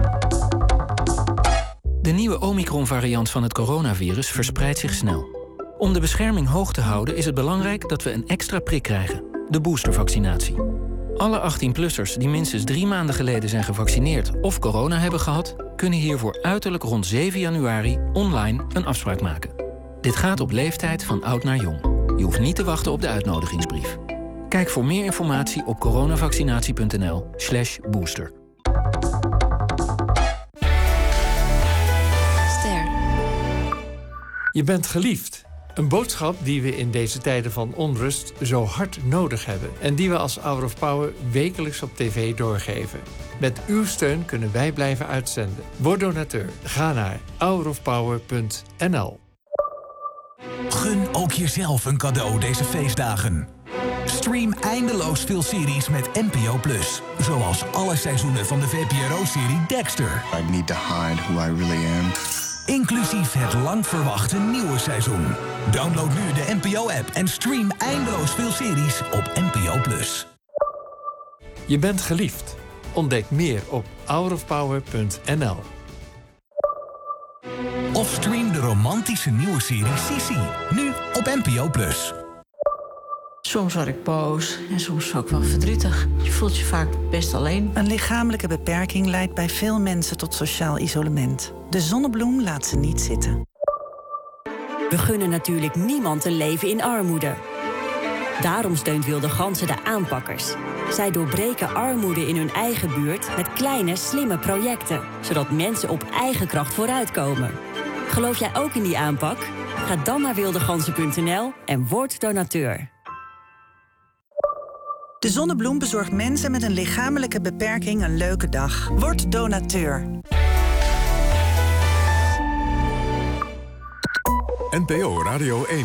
De nieuwe Omicron-variant van het coronavirus verspreidt zich snel. Om de bescherming hoog te houden is het belangrijk dat we een extra prik krijgen. De boostervaccinatie. Alle achttien-plussers die minstens drie maanden geleden zijn gevaccineerd of corona hebben gehad, kunnen hiervoor uiterlijk rond zeven januari online een afspraak maken. Dit gaat op leeftijd van oud naar jong. Je hoeft niet te wachten op de uitnodigingsbrief. Kijk voor meer informatie op coronavaccinatie.nl slash booster. Ster. Je bent geliefd. Een boodschap die we in deze tijden van onrust zo hard nodig hebben. En die we als Hour of Power wekelijks op tv doorgeven. Met uw steun kunnen wij blijven uitzenden. Word donateur. Ga naar hour of power punt n l. Gun ook jezelf een cadeau deze feestdagen. Stream eindeloos veel series met N P O Plus. Zoals alle seizoenen van de V P R O-serie Dexter. I need to hide who I really am. Inclusief het lang verwachte nieuwe seizoen. Download nu de N P O-app en stream eindeloos veel series op N P O Plus. Je bent geliefd. Ontdek meer op hour of power punt n l. Of stream de romantische nieuwe serie Sissi. Nu op N P O Plus. Soms word ik boos en soms ook wel verdrietig. Je voelt je vaak best alleen. Een lichamelijke beperking leidt bij veel mensen tot sociaal isolement. De Zonnebloem laat ze niet zitten. We gunnen natuurlijk niemand een leven in armoede. Daarom steunt Wilde Ganzen de aanpakkers. Zij doorbreken armoede in hun eigen buurt met kleine, slimme projecten. Zodat mensen op eigen kracht vooruitkomen. Geloof jij ook in die aanpak? Ga dan naar wildeganzen punt n l en word donateur. De Zonnebloem bezorgt mensen met een lichamelijke beperking een leuke dag. Word donateur. N P O Radio één.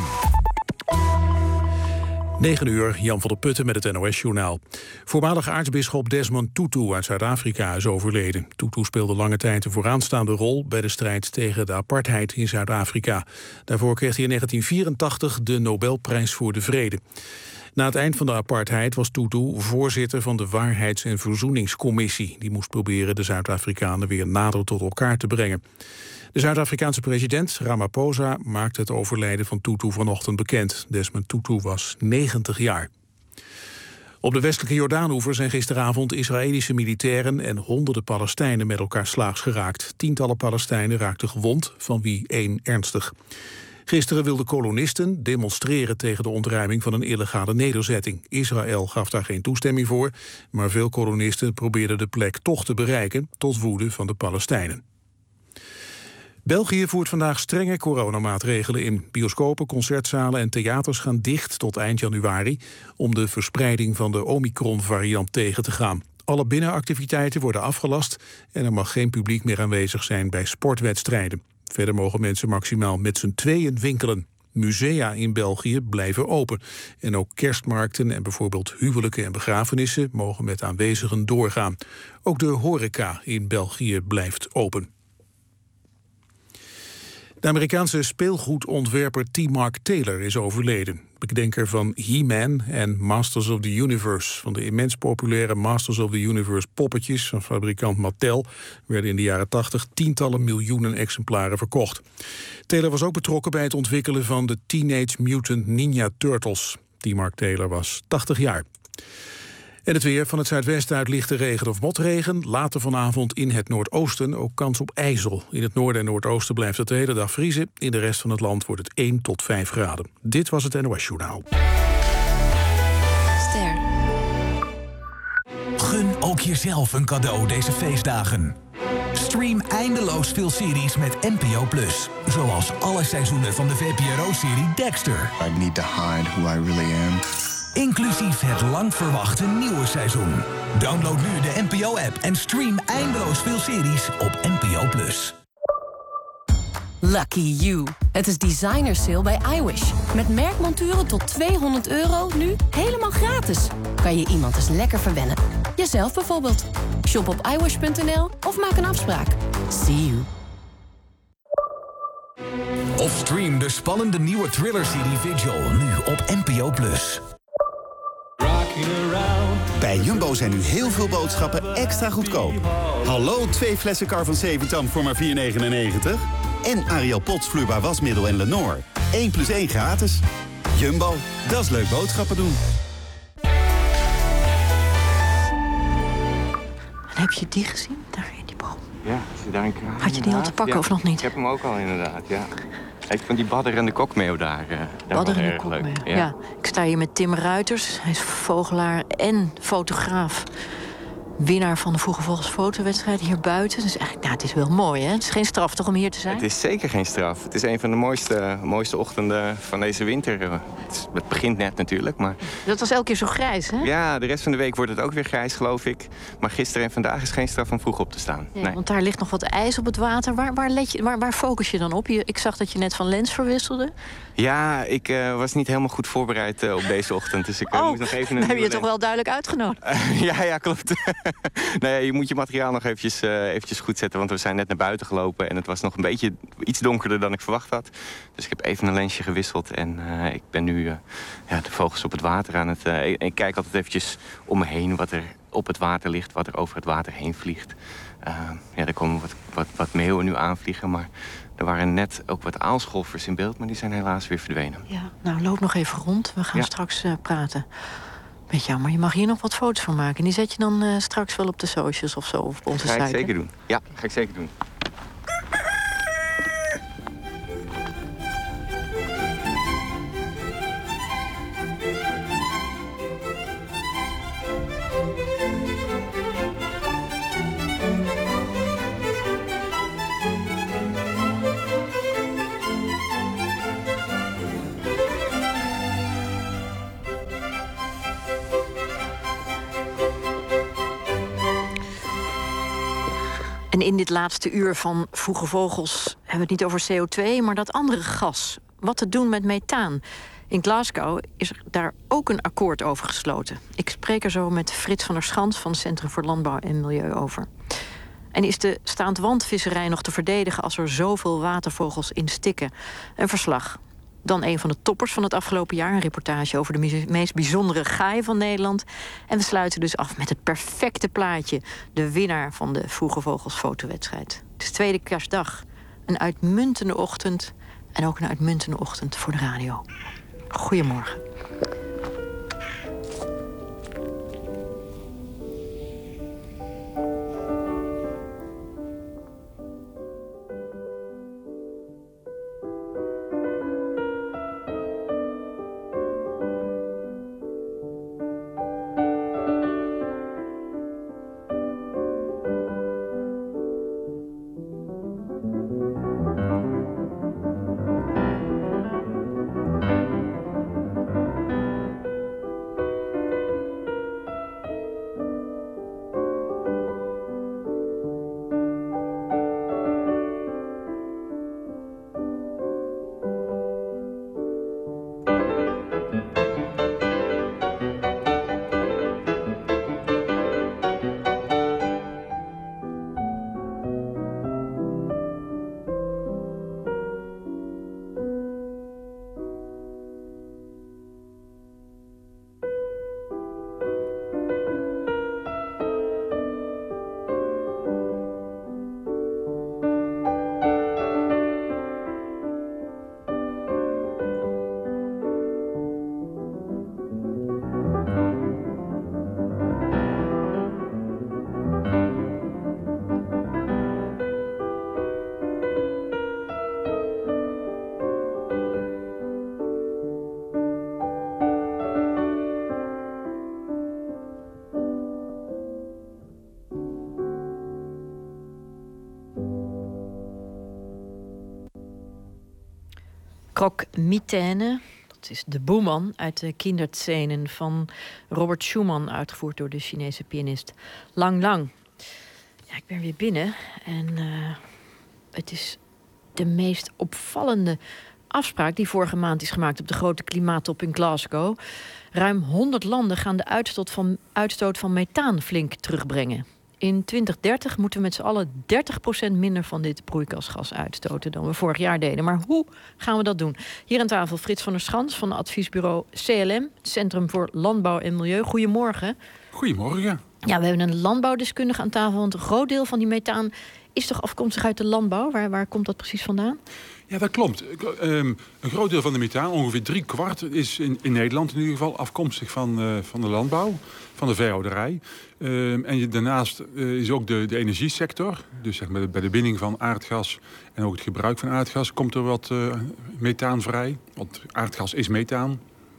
negen uur, Jan van der Putten met het N O S-journaal. Voormalig aartsbisschop Desmond Tutu uit Zuid-Afrika is overleden. Tutu speelde lange tijd een vooraanstaande rol bij de strijd tegen de apartheid in Zuid-Afrika. Daarvoor kreeg hij in negentien vierentachtig de Nobelprijs voor de Vrede. Na het eind van de apartheid was Tutu voorzitter van de Waarheids- en Verzoeningscommissie. Die moest proberen de Zuid-Afrikanen weer nader tot elkaar te brengen. De Zuid-Afrikaanse president Ramaphosa maakte het overlijden van Tutu vanochtend bekend. Desmond Tutu was negentig jaar. Op de westelijke Jordaanoever zijn gisteravond Israëlische militairen en honderden Palestijnen met elkaar slaags geraakt. Tientallen Palestijnen raakten gewond, van wie één ernstig. Gisteren wilden kolonisten demonstreren tegen de ontruiming van een illegale nederzetting. Israël gaf daar geen toestemming voor, maar veel kolonisten probeerden de plek toch te bereiken, tot woede van de Palestijnen. België voert vandaag strenge coronamaatregelen in. Bioscopen, concertzalen en theaters gaan dicht tot eind januari om de verspreiding van de Omicron-variant tegen te gaan. Alle binnenactiviteiten worden afgelast en er mag geen publiek meer aanwezig zijn bij sportwedstrijden. Verder mogen mensen maximaal met z'n tweeën winkelen. Musea in België blijven open. En ook kerstmarkten en bijvoorbeeld huwelijken en begrafenissen mogen met aanwezigen doorgaan. Ook de horeca in België blijft open. De Amerikaanse speelgoedontwerper T. Mark Taylor is overleden. Bedenker van He-Man en Masters of the Universe. Van de immens populaire Masters of the Universe poppetjes van fabrikant Mattel werden in de jaren tachtig tientallen miljoenen exemplaren verkocht. Taylor was ook betrokken bij het ontwikkelen van de Teenage Mutant Ninja Turtles. T. Mark Taylor was tachtig jaar. En het weer: van het zuidwesten uit lichte regen of motregen. Later vanavond in het noordoosten ook kans op ijzel. In het noorden en noordoosten blijft het de hele dag vriezen. In de rest van het land wordt het één tot vijf graden. Dit was het N O S-journaal. Ster. Gun ook jezelf een cadeau deze feestdagen. Stream eindeloos veel series met N P O Plus. Zoals alle seizoenen van de V P R O-serie Dexter. I need to hide who I really am. Inclusief het lang verwachte nieuwe seizoen. Download nu de N P O-app en stream eindeloos veel series op N P O Plus. Lucky you. Het is designer sale bij iWish. Met merkmonturen tot tweehonderd euro nu helemaal gratis. Kan je iemand eens lekker verwennen. Jezelf bijvoorbeeld. Shop op i wish punt n l of maak een afspraak. See you. Of stream de spannende nieuwe thriller-serie Vigil nu op N P O Plus. Bij Jumbo zijn nu heel veel boodschappen extra goedkoop. Hallo, twee flessen Car van Zeventam voor maar vier negenennegentig. En Ariel Pots vloeibaar wasmiddel en Lenor. één plus één gratis. Jumbo, dat is leuk boodschappen doen. En heb je die gezien? Daar in die boom. Ja, is daar een kraan? Had je die al te pakken ja, of nog niet? Ik heb hem ook al inderdaad, ja. Ik vond die badder en de kokmeeuw daar, uh, daar Badder en de erg kokmeeuw, leuk. ja. ja. Ik sta hier met Tim Ruiters. Hij is vogelaar en fotograaf. Winnaar van de Vroege Vogels fotowedstrijd hier buiten. Dus eigenlijk, nou, het is wel mooi, hè? Het is geen straf toch om hier te zijn? Het is zeker geen straf. Het is een van de mooiste, mooiste ochtenden van deze winter. Het, is, het begint net natuurlijk, maar... Dat was elke keer zo grijs, hè? Ja, de rest van de week wordt het ook weer grijs, geloof ik. Maar gisteren en vandaag is geen straf om vroeg op te staan. Ja, nee. Want daar ligt nog wat ijs op het water. Waar, waar, let je, waar, waar focus je dan op? Je, ik zag dat je net van lens verwisselde. Ja, ik uh, was niet helemaal goed voorbereid uh, op deze ochtend. Dus ik uh, oh, moet nog even... dan heb je toch wel duidelijk uitgenodigd. Uh, ja, ja, klopt. Nee, je moet je materiaal nog eventjes, uh, eventjes goed zetten. Want we zijn net naar buiten gelopen. En het was nog een beetje iets donkerder dan ik verwacht had. Dus ik heb even een lensje gewisseld. En uh, ik ben nu uh, ja, de vogels op het water aan het... Uh, ik, ik kijk altijd eventjes om me heen wat er op het water ligt. Wat er over het water heen vliegt. Uh, ja, er komen wat, wat, wat meeuwen nu aanvliegen. Maar er waren net ook wat aalscholvers in beeld. Maar die zijn helaas weer verdwenen. Ja, nou, loop nog even rond. We gaan ja. straks uh, praten. Met jou, maar je mag hier nog wat foto's van maken. En die zet je dan uh, straks wel op de socials of zo, of op onze site. Ga ik site, zeker doen. Ja, ga ik zeker doen. En in dit laatste uur van Vroege Vogels hebben we het niet over C O twee, maar dat andere gas. Wat te doen met methaan. In Glasgow is er daar ook een akkoord over gesloten. Ik spreek er zo met Frits van der Schans van het Centrum voor Landbouw en Milieu over. En is de staand-wandvisserij nog te verdedigen als er zoveel watervogels in stikken? Een verslag. Dan een van de toppers van het afgelopen jaar. Een reportage over de meest bijzondere gaai van Nederland. En we sluiten dus af met het perfecte plaatje. De winnaar van de Vroege Vogels fotowedstrijd. Het is tweede kerstdag. Een uitmuntende ochtend. En ook een uitmuntende ochtend voor de radio. Goedemorgen. Croque-Mitaine, dat is de boeman uit de Kinderzenen van Robert Schumann, uitgevoerd door de Chinese pianist Lang Lang. Ja, ik ben weer binnen en uh, het is de meest opvallende afspraak die vorige maand is gemaakt op de grote klimaattop in Glasgow. Ruim honderd landen gaan de uitstoot van, uitstoot van methaan flink terugbrengen. In twintig dertig moeten we met z'n allen dertig procent minder van dit broeikasgas uitstoten dan we vorig jaar deden. Maar hoe gaan we dat doen? Hier aan tafel Frits van der Schans van adviesbureau C L M, Centrum voor Landbouw en Milieu. Goedemorgen. Goedemorgen. Ja, we hebben een landbouwdeskundige aan tafel, want een groot deel van die methaan is toch afkomstig uit de landbouw? Waar, waar komt dat precies vandaan? Ja, dat klopt. Um, een groot deel van de methaan, ongeveer drie kwart, is in, in Nederland in ieder geval afkomstig van, uh, van de landbouw, van de veehouderij. Um, en je, daarnaast uh, is ook de, de energiesector, dus zeg maar bij de winning van aardgas en ook het gebruik van aardgas, komt er wat uh, methaan vrij. Want aardgas is methaan.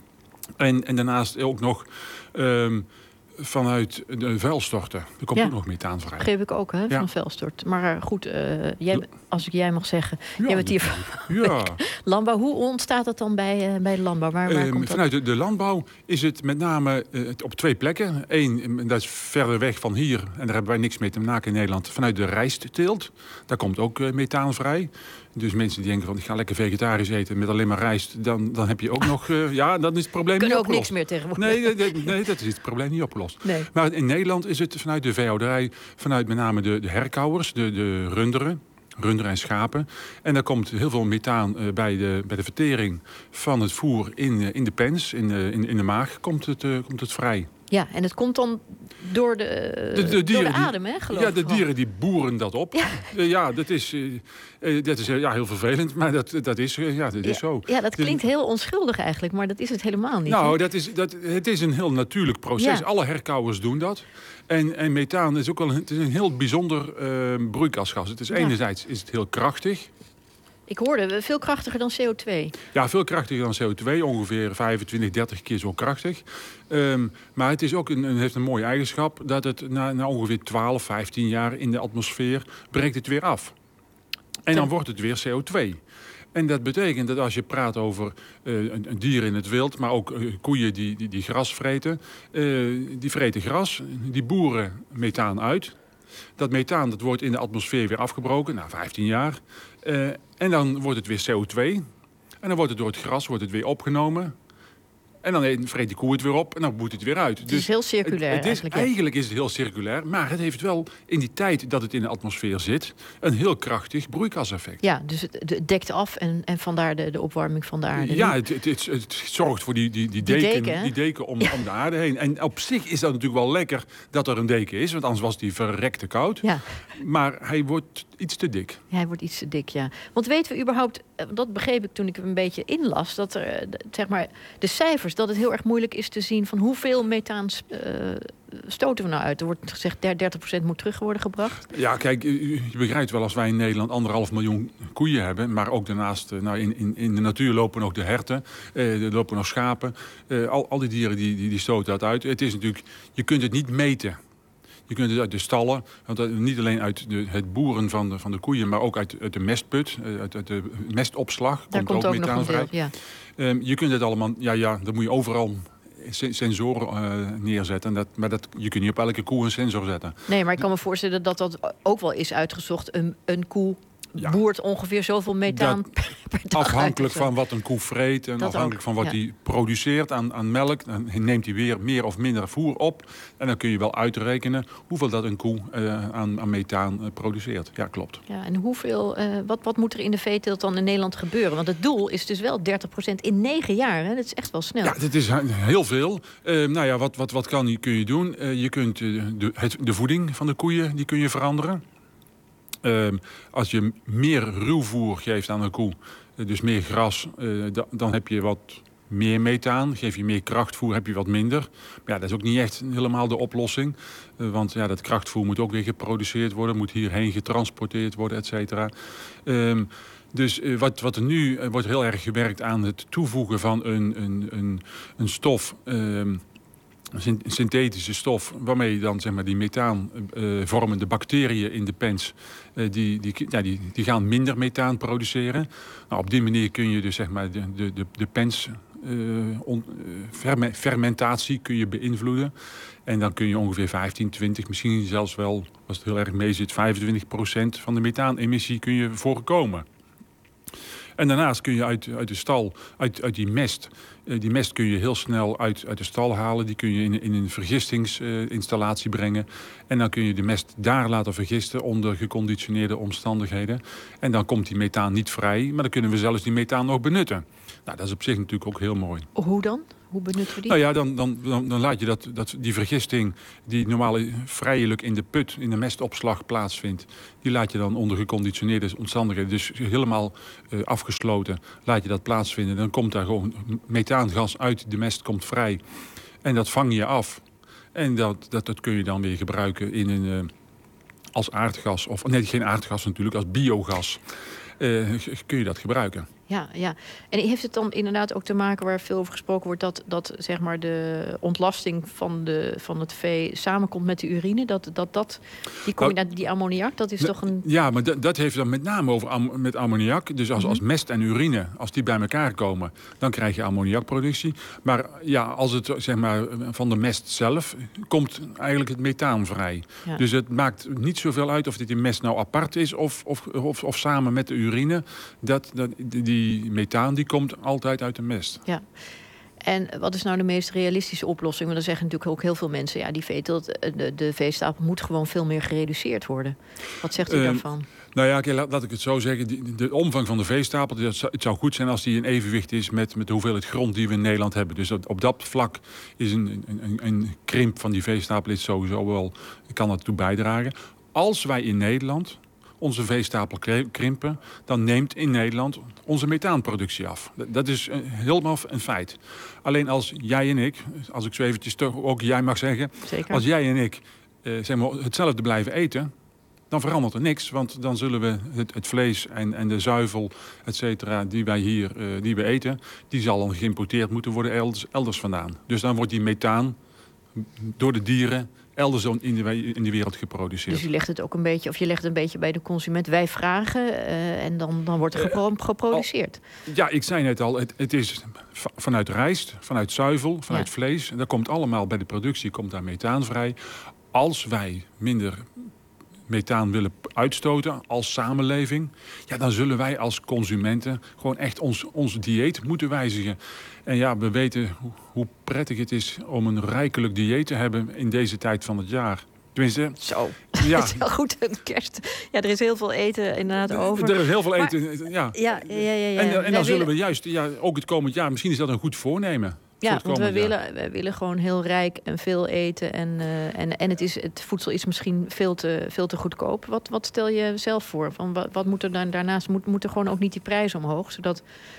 En, en daarnaast ook nog Um, vanuit de vuilstorten. Er komt ja. ook nog methaan vrij. Begreep ik ook, hè, van ja. vuilstort. Maar goed, uh, jij, als ik jij mag zeggen, ja, jij bent hier ja. landbouw. Hoe ontstaat dat dan bij, uh, bij de landbouw? Waar, waar uh, komt vanuit dat? de, de landbouw is het met name uh, op twee plekken. Eén, dat is verder weg van hier. En daar hebben wij niks mee te maken in Nederland. Vanuit de rijstteelt. Daar komt ook uh, methaan vrij. Dus mensen die denken van, ik ga lekker vegetarisch eten met alleen maar rijst. Dan, dan heb je ook nog, uh, ja, dan is het probleem Kunnen niet opgelost. ook niks meer tegenwoordig. Nee, nee, nee, nee, dat is het probleem niet opgelost. Nee. Maar in Nederland is het vanuit de veehouderij, vanuit met name de, de herkauwers, de, de runderen. Runderen en schapen. En daar komt heel veel methaan uh, bij, de, bij de vertering van het voer in, uh, in de pens, in de, in, in de maag, komt het, uh, komt het vrij. Ja, en het komt dan door de, de, de, door de adem, hè, geloof ik. ik. Ja, de dieren die boeren dat op. Ja, uh, ja dat is, uh, uh, dat is uh, ja, heel vervelend, maar dat, dat, is, uh, ja, dat ja, is zo. Ja, dat klinkt dus, heel onschuldig eigenlijk, maar dat is het helemaal niet. Nou, dat is, dat, het is een heel natuurlijk proces. Ja. Alle herkauwers doen dat. En, en methaan is ook wel een, het is een heel bijzonder uh, broeikasgas. Het is ja. enerzijds is het heel krachtig. Ik hoorde, veel krachtiger dan C O twee. Ja, veel krachtiger dan C O twee. Ongeveer vijfentwintig, dertig keer zo krachtig. Um, maar het is ook een, een, heeft een mooie eigenschap dat het na, na ongeveer twaalf, vijftien jaar in de atmosfeer breekt het weer af. En dan wordt het weer C O twee. En dat betekent dat als je praat over uh, een, een dier in het wild, maar ook uh, koeien die, die, die gras vreten. Uh, die vreten gras, die boeren methaan uit. Dat methaan dat wordt in de atmosfeer weer afgebroken, na vijftien jaar. Uh, en dan wordt het weer C O twee. En dan wordt het door het gras wordt het weer opgenomen. En dan vreet die koe het weer op en dan moet het weer uit. Het is dus heel circulair het, het is, eigenlijk. Ja. Eigenlijk is het heel circulair. Maar het heeft wel in die tijd dat het in de atmosfeer zit een heel krachtig broeikaseffect. Ja, dus het, het dekt af en, en vandaar de, de opwarming van de aarde. Ja, het, het, het, het zorgt voor die, die, die deken, die deken, die deken om, ja. om de aarde heen. En op zich is dat natuurlijk wel lekker dat er een deken is. Want anders was die verrekte koud. Ja. Maar hij wordt iets te dik. Ja, hij wordt iets te dik, ja. Want weten we überhaupt, dat begreep ik toen ik hem een beetje inlas, dat er, zeg maar, de cijfers, dat het heel erg moeilijk is te zien van hoeveel methaan uh, stoten we nou uit. Er wordt gezegd dertig procent moet terug worden gebracht. Ja, kijk, je begrijpt wel als wij in Nederland anderhalf miljoen koeien hebben, maar ook daarnaast, nou, in, in, in de natuur lopen ook de herten, uh, er lopen nog schapen. Uh, al, al die dieren die, die, die stoten dat uit. Het is natuurlijk, je kunt het niet meten. Je kunt het uit de stallen, want niet alleen uit de, het boeren van de, van de koeien, maar ook uit, uit de mestput, uit, uit de mestopslag. Daar komt, komt ook, ook nog een deel, ja. Um, je kunt het allemaal, ja, ja, dat moet je overal sensoren uh, neerzetten. En dat, maar dat, je kunt niet op elke koe een sensor zetten. Nee, maar ik kan me voorstellen dat dat ook wel is uitgezocht. Een, een koe ja. boert ongeveer zoveel methaan dat, per dag afhankelijk uit, van wat een koe vreet en dat afhankelijk ook. van wat hij ja. produceert aan, aan melk. Dan neemt hij weer meer of minder voer op. En dan kun je wel uitrekenen hoeveel dat een koe uh, aan, aan methaan uh, produceert. Ja, klopt. Ja, en hoeveel, uh, wat, wat moet er in de veeteelt dan in Nederland gebeuren? Want het doel is dus wel dertig procent in negen jaar. Hè? Dat is echt wel snel. Ja, dat is heel veel. Uh, nou ja, wat, wat, wat kan, kun je doen? Uh, je kunt uh, de, het, de voeding van de koeien die kun je veranderen. Uh, als je meer ruwvoer geeft aan een koe, uh, dus meer gras, uh, da- dan heb je wat meer methaan. Geef je meer krachtvoer, heb je wat minder. Maar ja, dat is ook niet echt helemaal de oplossing. Uh, want ja, dat krachtvoer moet ook weer geproduceerd worden, moet hierheen getransporteerd worden, et cetera. Uh, dus uh, wat, wat er nu uh, wordt heel erg gewerkt aan het toevoegen van een, een, een, een stof. Uh, Een synthetische stof waarmee dan zeg maar, die methaan uh, vormende bacteriën in de pens, uh, die, die, ja, die, die gaan minder methaan produceren. Nou, op die manier kun je dus zeg maar, de, de, de pens uh, on, uh, ferme, fermentatie kun je beïnvloeden. En dan kun je ongeveer vijftien, twintig, misschien zelfs wel, als het heel erg mee zit, vijfentwintig procent van de methaanemissie kun je voorkomen. En daarnaast kun je uit, uit de stal, uit, uit die mest... Uh, die mest kun je heel snel uit, uit de stal halen. Die kun je in, in een vergistingsinstallatie uh, brengen. En dan kun je de mest daar laten vergisten onder geconditioneerde omstandigheden. En dan komt die methaan niet vrij. Maar dan kunnen we zelfs die methaan nog benutten. Nou, dat is op zich natuurlijk ook heel mooi. Hoe dan? Hoe benutten we die? Nou ja, dan, dan, dan, dan laat je dat, dat, die vergisting die normaal vrijelijk in de put, in de mestopslag plaatsvindt, die laat je dan onder geconditioneerde omstandigheden, dus helemaal uh, afgesloten, laat je dat plaatsvinden. Dan komt daar gewoon methaangas uit de mest, komt vrij. En dat vang je af. En dat, dat, dat kun je dan weer gebruiken in een, uh, als aardgas. Of nee, geen aardgas natuurlijk, als biogas. Uh, kun je dat gebruiken. Ja, ja. En heeft het dan inderdaad ook te maken, waar veel over gesproken wordt, dat, dat zeg maar de ontlasting van, de, van het vee samenkomt met de urine? Dat, dat, dat die, combinatie, die ammoniak, dat is toch een... Ja, maar dat, dat heeft dan met name over am, met ammoniak. Dus als, Mm-hmm. als mest en urine, als die bij elkaar komen, dan krijg je ammoniakproductie. Maar ja, als het zeg maar van de mest zelf komt eigenlijk het methaan vrij. Ja. Dus het maakt niet zoveel uit of dit in mest nou apart is of, of, of, of samen met de urine. Dat, dat, die Die methaan die komt altijd uit de mest. Ja. En wat is nou de meest realistische oplossing? Want dan zeggen natuurlijk ook heel veel mensen, ja, die veeteelt, de, de veestapel moet gewoon veel meer gereduceerd worden. Wat zegt u uh, daarvan? Nou ja, laat, laat ik het zo zeggen. Die, de omvang van de veestapel, dat zou, het zou goed zijn als die in evenwicht is met, met de hoeveelheid grond die we in Nederland hebben. Dus dat, op dat vlak is een, een, een krimp van die veestapel is sowieso wel, kan dat toe bijdragen. Als wij in Nederland onze veestapel krimpen, dan neemt in Nederland onze methaanproductie af. Dat is helemaal een feit. Alleen als jij en ik, als ik zo eventjes toch ook jij mag zeggen, Zeker. Als jij en ik eh, zeg maar, hetzelfde blijven eten, dan verandert er niks. Want dan zullen we het, het vlees en, en de zuivel, et cetera, die wij hier uh, die we eten, die zal dan geïmporteerd moeten worden elders, elders vandaan. Dus dan wordt die methaan door de dieren elders in de, in de wereld geproduceerd. Dus u legt het ook een beetje, of je legt het een beetje bij de consument. Wij vragen uh, en dan, dan wordt er gepro- geproduceerd. Uh, ja, ik zei net al, het, het is vanuit rijst, vanuit zuivel, vanuit ja. vlees. En dat komt allemaal bij de productie, komt daar methaan vrij. Als wij minder methaan willen uitstoten als samenleving, ja, dan zullen wij als consumenten gewoon echt ons, ons dieet moeten wijzigen. En ja, we weten hoe, hoe prettig het is om een rijkelijk dieet te hebben in deze tijd van het jaar. Tenminste, zo. Ja. Het is wel goed, een kerst. Ja, er is heel veel eten inderdaad over. Er is heel veel maar, eten, ja. Ja, ja, ja, ja. En, en dan wij zullen willen... we juist, ja, ook het komend jaar, misschien is dat een goed voornemen. Ja, want wij willen, wij willen gewoon heel rijk en veel eten. En, uh, en, en het, is, het voedsel is misschien veel te, veel te goedkoop. Wat, wat stel je zelf voor? Van wat, wat moet er dan daarnaast? Moet, moet er gewoon ook niet die prijs omhoog? Zodat,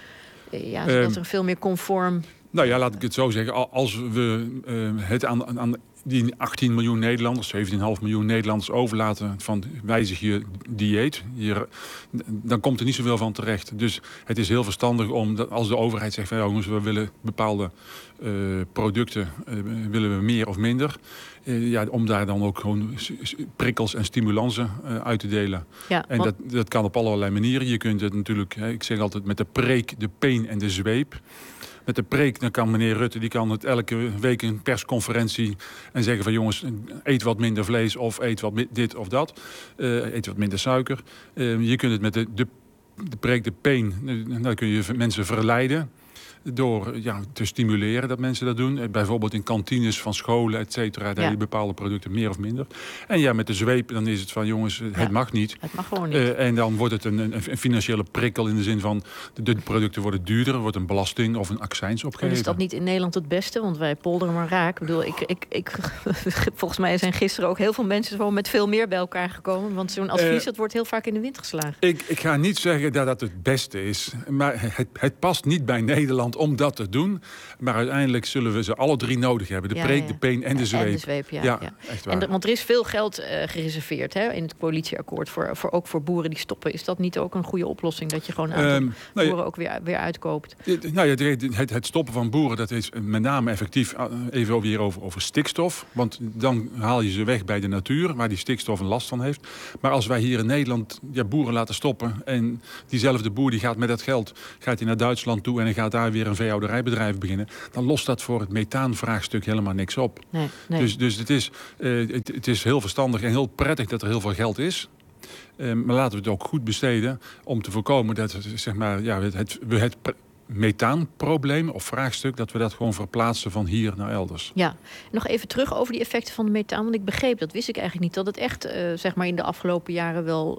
ja, zodat um, er veel meer conform... Nou ja, laat ik het zo zeggen. Als we uh, het aan, aan die achttien miljoen Nederlanders, zeventien komma vijf miljoen Nederlanders overlaten van wijzig je dieet, hier, dan komt er niet zoveel van terecht. Dus het is heel verstandig om, dat als de overheid zegt van ja, jongens, we willen bepaalde uh, producten, uh, willen we meer of minder. Uh, ja, om daar dan ook gewoon prikkels en stimulansen uh, uit te delen. Ja, en dat, dat kan op allerlei manieren. Je kunt het natuurlijk, hè, ik zeg altijd met de preek, de peen en de zweep. Met de preek, dan kan meneer Rutte, die kan het elke week in persconferentie en zeggen van jongens, eet wat minder vlees of eet wat dit of dat. Uh, eet wat minder suiker. Uh, je kunt het met de, de, de preek, de peen, dan kun je mensen verleiden door ja, te stimuleren dat mensen dat doen. Bijvoorbeeld in kantines van scholen, et cetera. Daar ja. je bepaalde producten meer of minder. En ja, met de zweep, dan is het van jongens, het ja. mag niet. Het mag gewoon niet. Uh, en dan wordt het een, een, een financiële prikkel in de zin van de, de producten worden duurder. Er wordt een belasting of een accijns opgegeven. En is dat niet in Nederland het beste? Want wij polderen maar raak. Ik bedoel, ik, ik, ik, volgens mij zijn gisteren ook heel veel mensen gewoon met veel meer bij elkaar gekomen. Want zo'n advies, uh, dat wordt heel vaak in de wind geslagen. Ik, ik ga niet zeggen dat dat het beste is. Maar het, het past niet bij Nederland om dat te doen. Maar uiteindelijk zullen we ze alle drie nodig hebben. De ja, preek, ja. de peen en de zweep. En de zweep, ja. ja, ja. Echt waar. En de, want er is veel geld uh, gereserveerd hè, in het coalitieakkoord. Voor, voor, ook voor boeren die stoppen. Is dat niet ook een goede oplossing? Dat je gewoon een aantal um, nou, boeren ook weer, weer uitkoopt? Nou ja, het, het stoppen van boeren, dat is met name effectief. Even weer over, over stikstof. Want dan haal je ze weg bij de natuur, waar die stikstof een last van heeft. Maar als wij hier in Nederland ja, boeren laten stoppen en diezelfde boer die gaat met dat geld gaat hij naar Duitsland toe en hij gaat daar weer een veehouderijbedrijf beginnen, dan lost dat voor het methaanvraagstuk helemaal niks op. Nee, nee. Dus, dus het, is, uh, het, het is heel verstandig en heel prettig dat er heel veel geld is. Uh, maar laten we het ook goed besteden om te voorkomen dat zeg maar, ja, het, het, het methaanprobleem of vraagstuk, dat we dat gewoon verplaatsen van hier naar elders. Ja, nog even terug over die effecten van de methaan. Want ik begreep, dat wist ik eigenlijk niet, dat het echt uh, zeg maar in de afgelopen jaren wel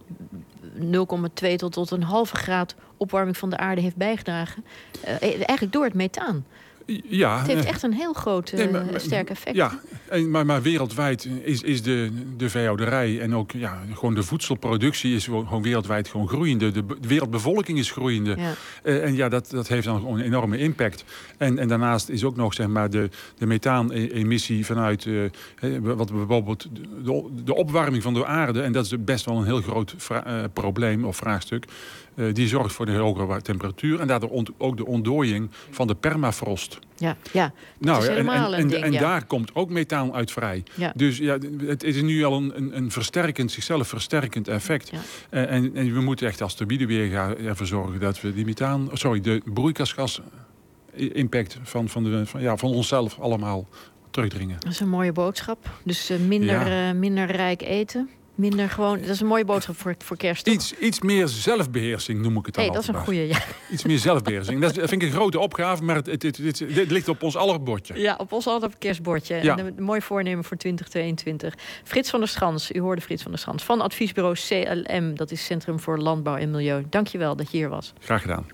nul komma twee tot, tot een halve graad opwarming van de aarde heeft bijgedragen. Uh, eigenlijk door het methaan. Ja, het heeft echt een heel groot, uh, nee, maar, maar, sterk effect. Ja, en, maar, maar wereldwijd is, is de, de veehouderij en ook ja, gewoon de voedselproductie is gewoon wereldwijd gewoon groeiende. De, de wereldbevolking is groeiende. Ja. Uh, en ja, dat, dat heeft dan een enorme impact. En, en daarnaast is ook nog zeg maar, de, de methaanemissie vanuit uh, wat bijvoorbeeld de, de opwarming van de aarde. En dat is best wel een heel groot vra- uh, probleem of vraagstuk. Uh, die zorgt voor de hogere temperatuur en daardoor ont- ook de ontdooiing van de permafrost. Ja, ja. Dat nou, is helemaal en, en, een ding, en ja. daar komt ook methaan uit vrij. Ja. Dus ja, het is nu al een, een, een versterkend, zichzelf versterkend effect. Ja. Uh, en, en we moeten echt als Turbide weer gaan ervoor zorgen dat we die methaan, sorry, de broeikasgas impact van, van, de, van, ja, van onszelf allemaal terugdringen. Dat is een mooie boodschap. Dus uh, minder, ja. uh, minder rijk eten. Minder gewoon, dat is een mooie boodschap voor, voor kerst. Toch? Iets, iets meer zelfbeheersing noem ik het dan. Hey, dat is een goeie, ja. Iets meer zelfbeheersing. Dat vind ik een grote opgave, maar het, het, het, het, het ligt op ons aller bordje. Ja, op ons aller kerstbordje. Ja. En een mooi voornemen voor twintig tweeëntwintig. Frits van der Schans, u hoorde Frits van der Schans van adviesbureau C L M. Dat is Centrum voor Landbouw en Milieu. Dank je wel dat je hier was. Graag gedaan.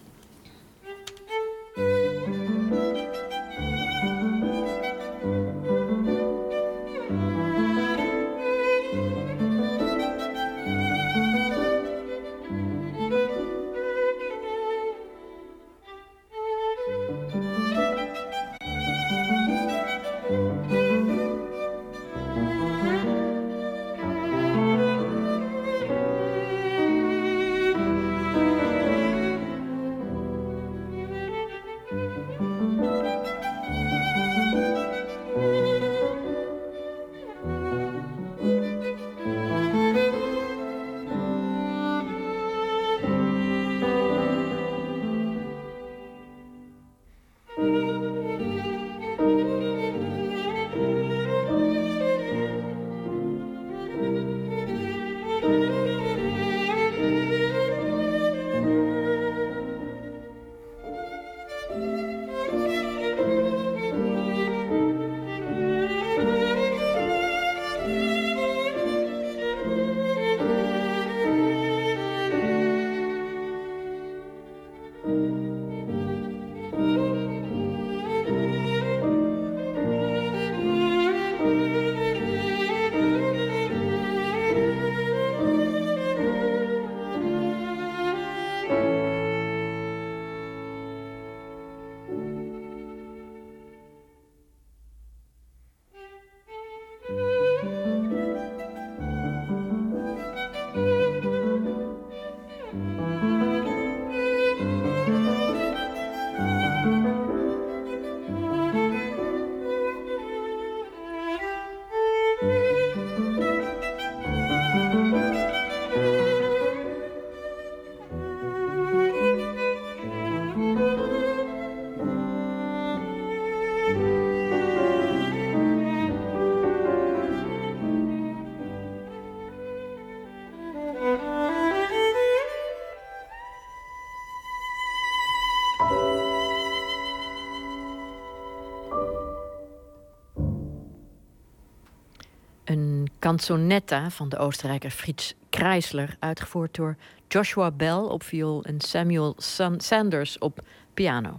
Een canzonetta van de Oostenrijker Fritz Kreisler, uitgevoerd door Joshua Bell op viool en Samuel Sanders op piano.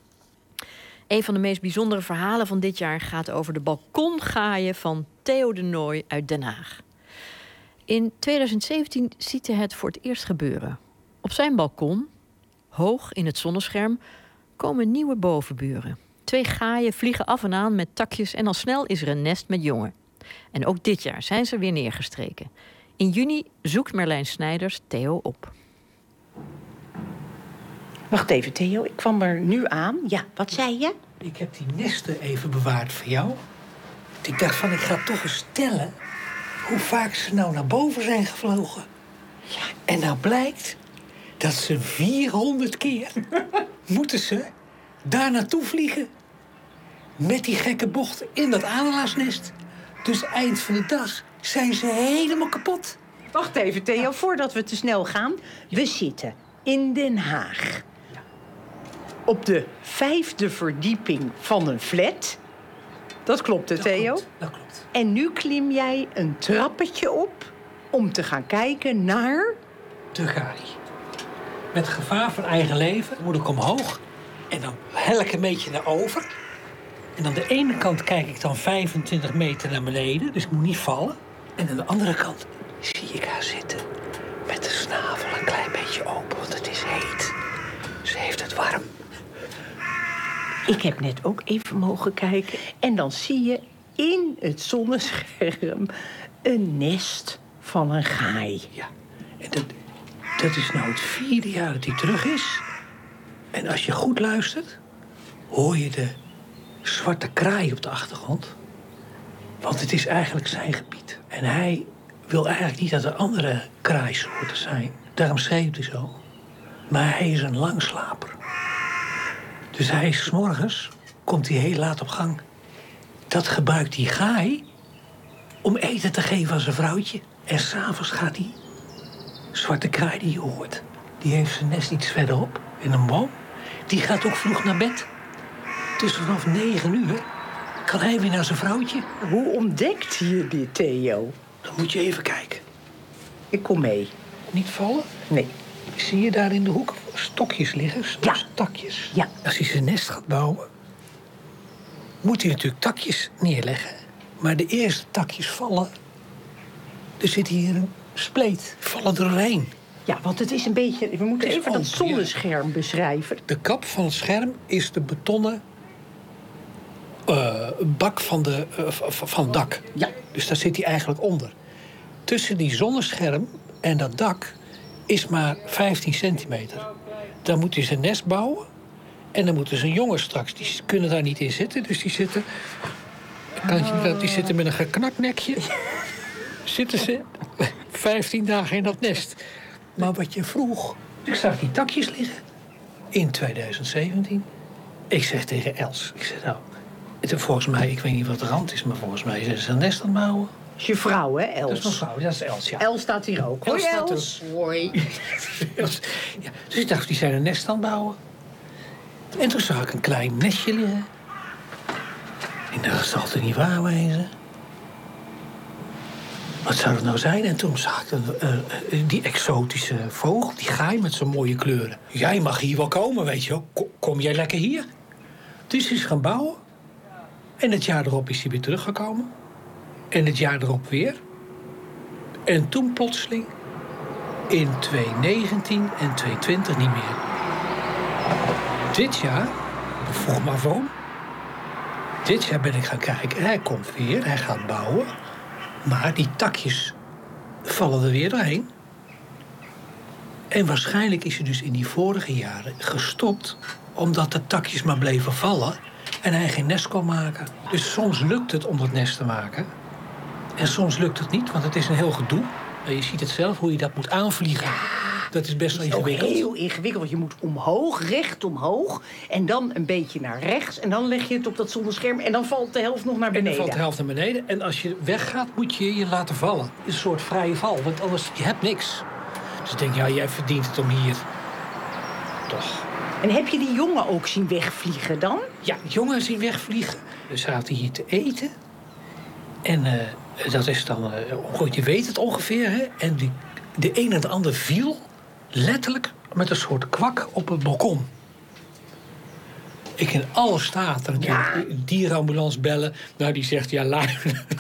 Een van de meest bijzondere verhalen van dit jaar gaat over de balkongaaien van Theo de Nooy uit Den Haag. In tweeduizend zeventien ziet hij het voor het eerst gebeuren. Op zijn balkon, hoog in het zonnescherm, komen nieuwe bovenburen. Twee gaaien vliegen af en aan met takjes en al snel is er een nest met jongen. En ook dit jaar zijn ze weer neergestreken. In juni zoekt Merlijn Snijders Theo op. Wacht even, Theo. Ik kwam er nu aan. Ja, wat zei je? Ik heb die nesten even bewaard voor jou. Ik dacht van, ik ga toch eens tellen hoe vaak ze nou naar boven zijn gevlogen. Ja. En nou blijkt dat ze vierhonderd keer moeten ze daar naartoe vliegen. Met die gekke bocht in dat adelaarsnest. Dus eind van de dag zijn ze helemaal kapot. Wacht even, Theo, ja. Voordat we te snel gaan. We zitten in Den Haag. Ja. Op de vijfde verdieping van een flat. Dat klopt, hè, Theo? Klopt, dat klopt. En nu klim jij een trappetje op om te gaan kijken naar... de gaai. Met gevaar van eigen leven moet ik omhoog. En dan hel ik een beetje naar over. En aan de ene kant kijk ik dan vijfentwintig meter naar beneden, dus ik moet niet vallen. En aan de andere kant zie ik haar zitten met de snavel een klein beetje open, want het is heet. Ze heeft het warm. Ik heb net ook even mogen kijken. En dan zie je in het zonnescherm een nest van een gaai. Ja, en dat, dat is nou het vierde jaar dat hij terug is. En als je goed luistert, hoor je de zwarte kraai op de achtergrond. Want het is eigenlijk zijn gebied. En hij wil eigenlijk niet dat er andere kraaisoorten zijn. Daarom schreeuwt hij zo. Maar hij is een langslaper. Dus hij is 's morgens, komt hij heel laat op gang. Dat gebruikt die gaai om eten te geven aan zijn vrouwtje. En s'avonds gaat die zwarte kraai die je hoort, die heeft zijn nest iets verderop in een boom. Die gaat ook vroeg naar bed. Dus vanaf negen uur kan hij weer naar zijn vrouwtje. Hoe ontdekt je dit, Theo? Dan moet je even kijken. Ik kom mee. Niet vallen? Nee. Zie je daar in de hoek stokjes liggen? Ja. Takjes. Ja. Als hij zijn nest gaat bouwen, moet hij natuurlijk takjes neerleggen. Maar de eerste takjes vallen. Er zit hier een spleet. Vallen er doorheen. Ja, want het is een beetje... We moeten even open, dat zonnescherm ja. beschrijven. De kap van het scherm is de betonnen uh, bak van, de, uh, van het dak. Ja. Dus daar zit hij eigenlijk onder. Tussen die zonnescherm en dat dak is maar vijftien centimeter. Dan moet hij zijn nest bouwen. En dan moeten zijn jongens straks, die kunnen daar niet in zitten. Dus die zitten, kan je, oh. die zitten met een geknakt nekje. Zitten ze vijftien dagen in dat nest. Maar wat je vroeg, ik zag die takjes liggen in twintig zeventien. Ik zeg tegen Els, ik zeg nou, volgens mij, ik weet niet wat de rand is, maar volgens mij zijn ze een nest aan het bouwen. Dat is je vrouw, hè, Els? Dat is mijn vrouw, dat is Els, ja. Els staat hier ook. Hoi, Els. Els. Hoi. Els. Ja, dus ik dacht, die zijn een nest aan het bouwen. En toen zag ik een klein nestje liggen. Ik dacht, dat zal het niet waar wezen. Wat zou het nou zijn? En toen zag ik uh, uh, die exotische vogel, die gaai met zijn mooie kleuren. Jij mag hier wel komen, weet je wel. Kom, kom jij lekker hier? Dus hij is gaan bouwen. En het jaar erop is hij weer teruggekomen. En het jaar erop weer. En toen plotseling, in twintig negentien en twintig twintig niet meer. Dit jaar, vroeg maar waarom. Dit jaar ben ik gaan kijken. Hij komt weer, hij gaat bouwen. Maar die takjes vallen er weer doorheen. En waarschijnlijk is hij dus in die vorige jaren gestopt, omdat de takjes maar bleven vallen en hij geen nest kon maken. Dus soms lukt het om dat nest te maken. En soms lukt het niet, want het is een heel gedoe. En je ziet het zelf, hoe je dat moet aanvliegen. Ja, dat is best wel ingewikkeld. Het is heel ingewikkeld, want je moet omhoog, recht omhoog. En dan een beetje naar rechts. En dan leg je het op dat zonnescherm. En dan valt de helft nog naar beneden. En dan valt de helft naar beneden. En als je weggaat, moet je je laten vallen. Het is een soort vrije val, want anders je hebt niks. Dus ik denk, ja, jij verdient het om hier. Toch. En heb je die jongen ook zien wegvliegen dan? Ja, die jongen zien wegvliegen. We zaten hier te eten. En uh, dat is dan, uh, je weet het ongeveer, hè. En die, de een en de ander viel letterlijk met een soort kwak op het balkon. Ik in alle staten natuurlijk ja. een dierenambulance bellen. Nou, die zegt, ja, laat.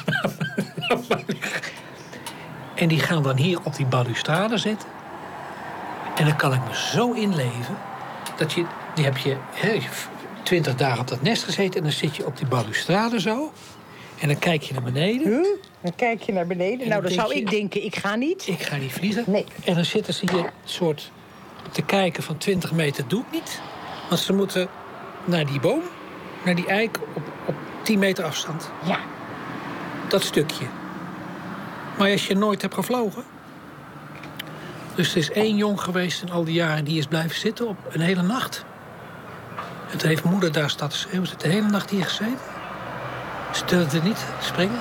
En die gaan dan hier op die balustrade zitten. En dan kan ik me zo inleven dat je, die heb je twintig dagen op dat nest gezeten en dan zit je op die balustrade zo. En dan kijk je naar beneden. Huh? Dan kijk je naar beneden. Nou, dan, dan zou je, ik denken, ik ga niet. Ik ga niet vliegen. Nee. En dan zitten ze hier soort te kijken van twintig meter doe ik niet. Want ze moeten naar die boom, naar die eik op, op tien meter afstand. Ja. Dat stukje. Maar als je nooit hebt gevlogen. Dus er is één jong geweest in al die jaren die is blijven zitten op een hele nacht. En toen heeft moeder daar staan te schreeuwen. Ze heeft de hele nacht hier gezeten. Ze durfde niet springen.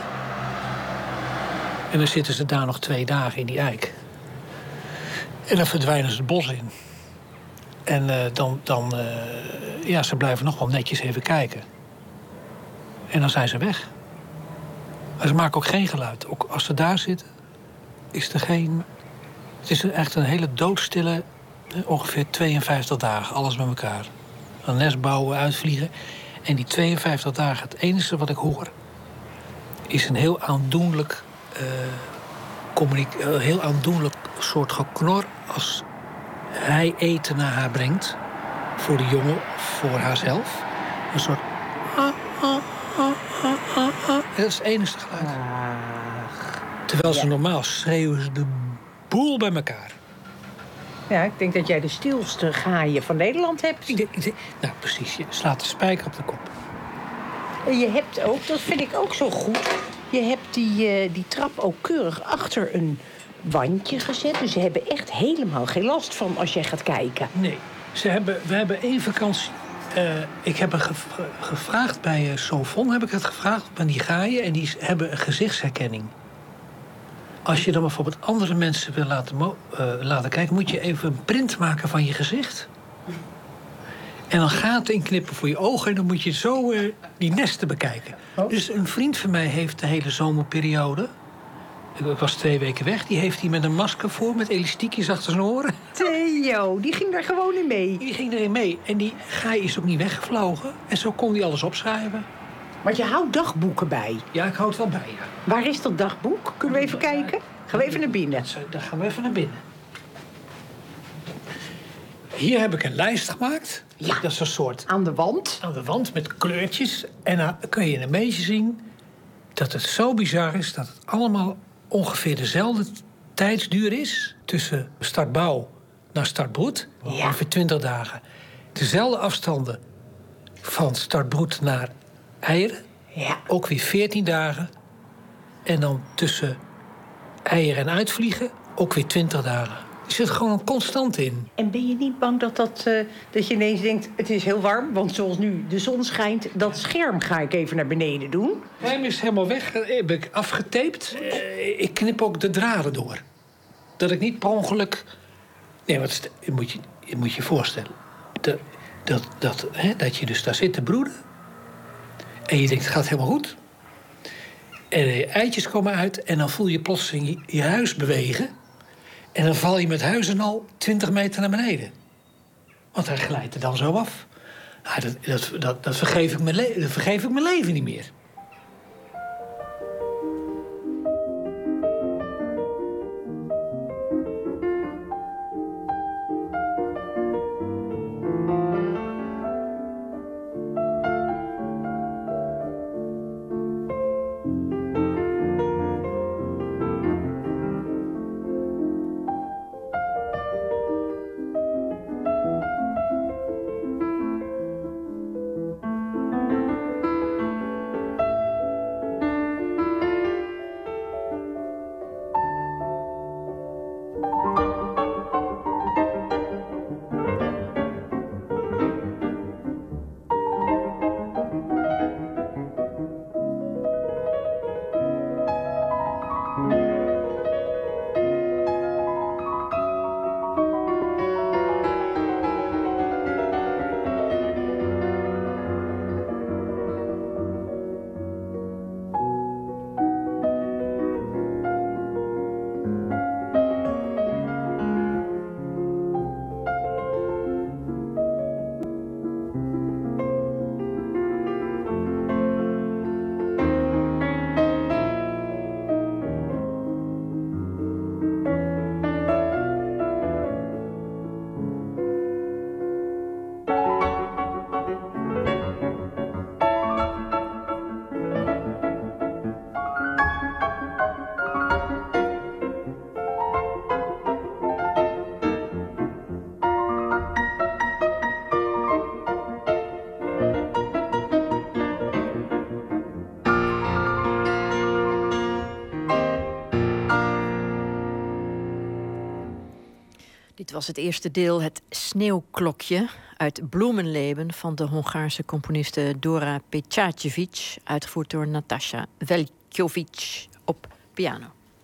En dan zitten ze daar nog twee dagen in die eik. En dan verdwijnen ze het bos in. En uh, dan, dan uh, ja, ze blijven nog wel netjes even kijken. En dan zijn ze weg. Maar ze maken ook geen geluid. Ook als ze daar zitten, is er geen. Het is echt een hele doodstille, ongeveer tweeënvijftig dagen, alles met elkaar. Een nest bouwen, uitvliegen. En die tweeënvijftig dagen, het enige wat ik hoor, is een heel aandoenlijk, uh, communica- uh, heel aandoenlijk soort geknor als hij eten naar haar brengt. Voor de jongen, voor haarzelf. Een soort... Ah, ah, ah, ah, ah, ah. En dat is het enige geluid. Terwijl ze Ja. normaal schreeuwen ze de boel bij elkaar. Ja, ik denk dat jij de stilste gaaien van Nederland hebt. Ik denk, ik denk, nou, precies. Je slaat de spijker op de kop. En je hebt ook, dat vind ik ook zo goed... je hebt die, uh, die trap ook keurig achter een wandje gezet. Dus ze hebben echt helemaal geen last van als jij gaat kijken. Nee, ze hebben, we hebben één vakantie. Uh, ik heb er gev- gevraagd bij uh, Sovon, heb ik het gevraagd, bij die gaaien. En die hebben een gezichtsherkenning. Als je dan bijvoorbeeld andere mensen wil laten, mo- uh, laten kijken... moet je even een print maken van je gezicht. En dan gaten inknippen voor je ogen... en dan moet je zo uh, die nesten bekijken. Oh. Dus een vriend van mij heeft de hele zomerperiode... ik was twee weken weg... die heeft hij met een masker voor... met elastiekjes achter zijn oren. Theo, die ging daar gewoon in mee. Die ging erin mee. En die gaai is ook niet weggevlogen. En zo kon hij alles opschrijven. Maar je houdt dagboeken bij. Ja, ik houd het wel bij, ja. Waar is dat dagboek? Kunnen we even kijken? Gaan we even naar binnen? Dan gaan we even naar binnen. Hier heb ik een lijst gemaakt. Ja. Dat is een soort... Aan de wand? Aan de wand met kleurtjes. En dan kun je in een beetje zien... dat het zo bizar is dat het allemaal ongeveer dezelfde tijdsduur is... tussen startbouw naar startbroed. Ja. Ongeveer twintig dagen. Dezelfde afstanden van startbroed naar eieren. Ja. Ook weer veertien dagen. En dan tussen eieren en uitvliegen ook weer twintig dagen. Er zit gewoon een constant in. En ben je niet bang dat, dat, uh, dat je ineens denkt... het is heel warm, want zoals nu de zon schijnt... dat scherm ga ik even naar beneden doen? Hij is helemaal weg. Dat heb ik afgetaped. Uh, ik knip ook de draden door. Dat ik niet per ongeluk... Nee, wat je moet je, je moet je voorstellen. Dat, dat, dat, hè, dat je dus daar zit te broeden. En je denkt, het gaat helemaal goed. En de eitjes komen uit en dan voel je plotseling je, je huis bewegen... En dan val je met huis en al twintig meter naar beneden. Want hij glijdt er dan zo af. Nou, dat, dat, dat, dat, vergeef ik mijn le- dat vergeef ik mijn leven niet meer. Dit was het eerste deel, het Sneeuwklokje uit Bloemenleben van de Hongaarse componiste Dora Pecacevic, uitgevoerd door Natasha Veljkovic op piano.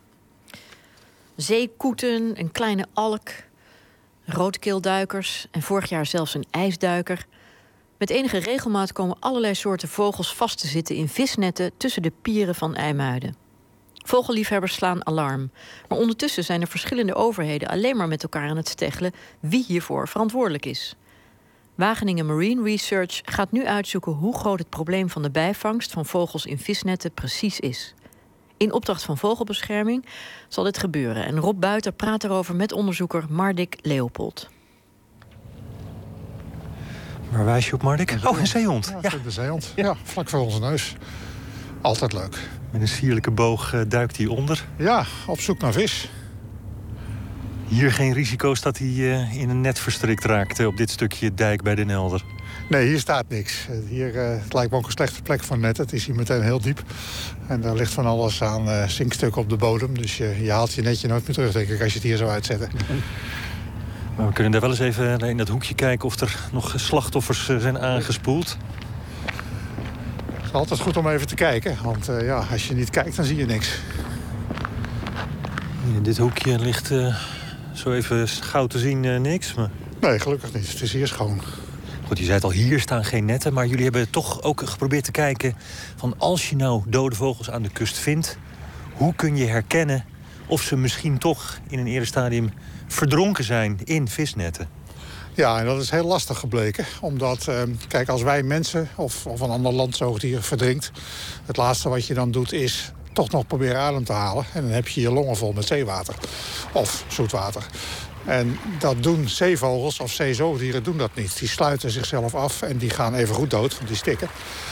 Zeekoeten, een kleine alk, roodkeelduikers en vorig jaar zelfs een ijsduiker. Met enige regelmaat komen allerlei soorten vogels vast te zitten in visnetten tussen de pieren van IJmuiden. Vogelliefhebbers slaan alarm. Maar ondertussen zijn er verschillende overheden alleen maar met elkaar aan het steggelen wie hiervoor verantwoordelijk is. Wageningen Marine Research gaat nu uitzoeken hoe groot het probleem van de bijvangst van vogels in visnetten precies is. In opdracht van Vogelbescherming zal dit gebeuren. En Rob Buiter praat erover met onderzoeker Mardik Leopold. Waar wijs je op, Mardik? Oh, een zeehond. Ja, ja. De zeehond. Ja, vlak voor onze neus. Altijd leuk. Met een sierlijke boog uh, duikt hij onder. Ja, op zoek naar vis. Hier geen risico's dat hij uh, in een net verstrikt raakt uh, op dit stukje dijk bij Den Helder? Nee, hier staat niks. Hier, uh, het lijkt me ook een slechte plek van net. Het is hier meteen heel diep. En daar ligt van alles aan uh, zinkstukken op de bodem. Dus je, je haalt je netje nooit meer terug, denk ik, als je het hier zou uitzetten. Maar we kunnen daar wel eens even in dat hoekje kijken of er nog slachtoffers uh, zijn aangespoeld. Het is altijd goed om even te kijken. Want uh, ja, als je niet kijkt, dan zie je niks. In dit hoekje ligt uh, zo even gauw te zien uh, niks. Maar... Nee, gelukkig niet. Het is hier schoon. Goed, je zei het al, hier staan geen netten. Maar jullie hebben toch ook geprobeerd te kijken van als je nou dode vogels aan de kust vindt, hoe kun je herkennen of ze misschien toch in een eerder stadium verdronken zijn in visnetten? Ja, en dat is heel lastig gebleken. Omdat, eh, kijk, als wij mensen of, of een ander landzoogdier verdrinkt, het laatste wat je dan doet is toch nog proberen adem te halen. En dan heb je je longen vol met zeewater. Of zoetwater. En dat doen zeevogels of zeezoogdieren doen dat niet. Die sluiten zichzelf af en die gaan even goed dood, want die stikken.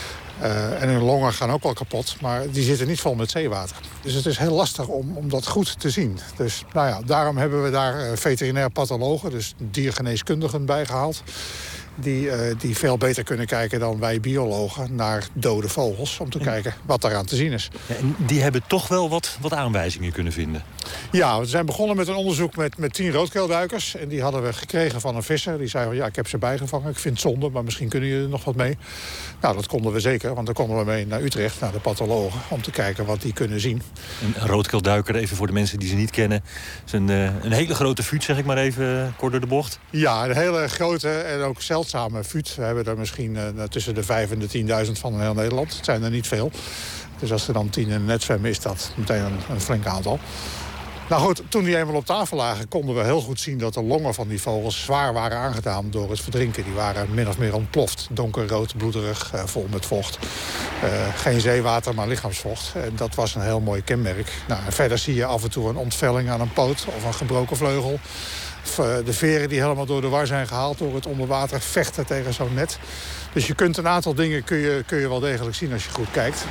Uh, en hun longen gaan ook wel kapot, maar die zitten niet vol met zeewater. Dus het is heel lastig om, om dat goed te zien. Dus nou ja, daarom hebben we daar uh, veterinair pathologen, dus diergeneeskundigen bijgehaald. Die, uh, die veel beter kunnen kijken dan wij biologen naar dode vogels. Om te en... kijken wat daaraan te zien is. Ja, en die hebben toch wel wat, wat aanwijzingen kunnen vinden? Ja, we zijn begonnen met een onderzoek met, met tien roodkeelduikers. En die hadden we gekregen van een visser. Die zei, ja, ik heb ze bijgevangen. Ik vind het zonde, maar misschien kunnen jullie er nog wat mee. Nou, dat konden we zeker. Want dan konden we mee naar Utrecht, naar de pathologen. Om te kijken wat die kunnen zien. Een roodkeelduiker, even voor de mensen die ze niet kennen. Is een, uh, een hele grote vuut, zeg ik maar even, kort door de bocht. Ja, een hele grote en ook zeldzame vuut. We hebben er misschien uh, tussen de vijf en de tienduizend van in heel Nederland. Het zijn er niet veel. Dus als er dan tien in een net zwemmen, is dat meteen een, een flink aantal. Nou goed, toen die eenmaal op tafel lagen, konden we heel goed zien dat de longen van die vogels zwaar waren aangedaan door het verdrinken. Die waren min of meer ontploft. Donkerrood, bloederig, uh, vol met vocht. Uh, geen zeewater, maar lichaamsvocht. En dat was een heel mooi kenmerk. Nou, en verder zie je af en toe een ontvelling aan een poot of een gebroken vleugel. Of, uh, de veren die helemaal door de war zijn gehaald door het onder water vechten tegen zo'n net. Dus je kunt een aantal dingen kun je, kun je wel degelijk zien als je goed kijkt.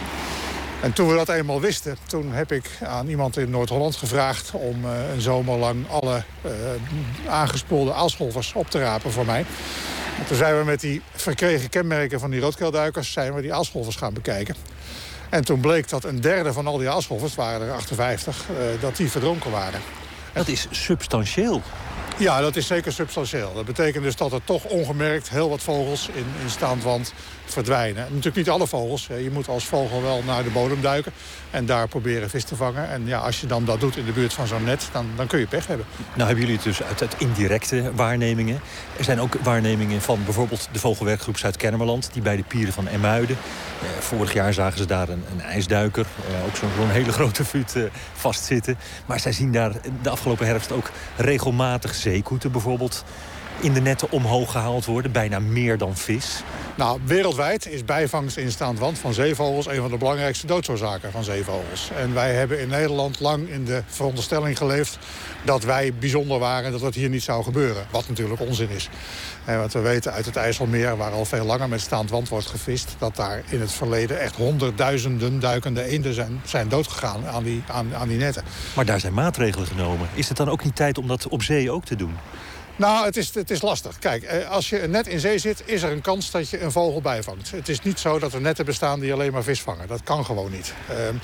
En toen we dat eenmaal wisten, toen heb ik aan iemand in Noord-Holland gevraagd om uh, een zomer lang alle uh, aangespoelde aalscholvers op te rapen voor mij. En toen zijn we met die verkregen kenmerken van die roodkeelduikers zijn we die aalscholvers gaan bekijken. En toen bleek dat een derde van al die aalscholvers, het waren er achtenvijftig, uh, dat die verdronken waren. Dat is substantieel. Ja, dat is zeker substantieel. Dat betekent dus dat er toch ongemerkt heel wat vogels in, in staand wand verdwijnen. Natuurlijk niet alle vogels. Je moet als vogel wel naar de bodem duiken en daar proberen vis te vangen. En ja, als je dan dat doet in de buurt van zo'n net, dan, dan kun je pech hebben. Nou hebben jullie het dus uit, uit indirecte waarnemingen. Er zijn ook waarnemingen van bijvoorbeeld de Vogelwerkgroep Zuid-Kennemerland, die bij de pieren van Emuiden. Eh, vorig jaar zagen ze daar een, een ijsduiker, eh, ook zo'n zo'n hele grote vuut eh, vastzitten. Maar zij zien daar de afgelopen herfst ook regelmatig zeekoeten bijvoorbeeld in de netten omhoog gehaald worden. Bijna meer dan vis. Nou, wereldwijd is bijvangst in staand wand van zeevogels een van de belangrijkste doodsoorzaken van zeevogels. En wij hebben in Nederland lang in de veronderstelling geleefd dat wij bijzonder waren en dat het hier niet zou gebeuren. Wat natuurlijk onzin is. En wat we weten uit het IJsselmeer, waar al veel langer met staand wand wordt gevist, dat daar in het verleden echt honderdduizenden duikende eenden zijn, zijn doodgegaan aan die, aan, aan die netten. Maar daar zijn maatregelen genomen. Is het dan ook niet tijd om dat op zee ook te doen? Nou, het is, het is lastig. Kijk, als je een net in zee zit, is er een kans dat je een vogel bijvangt. Het is niet zo dat er netten bestaan die alleen maar vis vangen. Dat kan gewoon niet.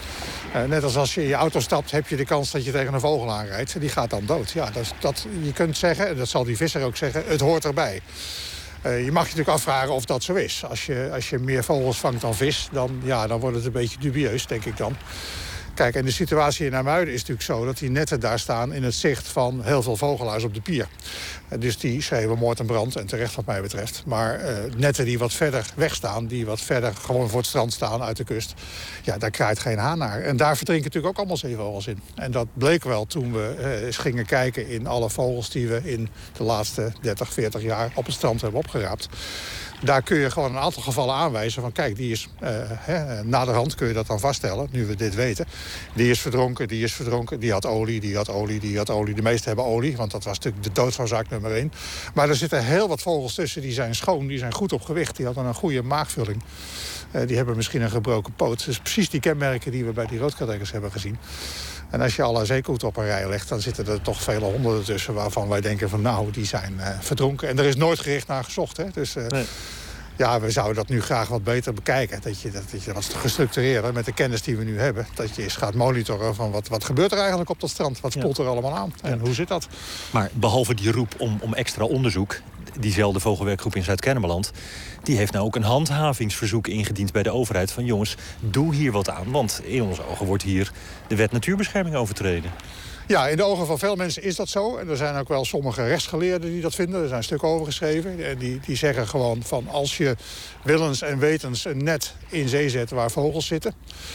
Uh, net als als je in je auto stapt, heb je de kans dat je tegen een vogel aanrijdt. Die gaat dan dood. Ja, dat, dat, je kunt zeggen, en dat zal die visser ook zeggen, het hoort erbij. Uh, je mag je natuurlijk afvragen of dat zo is. Als je, als je meer vogels vangt dan vis, dan, ja, dan wordt het een beetje dubieus, denk ik dan. Kijk, en de situatie in IJmuiden is natuurlijk zo dat die netten daar staan in het zicht van heel veel vogelaars op de pier. Dus die schreeuwen moord en brand, en terecht wat mij betreft. Maar uh, netten die wat verder weg staan, die wat verder gewoon voor het strand staan uit de kust, ja, daar kraait geen haan naar. En daar verdrinken natuurlijk ook allemaal zeevogels in. En dat bleek wel toen we uh, eens gingen kijken in alle vogels die we in de laatste dertig, veertig jaar op het strand hebben opgeraapt. Daar kun je gewoon een aantal gevallen aanwijzen van kijk, die is, uh, hè, naderhand kun je dat dan vaststellen, nu we dit weten. Die is verdronken, die is verdronken, die had olie, die had olie, die had olie. De meeste hebben olie, want dat was natuurlijk de doodsoorzaak nummer één. Maar er zitten heel wat vogels tussen, die zijn schoon, die zijn goed op gewicht. Die hadden een goede maagvulling. Uh, die hebben misschien een gebroken poot. Dus precies die kenmerken die we bij die roodkatdekkers hebben gezien. En als je alle zeekoeten op een rij legt, dan zitten er toch vele honderden tussen waarvan wij denken van nou, die zijn uh, verdronken. En er is nooit gericht naar gezocht. Hè? Dus uh, nee. ja, we zouden dat nu graag wat beter bekijken. Dat je dat, dat je wat gestructureerder met de kennis die we nu hebben. Dat je eens gaat monitoren van wat, wat gebeurt er eigenlijk op dat strand. Wat spoelt er allemaal aan en ja. hoe zit dat? Maar behalve die roep om, om extra onderzoek, diezelfde vogelwerkgroep in Zuid-Kennemerland, die heeft nou ook een handhavingsverzoek ingediend bij de overheid van jongens, doe hier wat aan. Want in onze ogen wordt hier de wet natuurbescherming overtreden. Ja, in de ogen van veel mensen is dat zo. En er zijn ook wel sommige rechtsgeleerden die dat vinden. Er zijn stukken over geschreven. Die, die zeggen gewoon van als je willens en wetens een net in zee zet waar vogels zitten,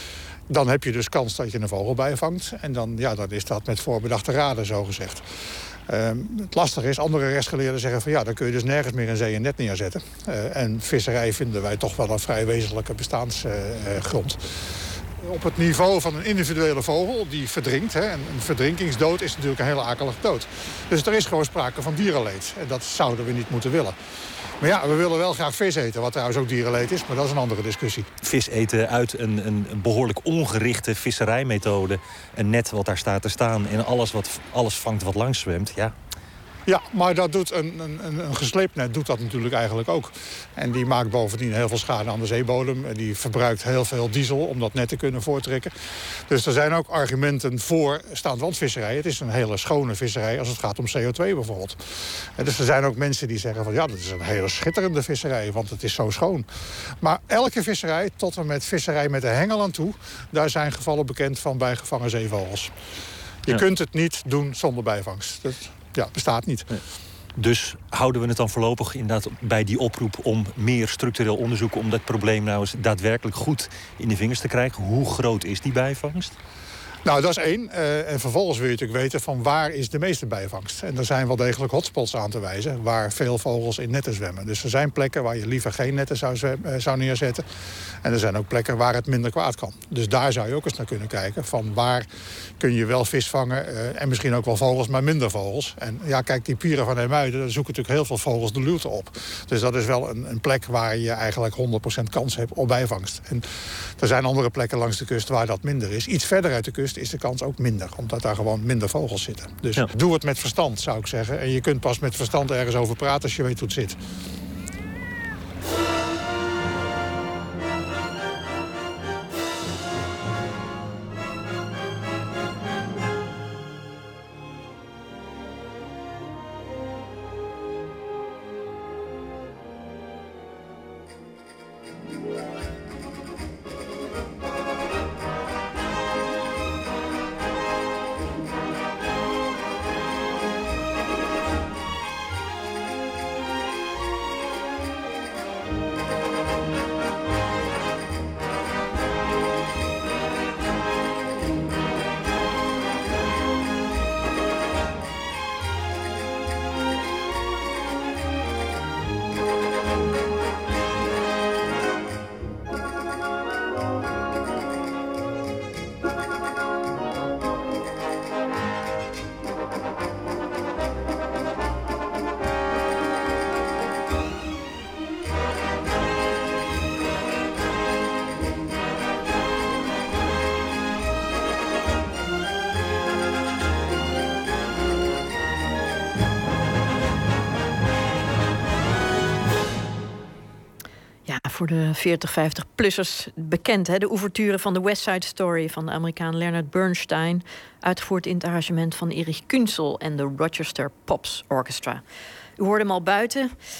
dan heb je dus kans dat je een vogel bijvangt. En dan, ja, dan is dat met voorbedachte raden zo gezegd. Um, het lastige is, andere rechtsgeleerden zeggen van ja, dan kun je dus nergens meer in zee een net neerzetten. Uh, en visserij vinden wij toch wel een vrij wezenlijke bestaansgrond. Uh, Op het niveau van een individuele vogel die verdrinkt. Hè, en een verdrinkingsdood is natuurlijk een hele akelige dood. Dus er is gewoon sprake van dierenleed. En dat zouden we niet moeten willen. Maar ja, we willen wel graag vis eten, wat trouwens ook dierenleed is. Maar dat is een andere discussie. Vis eten uit een, een behoorlijk ongerichte visserijmethode. Een net wat daar staat te staan en alles, wat, alles vangt wat langs zwemt. Ja. Ja, maar dat doet een, een, een gesleept net doet dat natuurlijk eigenlijk ook. En die maakt bovendien heel veel schade aan de zeebodem. En die verbruikt heel veel diesel om dat net te kunnen voortrekken. Dus er zijn ook argumenten voor staandwandvisserij. Het is een hele schone visserij als het gaat om C O twee bijvoorbeeld. En dus er zijn ook mensen die zeggen van ja, dat is een hele schitterende visserij, want het is zo schoon. Maar elke visserij, tot en met visserij met de hengel aan toe, daar zijn gevallen bekend van bijgevangen zeevogels. Je ja. kunt het niet doen zonder bijvangst. Dat Ja, bestaat niet. Nee. Dus houden we het dan voorlopig inderdaad bij die oproep om meer structureel onderzoek om dat probleem nou eens daadwerkelijk goed in de vingers te krijgen? Hoe groot is die bijvangst? Nou, dat is één. Uh, en vervolgens wil je natuurlijk weten van waar is de meeste bijvangst. En er zijn wel degelijk hotspots aan te wijzen waar veel vogels in netten zwemmen. Dus er zijn plekken waar je liever geen netten zou, zwem, uh, zou neerzetten. En er zijn ook plekken waar het minder kwaad kan. Dus daar zou je ook eens naar kunnen kijken. Van waar kun je wel vis vangen uh, en misschien ook wel vogels, maar minder vogels. En ja, kijk, die pieren van IJmuiden, daar zoeken natuurlijk heel veel vogels de luwte op. Dus dat is wel een, een plek waar je eigenlijk honderd procent kans hebt op bijvangst. En er zijn andere plekken langs de kust waar dat minder is. Iets verder uit de kust is de kans ook minder, omdat daar gewoon minder vogels zitten. Dus ja. doe het met verstand, zou ik zeggen. En je kunt pas met verstand ergens over praten als je weet hoe het zit. Voor de veertig, vijftig-plussers bekend, hè? De ouverture van de West Side Story van de Amerikaan Leonard Bernstein, uitgevoerd in het arrangement van Erich Künzel en de Rochester Pops Orchestra. U hoorde hem al buiten.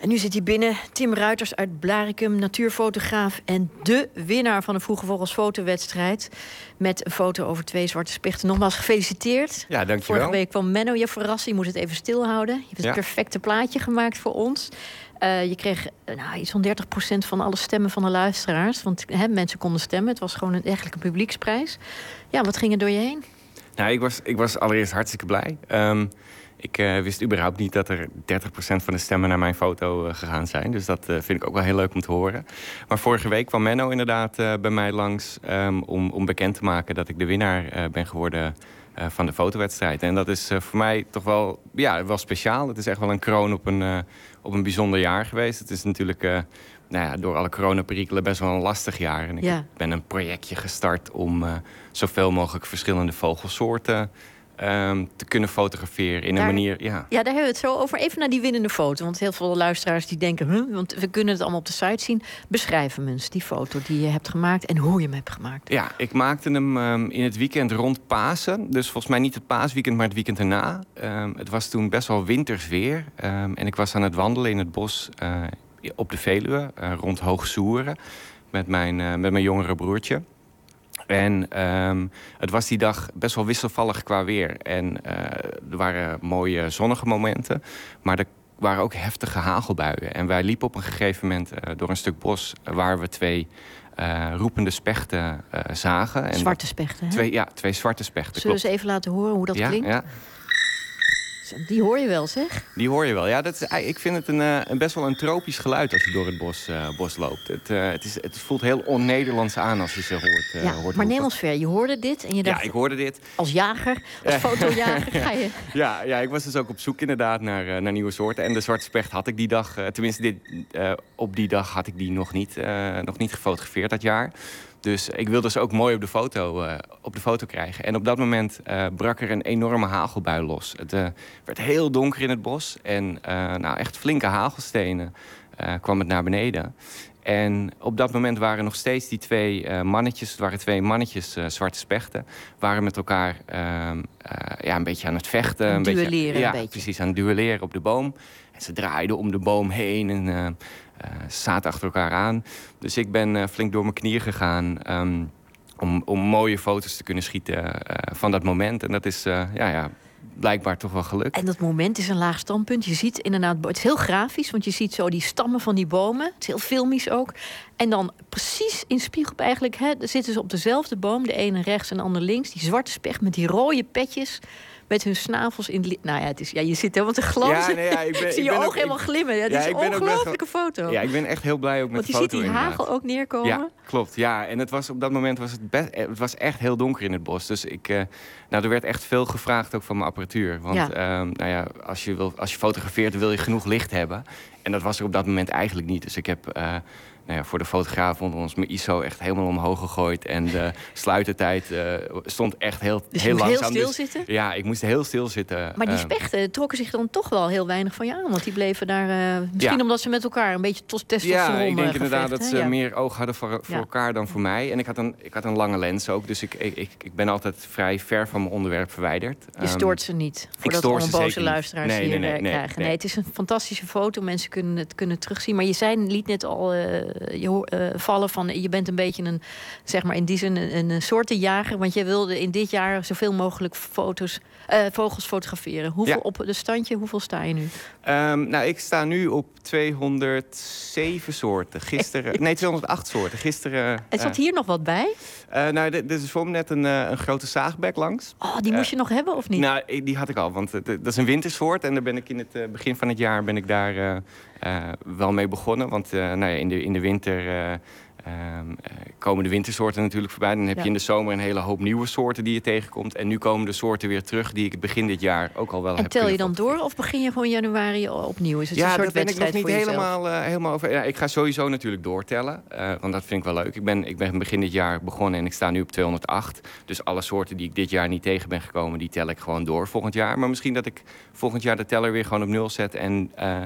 En nu zit hij binnen, Tim Ruiters uit Blaricum, natuurfotograaf en de winnaar van de Vroege Vogels fotowedstrijd. Met een foto over twee zwarte spechten. Nogmaals gefeliciteerd. Ja, dankjewel. Vorige week kwam Menno je verrassen. Je moet het even stilhouden. Je hebt het Ja. perfecte plaatje gemaakt voor ons. Uh, je kreeg uh, nou, iets van dertig procent van alle stemmen van de luisteraars. Want hè, mensen konden stemmen. Het was gewoon een, eigenlijk een publieksprijs. Ja, wat ging er door je heen? Nou, ik was, ik was allereerst hartstikke blij. Um, ik uh, wist überhaupt niet dat er dertig procent van de stemmen naar mijn foto uh, gegaan zijn. Dus dat uh, vind ik ook wel heel leuk om te horen. Maar vorige week kwam Menno inderdaad uh, bij mij langs um, om, om bekend te maken dat ik de winnaar uh, ben geworden uh, van de fotowedstrijd. En dat is uh, voor mij toch wel, ja, wel speciaal. Het is echt wel een kroon op een, uh, op een bijzonder jaar geweest. Het is natuurlijk uh, nou ja, door alle coronaperikelen best wel een lastig jaar. En ik Ja. ben een projectje gestart om uh, zoveel mogelijk verschillende vogelsoorten Um, te kunnen fotograferen in Daar- een manier. Ja. Ja, daar hebben we het zo over. Even naar die winnende foto. Want heel veel luisteraars die denken, huh, want we kunnen het allemaal op de site zien. Beschrijf hem eens, die foto die je hebt gemaakt en hoe je hem hebt gemaakt. ja, ik maakte hem um, in het weekend rond Pasen. Dus volgens mij niet het paasweekend, maar het weekend erna. Um, het was toen best wel winters weer. Um, en ik was aan het wandelen in het bos uh, op de Veluwe, uh, rond Hoogsoeren, met mijn, uh, met mijn jongere broertje. En um, het was die dag best wel wisselvallig qua weer. En uh, er waren mooie zonnige momenten, maar er waren ook heftige hagelbuien. En wij liepen op een gegeven moment uh, door een stuk bos waar we twee uh, roepende spechten uh, zagen. En Zwarte spechten, hè? Twee, ja, twee zwarte spechten. Zullen we klopt. eens even laten horen hoe dat ja, klinkt? Ja. Die hoor je wel, zeg. Die hoor je wel. Ja, dat is, ik vind het een, uh, een best wel een tropisch geluid als je door het bos, uh, bos loopt. Het, uh, het, is, het voelt heel on-Nederlands aan als je ze hoort. Uh, Ja, hoort maar roepen. neem ons ver. Je hoorde dit en je dacht, Ja, ik hoorde dit. als jager, als Ja. fotojager ga je... Ja, ja, ik was dus ook op zoek inderdaad naar, uh, naar nieuwe soorten. En de zwarte specht had ik die dag, uh, tenminste dit, uh, op die dag had ik die nog niet, uh, nog niet gefotografeerd dat jaar. Dus ik wilde ze ook mooi op de foto, uh, op de foto krijgen. En op dat moment uh, brak er een enorme hagelbui los. Het uh, werd heel donker in het bos. En uh, nou, echt flinke hagelstenen uh, kwam het naar beneden. En op dat moment waren nog steeds die twee uh, mannetjes... het waren twee mannetjes uh, zwarte spechten... waren met elkaar uh, uh, ja, een beetje aan het vechten. Aan het een duelleren beetje, ja, een beetje. precies, aan het duelleren op de boom. En ze draaiden om de boom heen en uh, uh, zaten achter elkaar aan. Dus ik ben uh, flink door mijn knieën gegaan... Um, om, om mooie foto's te kunnen schieten uh, van dat moment. En dat is uh, ja, ja, blijkbaar toch wel gelukt. En dat moment is een laag standpunt. Je ziet inderdaad, het is heel grafisch, want je ziet zo die stammen van die bomen. Het is heel filmisch ook. En dan precies in spiegelbeeld eigenlijk, hè, zitten ze op dezelfde boom. De ene rechts en de ander links. Die zwarte specht met die rode petjes. Met hun snavels in de... li- Nou ja, het is, ja, je zit helemaal te glanzen. Ja, nee, ja, ik ben- zie ik je ben ogen ook- helemaal ik- glimmen. Ja, het Ja, is ik een ben ook best wel- ongelofelijke foto. Ja, ik ben echt heel blij ook met Want de je foto ziet die inderdaad. hagel ook neerkomen. Ja, klopt. Ja, en het was, op dat moment was het, best, het was echt heel donker in het bos. Dus ik, uh, nou, er werd echt veel gevraagd ook van mijn apparatuur. Want Ja. um, nou ja, als, je wil, als je fotografeert, wil je genoeg licht hebben. En dat was er op dat moment eigenlijk niet. Dus ik heb... Uh, Nou ja, voor de fotograaf onder ons mijn I S O echt helemaal omhoog gegooid. En de sluitertijd uh, stond echt heel, Dus je heel moest heel langzaam. stil Dus, zitten? Ja, ik moest heel stil zitten. Maar die Uh, spechten trokken zich dan toch wel heel weinig van je aan. Want die bleven daar... Uh, misschien Ja. omdat ze met elkaar een beetje tos- testosteron Ja, ik denk uh, inderdaad gevecht, dat hè? ze Ja. meer oog hadden voor, voor Ja. elkaar dan voor mij. En ik had een, ik had een lange lens ook, dus ik, ik, ik, ik ben altijd vrij ver van mijn onderwerp verwijderd. Je stoort ze niet. Voordat we stoor allemaal ze boze zeker niet. luisteraars Nee, hier nee, nee, uh, nee, krijgen. Nee. nee. het is een fantastische foto. Mensen kunnen het kunnen terugzien. Maar je zei, liet net al uh, je, ho- uh, vallen van... je bent een beetje een, zeg maar in die zin een, een soortenjager. Want jij wilde in dit jaar zoveel mogelijk foto's, uh, vogels fotograferen. Hoeveel Ja. op de standje? Hoeveel sta je nu? Um, nou, ik sta nu op tweehonderdzeven soorten. Gisteren, nee, tweehonderdacht soorten. Gisteren. En zat uh, hier nog wat bij? uh, nou, er is voor me net een, uh, een grote zaagbek langs. Oh, die moest Uh, je nog hebben of niet? Nou, ik- die had ik al, want het- dat is een wintersoort. En daar ben ik in het uh, begin van het jaar ben ik daar uh, uh, wel mee begonnen. Want uh, nou ja, in, de, in de winter uh, um, uh, komen de wintersoorten natuurlijk voorbij. Dan heb Ja. je in de zomer een hele hoop nieuwe soorten die je tegenkomt. En nu komen de soorten weer terug die ik het begin dit jaar ook al wel En heb tel je kunnen dan door of begin je gewoon januari opnieuw? Is het ja, een soort daar ben ik nog wedstrijd niet voor jezelf? helemaal, uh, helemaal over. Ja, ik ga sowieso natuurlijk doortellen, uh, want dat vind ik wel leuk. Ik ben, ik ben begin dit jaar begonnen en ik sta nu op tweehonderdacht. Dus alle soorten die ik dit jaar niet tegen ben gekomen, die tel ik gewoon door volgend jaar. Maar misschien dat ik volgend jaar de teller weer gewoon op nul zet en... Uh,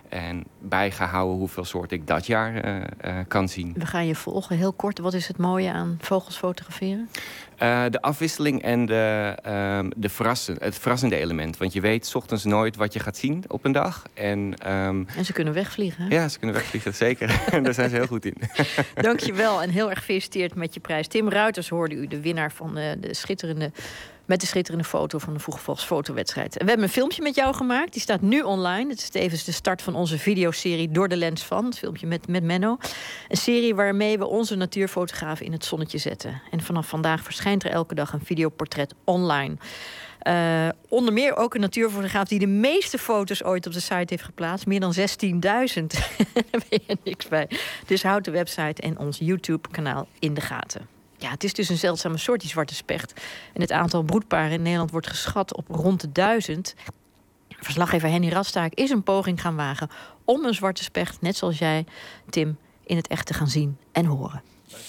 En bijgehouden hoeveel soorten ik dat jaar uh, uh, kan zien. We gaan je volgen. Heel kort, wat is het mooie aan vogels fotograferen? Uh, de afwisseling en de, um, de verrassen, het verrassende element. Want je weet 's ochtends nooit wat je gaat zien op een dag. En, um... en ze kunnen wegvliegen, hè? Ja, ze kunnen wegvliegen, zeker. Daar zijn ze heel goed in. Dank je wel en heel erg gefeliciteerd met je prijs. Tim Ruiters hoorde u, de winnaar van uh, de schitterende... met de schitterende foto van de Vroege Vogels fotowedstrijd. En we hebben een filmpje met jou gemaakt. Die staat nu online. Het is tevens de start van onze videoserie Door de Lens van. Het filmpje met, met Menno. Een serie waarmee we onze natuurfotografen in het zonnetje zetten. En vanaf vandaag verschijnt er elke dag een videoportret online. Uh, onder meer ook een natuurfotograaf die de meeste foto's ooit op de site heeft geplaatst. Meer dan zestienduizend. Daar ben je niks bij. Dus houd de website en ons YouTube-kanaal in de gaten. Ja, het is dus een zeldzame soort, die zwarte specht. En het aantal broedparen in Nederland wordt geschat op rond de duizend. Verslaggever Henny Radstaak is een poging gaan wagen om een zwarte specht, net zoals jij, Tim, in het echt te gaan zien en horen.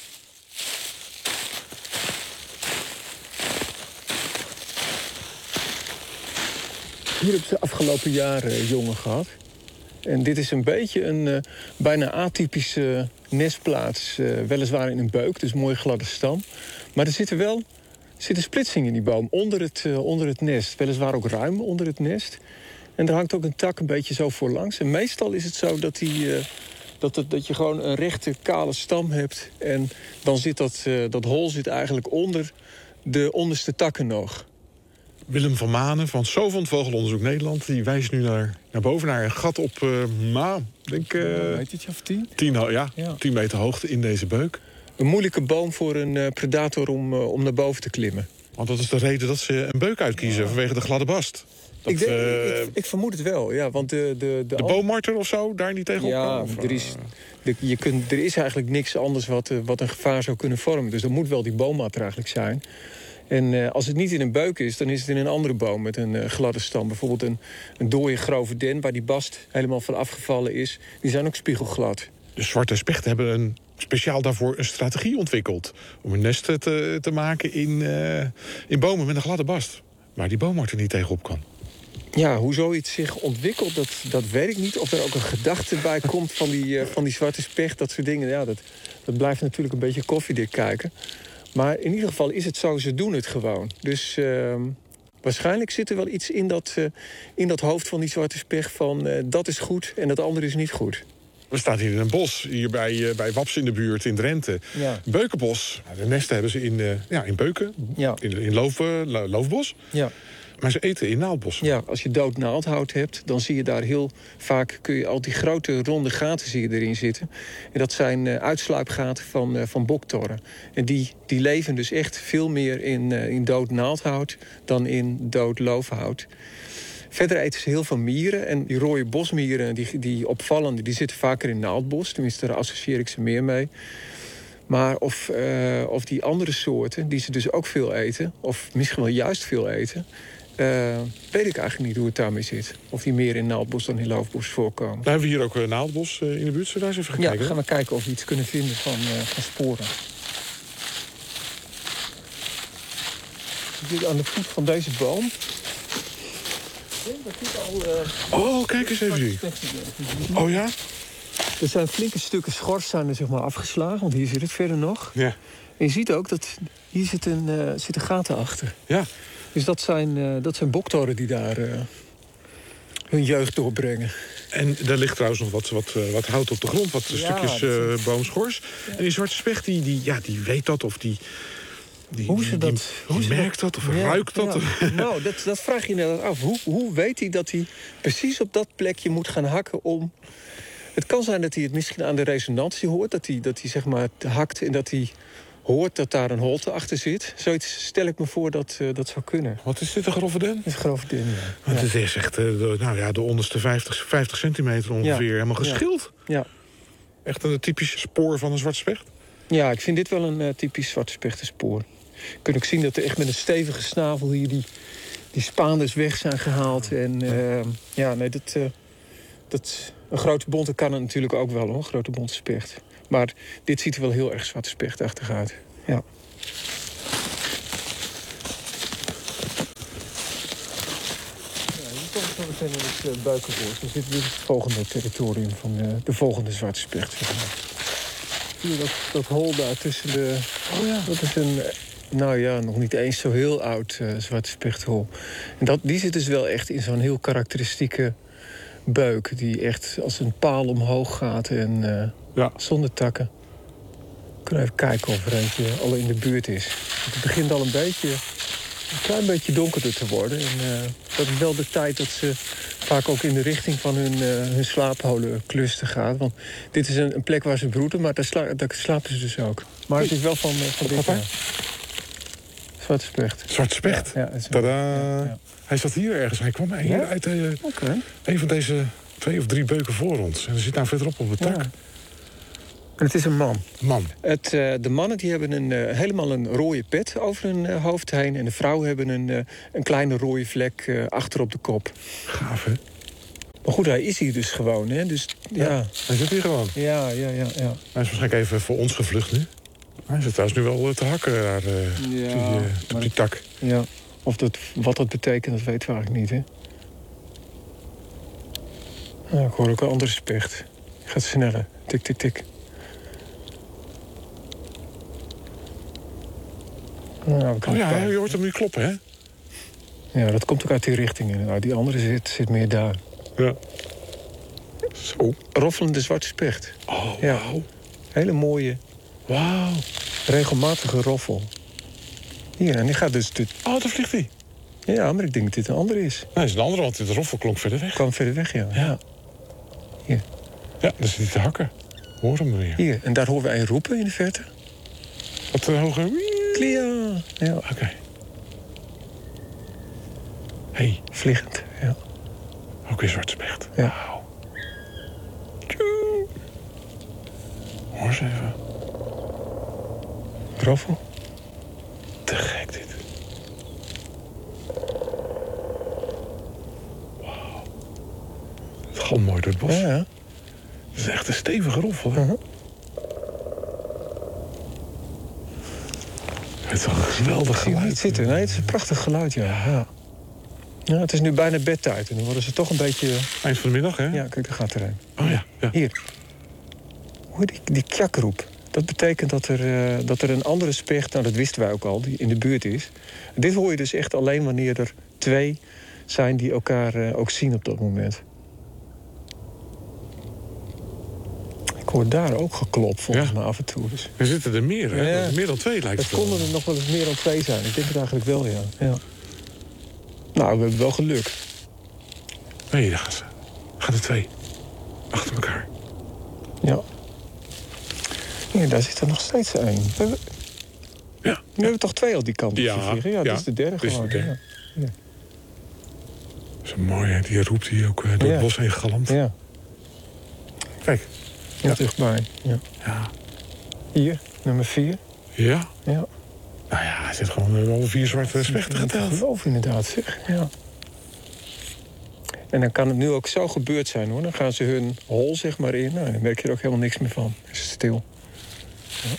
Hier hebben ze afgelopen jaren jongen gehad. En dit is een beetje een uh, bijna atypische nestplaats. Uh, weliswaar in een beuk, dus een mooi gladde stam. Maar er zitten wel zit een splitsing in die boom, onder het, uh, onder het nest. Weliswaar ook ruim onder het nest. En er hangt ook een tak een beetje zo voorlangs. En meestal is het zo dat, die, uh, dat, het, dat je gewoon een rechte, kale stam hebt. En dan zit dat, uh, dat hol zit eigenlijk onder de onderste takken nog. Willem van Manen van Sovant Vogelonderzoek Nederland... die wijst nu naar, naar boven, naar een gat op, uh, ma, denk uh, een metertje of tien? Tien, ja, ja. tien meter hoogte in deze beuk. Een moeilijke boom voor een uh, predator om, uh, om naar boven te klimmen. Want dat is de reden dat ze een beuk uitkiezen, ja. vanwege de gladde bast. Dat, ik, denk, uh, ik, ik vermoed het wel, ja, want de... De, de, de boommarter of zo, daar niet tegenop ja, kan? Of, er is, de, je kunt, er is eigenlijk niks anders wat, uh, wat een gevaar zou kunnen vormen. Dus dat moet wel die boommarter eigenlijk zijn. En uh, als het niet in een beuk is, dan is het in een andere boom met een uh, gladde stam. Bijvoorbeeld een, een dooie grove den, waar die bast helemaal van afgevallen is. Die zijn ook spiegelglad. De zwarte spechten hebben een, speciaal daarvoor een strategie ontwikkeld... om een nest te, te maken in, uh, in bomen met een gladde bast. Waar die boommarter niet tegenop kan. Ja, hoe zoiets zich ontwikkelt, dat, dat weet ik niet. Of er ook een gedachte bij komt van die, uh, van die zwarte specht, dat soort dingen. Ja, dat, dat blijft natuurlijk een beetje koffiedik kijken. Maar in ieder geval is het zo, ze doen het gewoon. Dus uh, waarschijnlijk zit er wel iets in dat, uh, in dat hoofd van die zwarte specht... van uh, dat is goed en dat andere is niet goed. We staan hier in een bos, hier bij, uh, bij Waps in de buurt, in Drenthe. Ja. Beukenbos. De nesten hebben ze in, uh, ja, in beuken, ja. in, in loof, uh, loofbos. Ja. Maar ze eten in naaldbossen. Ja, als je dood naaldhout hebt, dan zie je daar heel vaak... kun je al die grote ronde gaten zie je erin zitten. En dat zijn uh, uitsluipgaten van, uh, van boktorren. En die, die leven dus echt veel meer in, uh, in dood naaldhout dan in dood loofhout. Verder eten ze heel veel mieren. En die rode bosmieren, die, die opvallende, die zitten vaker in naaldbos. Tenminste, daar associeer ik ze meer mee. Maar of, uh, of die andere soorten, die ze dus ook veel eten... of misschien wel juist veel eten... Uh, weet ik eigenlijk niet hoe het daarmee zit. Of die meer in naaldbos dan in loofbos voorkomen. Daar hebben we hier ook een naaldbos uh, in de buurt. Zullen we daar eens even gaan ja, kijken? Ja, gaan we kijken of we iets kunnen vinden van, uh, van sporen. Hier aan de voet van deze boom. Al, uh, oh, kijk eens even. Oh ja? Er zijn flinke stukken schors zijn er, zeg maar, afgeslagen. Want hier zit het verder nog. Ja. En je ziet ook dat hier zit een, uh, zitten gaten achter. Ja. Dus dat zijn, uh, dat zijn boktoren die daar uh, hun jeugd doorbrengen. En er ligt trouwens nog wat, wat, wat hout op de grond, wat ja, stukjes uh, boomschors. Ja. En die zwarte specht, die, die, ja, die weet dat of die... Die, hoe ze dat, die, die hoe ze merkt dat, dat of ja, ruikt dat? Ja. Nou, dat, dat vraag je inderdaad af. Hoe, hoe weet hij dat hij precies op dat plekje moet gaan hakken om... Het kan zijn dat hij het misschien aan de resonantie hoort. Dat hij, dat hij zeg maar hakt en dat hij hoort dat daar een holte achter zit. Zoiets stel ik me voor dat uh, dat zou kunnen. Wat is dit, een grove den? Het is een grove den, ja. Want het is echt uh, de, nou ja, de onderste vijftig, vijftig centimeter ongeveer ja. helemaal geschild. Ja. Ja. Echt een typisch spoor van een zwarte specht? Ja, ik vind dit wel een uh, typisch zwarte spechtenspoor. Je kunt ook zien dat er echt met een stevige snavel hier die, die spaanders weg zijn gehaald. En uh, ja, nee, dat, uh, dat, een grote bonte kan het natuurlijk ook wel, hoor, een grote bonte specht. Maar dit ziet er wel heel erg zwarte spechtachtig uit. Ja. Ja, hier komt We zijn in het uh, Buikenbos. We zitten in het volgende territorium van uh, de volgende zwarte specht. Zeg maar. Zie je dat, dat hol daar tussen de... Oh ja. Dat is een, nou ja, nog niet eens zo heel oud uh, zwarte spechthol. En dat, die zit dus wel echt in zo'n heel karakteristieke buik... die echt als een paal omhoog gaat en uh, ja. zonder takken. We kunnen even kijken of er eentje al in de buurt is. Het begint al een beetje... een klein beetje donkerder te worden. En uh, dat is wel de tijd dat ze vaak ook in de richting van hun, uh, hun slaapholencluster gaat. Want dit is een, een plek waar ze broeden, maar daar, sla daar slapen ze dus ook. Maar het is wel van, uh, van dit jaar. Zwarte specht. Zwarte specht? Ja, ja, Tadaa. Ja, ja. Hij zat hier ergens. Hij kwam hier ja? uit uh, okay. een van deze twee of drie beuken voor ons. En hij zit nou verderop op het tak. Ja. En het is een man. Man. Het, uh, de mannen die hebben een, uh, helemaal een rode pet over hun uh, hoofd heen. En de vrouwen hebben een, uh, een kleine rode vlek uh, achter op de kop. Gaaf, hè? Maar goed, hij is hier dus gewoon, hè? Dus, ja. ja. Hij zit hier gewoon. Ja, ja, ja, ja. Hij is waarschijnlijk even voor ons gevlucht nu. Hij zit trouwens nu wel te hakken daar, uh, ja, die, uh, op die tak. Ja. Of dat, wat dat betekent, dat weten we eigenlijk niet, hè? Nou, ik hoor ook een andere specht. Die gaat sneller. Tik, tik, tik. Nou, oh ja, je hoort hem nu kloppen, hè? Ja, dat komt ook uit die richting inderdaad. Die andere zit, zit meer daar. Ja. Zo. Roffelende zwarte specht. Oh, ja. Wauw. Hele mooie, wauw, regelmatige roffel. Hier, en die gaat dus... Dit... Oh, daar vliegt hij. Ja, maar ik denk dat dit een andere is. Nee, het is een andere, want de roffel klonk verder weg. Kwam verder weg, ja. Ja. Ja, hier. Ja, daar zit hij te hakken. Hoor hem weer. Hier, en daar horen wij een roepen in de verte. Wat een hoge... Clia. Ja. Oké. Okay. Hey. Vliegend, ja. Ook weer zwarte specht. Ja. Wauw. Hoor eens even. Roffel. Te gek dit. Wauw. Het gaat mooi door het bos. Ja, ja. Het is echt een stevige roffel, hè? Uh-huh. Het is een geweldig geluid. Het zit er. Nee, het is een prachtig geluid, ja. ja. Ja, het is nu bijna bedtijd en dan worden ze toch een beetje... Eind van de middag, hè? Ja, kijk, daar gaat er een. Oh ja, ja. Hier. Hoor die, die kjakroep. Dat betekent dat er, uh, dat er een andere specht, nou dat wisten wij ook al, die in de buurt is. En dit hoor je dus echt alleen wanneer er twee zijn die elkaar uh, ook zien op dat moment. Ik hoor daar ook geklop, volgens ja. mij af en toe. Dus. Er zitten er meer, hè? Ja. Meer dan twee lijkt het wel. Het konden er nog wel eens meer dan twee zijn. Ik denk het eigenlijk wel, ja. ja. Nou, we hebben wel geluk. Nee, daar gaan ze. Gaan er twee. Achter elkaar. Ja. Ja, daar zit er nog steeds één. We hebben... Ja. Nu hebben we toch twee al die kant op ja. vliegen? Ja, ja, dit is de derde dit gewoon. Is de derde. Ja. Ja. Zo mooi, hè? Die roept hier ook uh, door ja. het bos heen galant. Ja. Kijk. Ja, dichtbij. Ja. ja. Hier, nummer vier. Ja? Ja. Nou ja, hij zit gewoon uh, alle vier zwarte spechten geteld. Ik geloof inderdaad, zeg. Ja. En dan kan het nu ook zo gebeurd zijn, hoor. Dan gaan ze hun hol, zeg maar, in. Nou, dan merk je er ook helemaal niks meer van. Het is stil. Ja.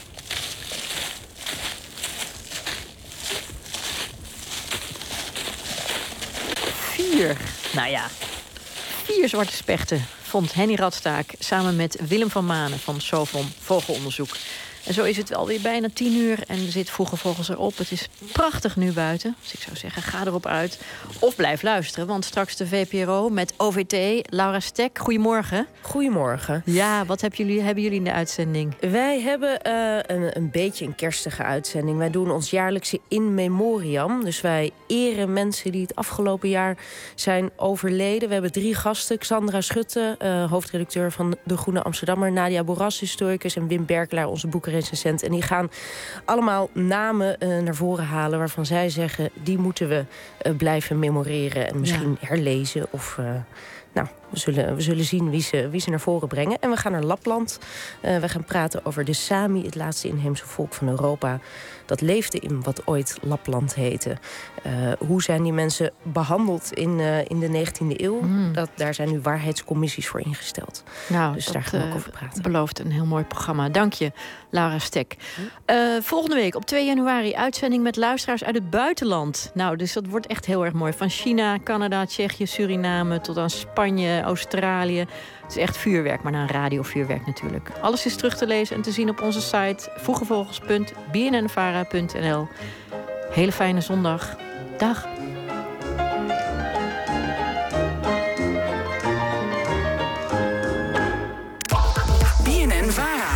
Vier. Nou ja, vier zwarte spechten vond Henny Radstaak samen met Willem van Manen van Sovon Vogelonderzoek. En zo is het alweer bijna tien uur en zit Vroege Vogels erop. Het is prachtig nu buiten. Dus ik zou zeggen, ga erop uit. Of blijf luisteren, want straks de V P R O met O V T. Laura Stek, goedemorgen. Goedemorgen. Ja, wat hebben jullie, hebben jullie in de uitzending? Wij hebben uh, een, een beetje een kerstige uitzending. Wij doen ons jaarlijkse In Memoriam. Dus wij eren mensen die het afgelopen jaar zijn overleden. We hebben drie gasten. Xandra Schutte, uh, hoofdredacteur van De Groene Amsterdammer. Nadia Boras, historicus. En Wim Berkelaar, onze boeken. Recensent. En die gaan allemaal namen uh, naar voren halen waarvan zij zeggen, die moeten we uh, blijven memoreren en misschien ja. herlezen. Of uh, nou, we zullen, we zullen zien wie ze, wie ze naar voren brengen. En we gaan naar Lapland. Uh, we gaan praten over de Sami, het laatste inheemse volk van Europa. dat leefde in wat ooit Lapland heette. Uh, hoe zijn die mensen behandeld in, uh, in de negentiende eeuw? Mm. Dat, daar zijn nu waarheidscommissies voor ingesteld. Nou, dus dat, daar gaan we ook uh, over praten. Belooft een heel mooi programma. Dank je, Laura Stek. Uh, volgende week op twee januari uitzending met luisteraars uit het buitenland. Nou, dus dat wordt echt heel erg mooi. Van China, Canada, Tsjechië, Suriname tot aan Spanje, Australië. Het is echt vuurwerk, maar naar een radiovuurwerk natuurlijk. Alles is terug te lezen en te zien op onze site vroegevogels punt b n n vara punt n l. Hele fijne zondag. Dag. B N N Vara.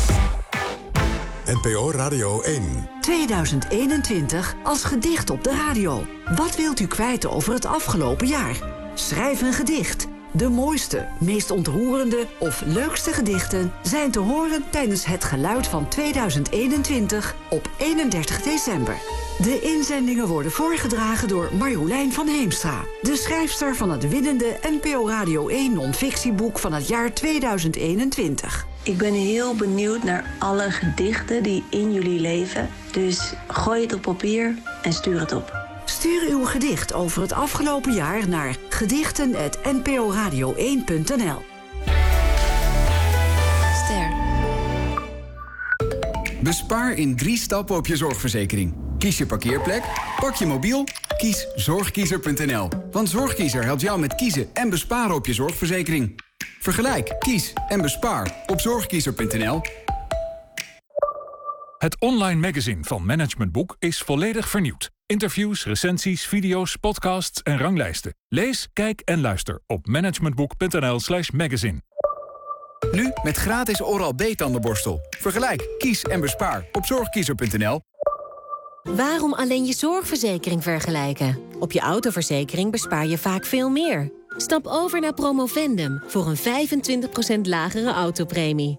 N P O Radio één. tweeduizend eenentwintig als gedicht op de radio. Wat wilt u kwijt over het afgelopen jaar? Schrijf een gedicht. De mooiste, meest ontroerende of leukste gedichten zijn te horen tijdens Het Geluid van tweeduizend eenentwintig op eenendertig december. De inzendingen worden voorgedragen door Marjolein van Heemstra, de schrijfster van het winnende N P O Radio één non-fictieboek van het jaar tweeduizend eenentwintig. Ik ben heel benieuwd naar alle gedichten die in jullie leven. Dus gooi het op papier en stuur het op. Stuur uw gedicht over het afgelopen jaar naar gedichten apenstaartje n p o radio één punt n l. Ster. Bespaar in drie stappen op je zorgverzekering. Kies je parkeerplek, pak je mobiel, kies zorgkiezer punt n l. Want Zorgkiezer helpt jou met kiezen en besparen op je zorgverzekering. Vergelijk, kies en bespaar op zorgkiezer punt n l. Het online magazine van Management Boek is volledig vernieuwd. Interviews, recensies, video's, podcasts en ranglijsten. Lees, kijk en luister op managementboek punt n l slash magazine. Nu met gratis Oral-B tandenborstel. Vergelijk, kies en bespaar op zorgkiezer punt n l. Waarom alleen je zorgverzekering vergelijken? Op je autoverzekering bespaar je vaak veel meer. Stap over naar Promovendum voor een vijfentwintig procent lagere autopremie.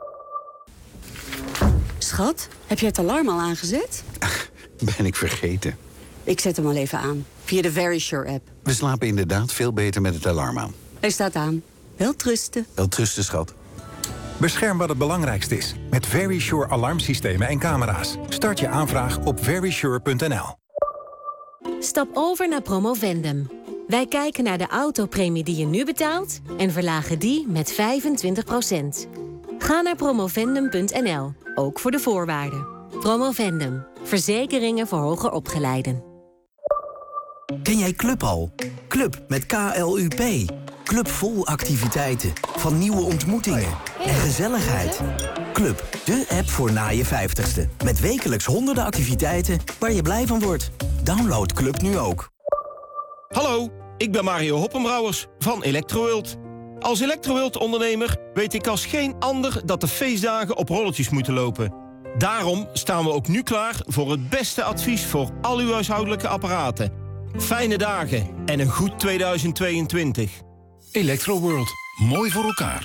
Schat, heb je het alarm al aangezet? Ach, ben ik vergeten. Ik zet hem al even aan, via de Verisure-app. We slapen inderdaad veel beter met het alarm aan. Hij staat aan. Wel trusten. Wel trusten, schat. Bescherm wat het belangrijkste is met Verisure alarmsystemen en camera's. Start je aanvraag op verisure punt n l. Stap over naar Promovendum. Wij kijken naar de autopremie die je nu betaalt en verlagen die met vijfentwintig procent. Ga naar promovendum punt n l, ook voor de voorwaarden. Promovendum, verzekeringen voor hoger opgeleiden. Ken jij Club al? Club met K L U P. Club vol activiteiten, van nieuwe ontmoetingen en gezelligheid. Club, de app voor na je vijftigste. Met wekelijks honderden activiteiten waar je blij van wordt. Download Club nu ook. Hallo, ik ben Mario Hoppenbrouwers van Electroworld. Als Electroworld-ondernemer weet ik als geen ander dat de feestdagen op rolletjes moeten lopen. Daarom staan we ook nu klaar voor het beste advies voor al uw huishoudelijke apparaten. Fijne dagen en een goed tweeduizend tweeëntwintig. Electroworld, mooi voor elkaar.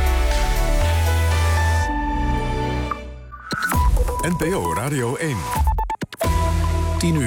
N P O Radio één.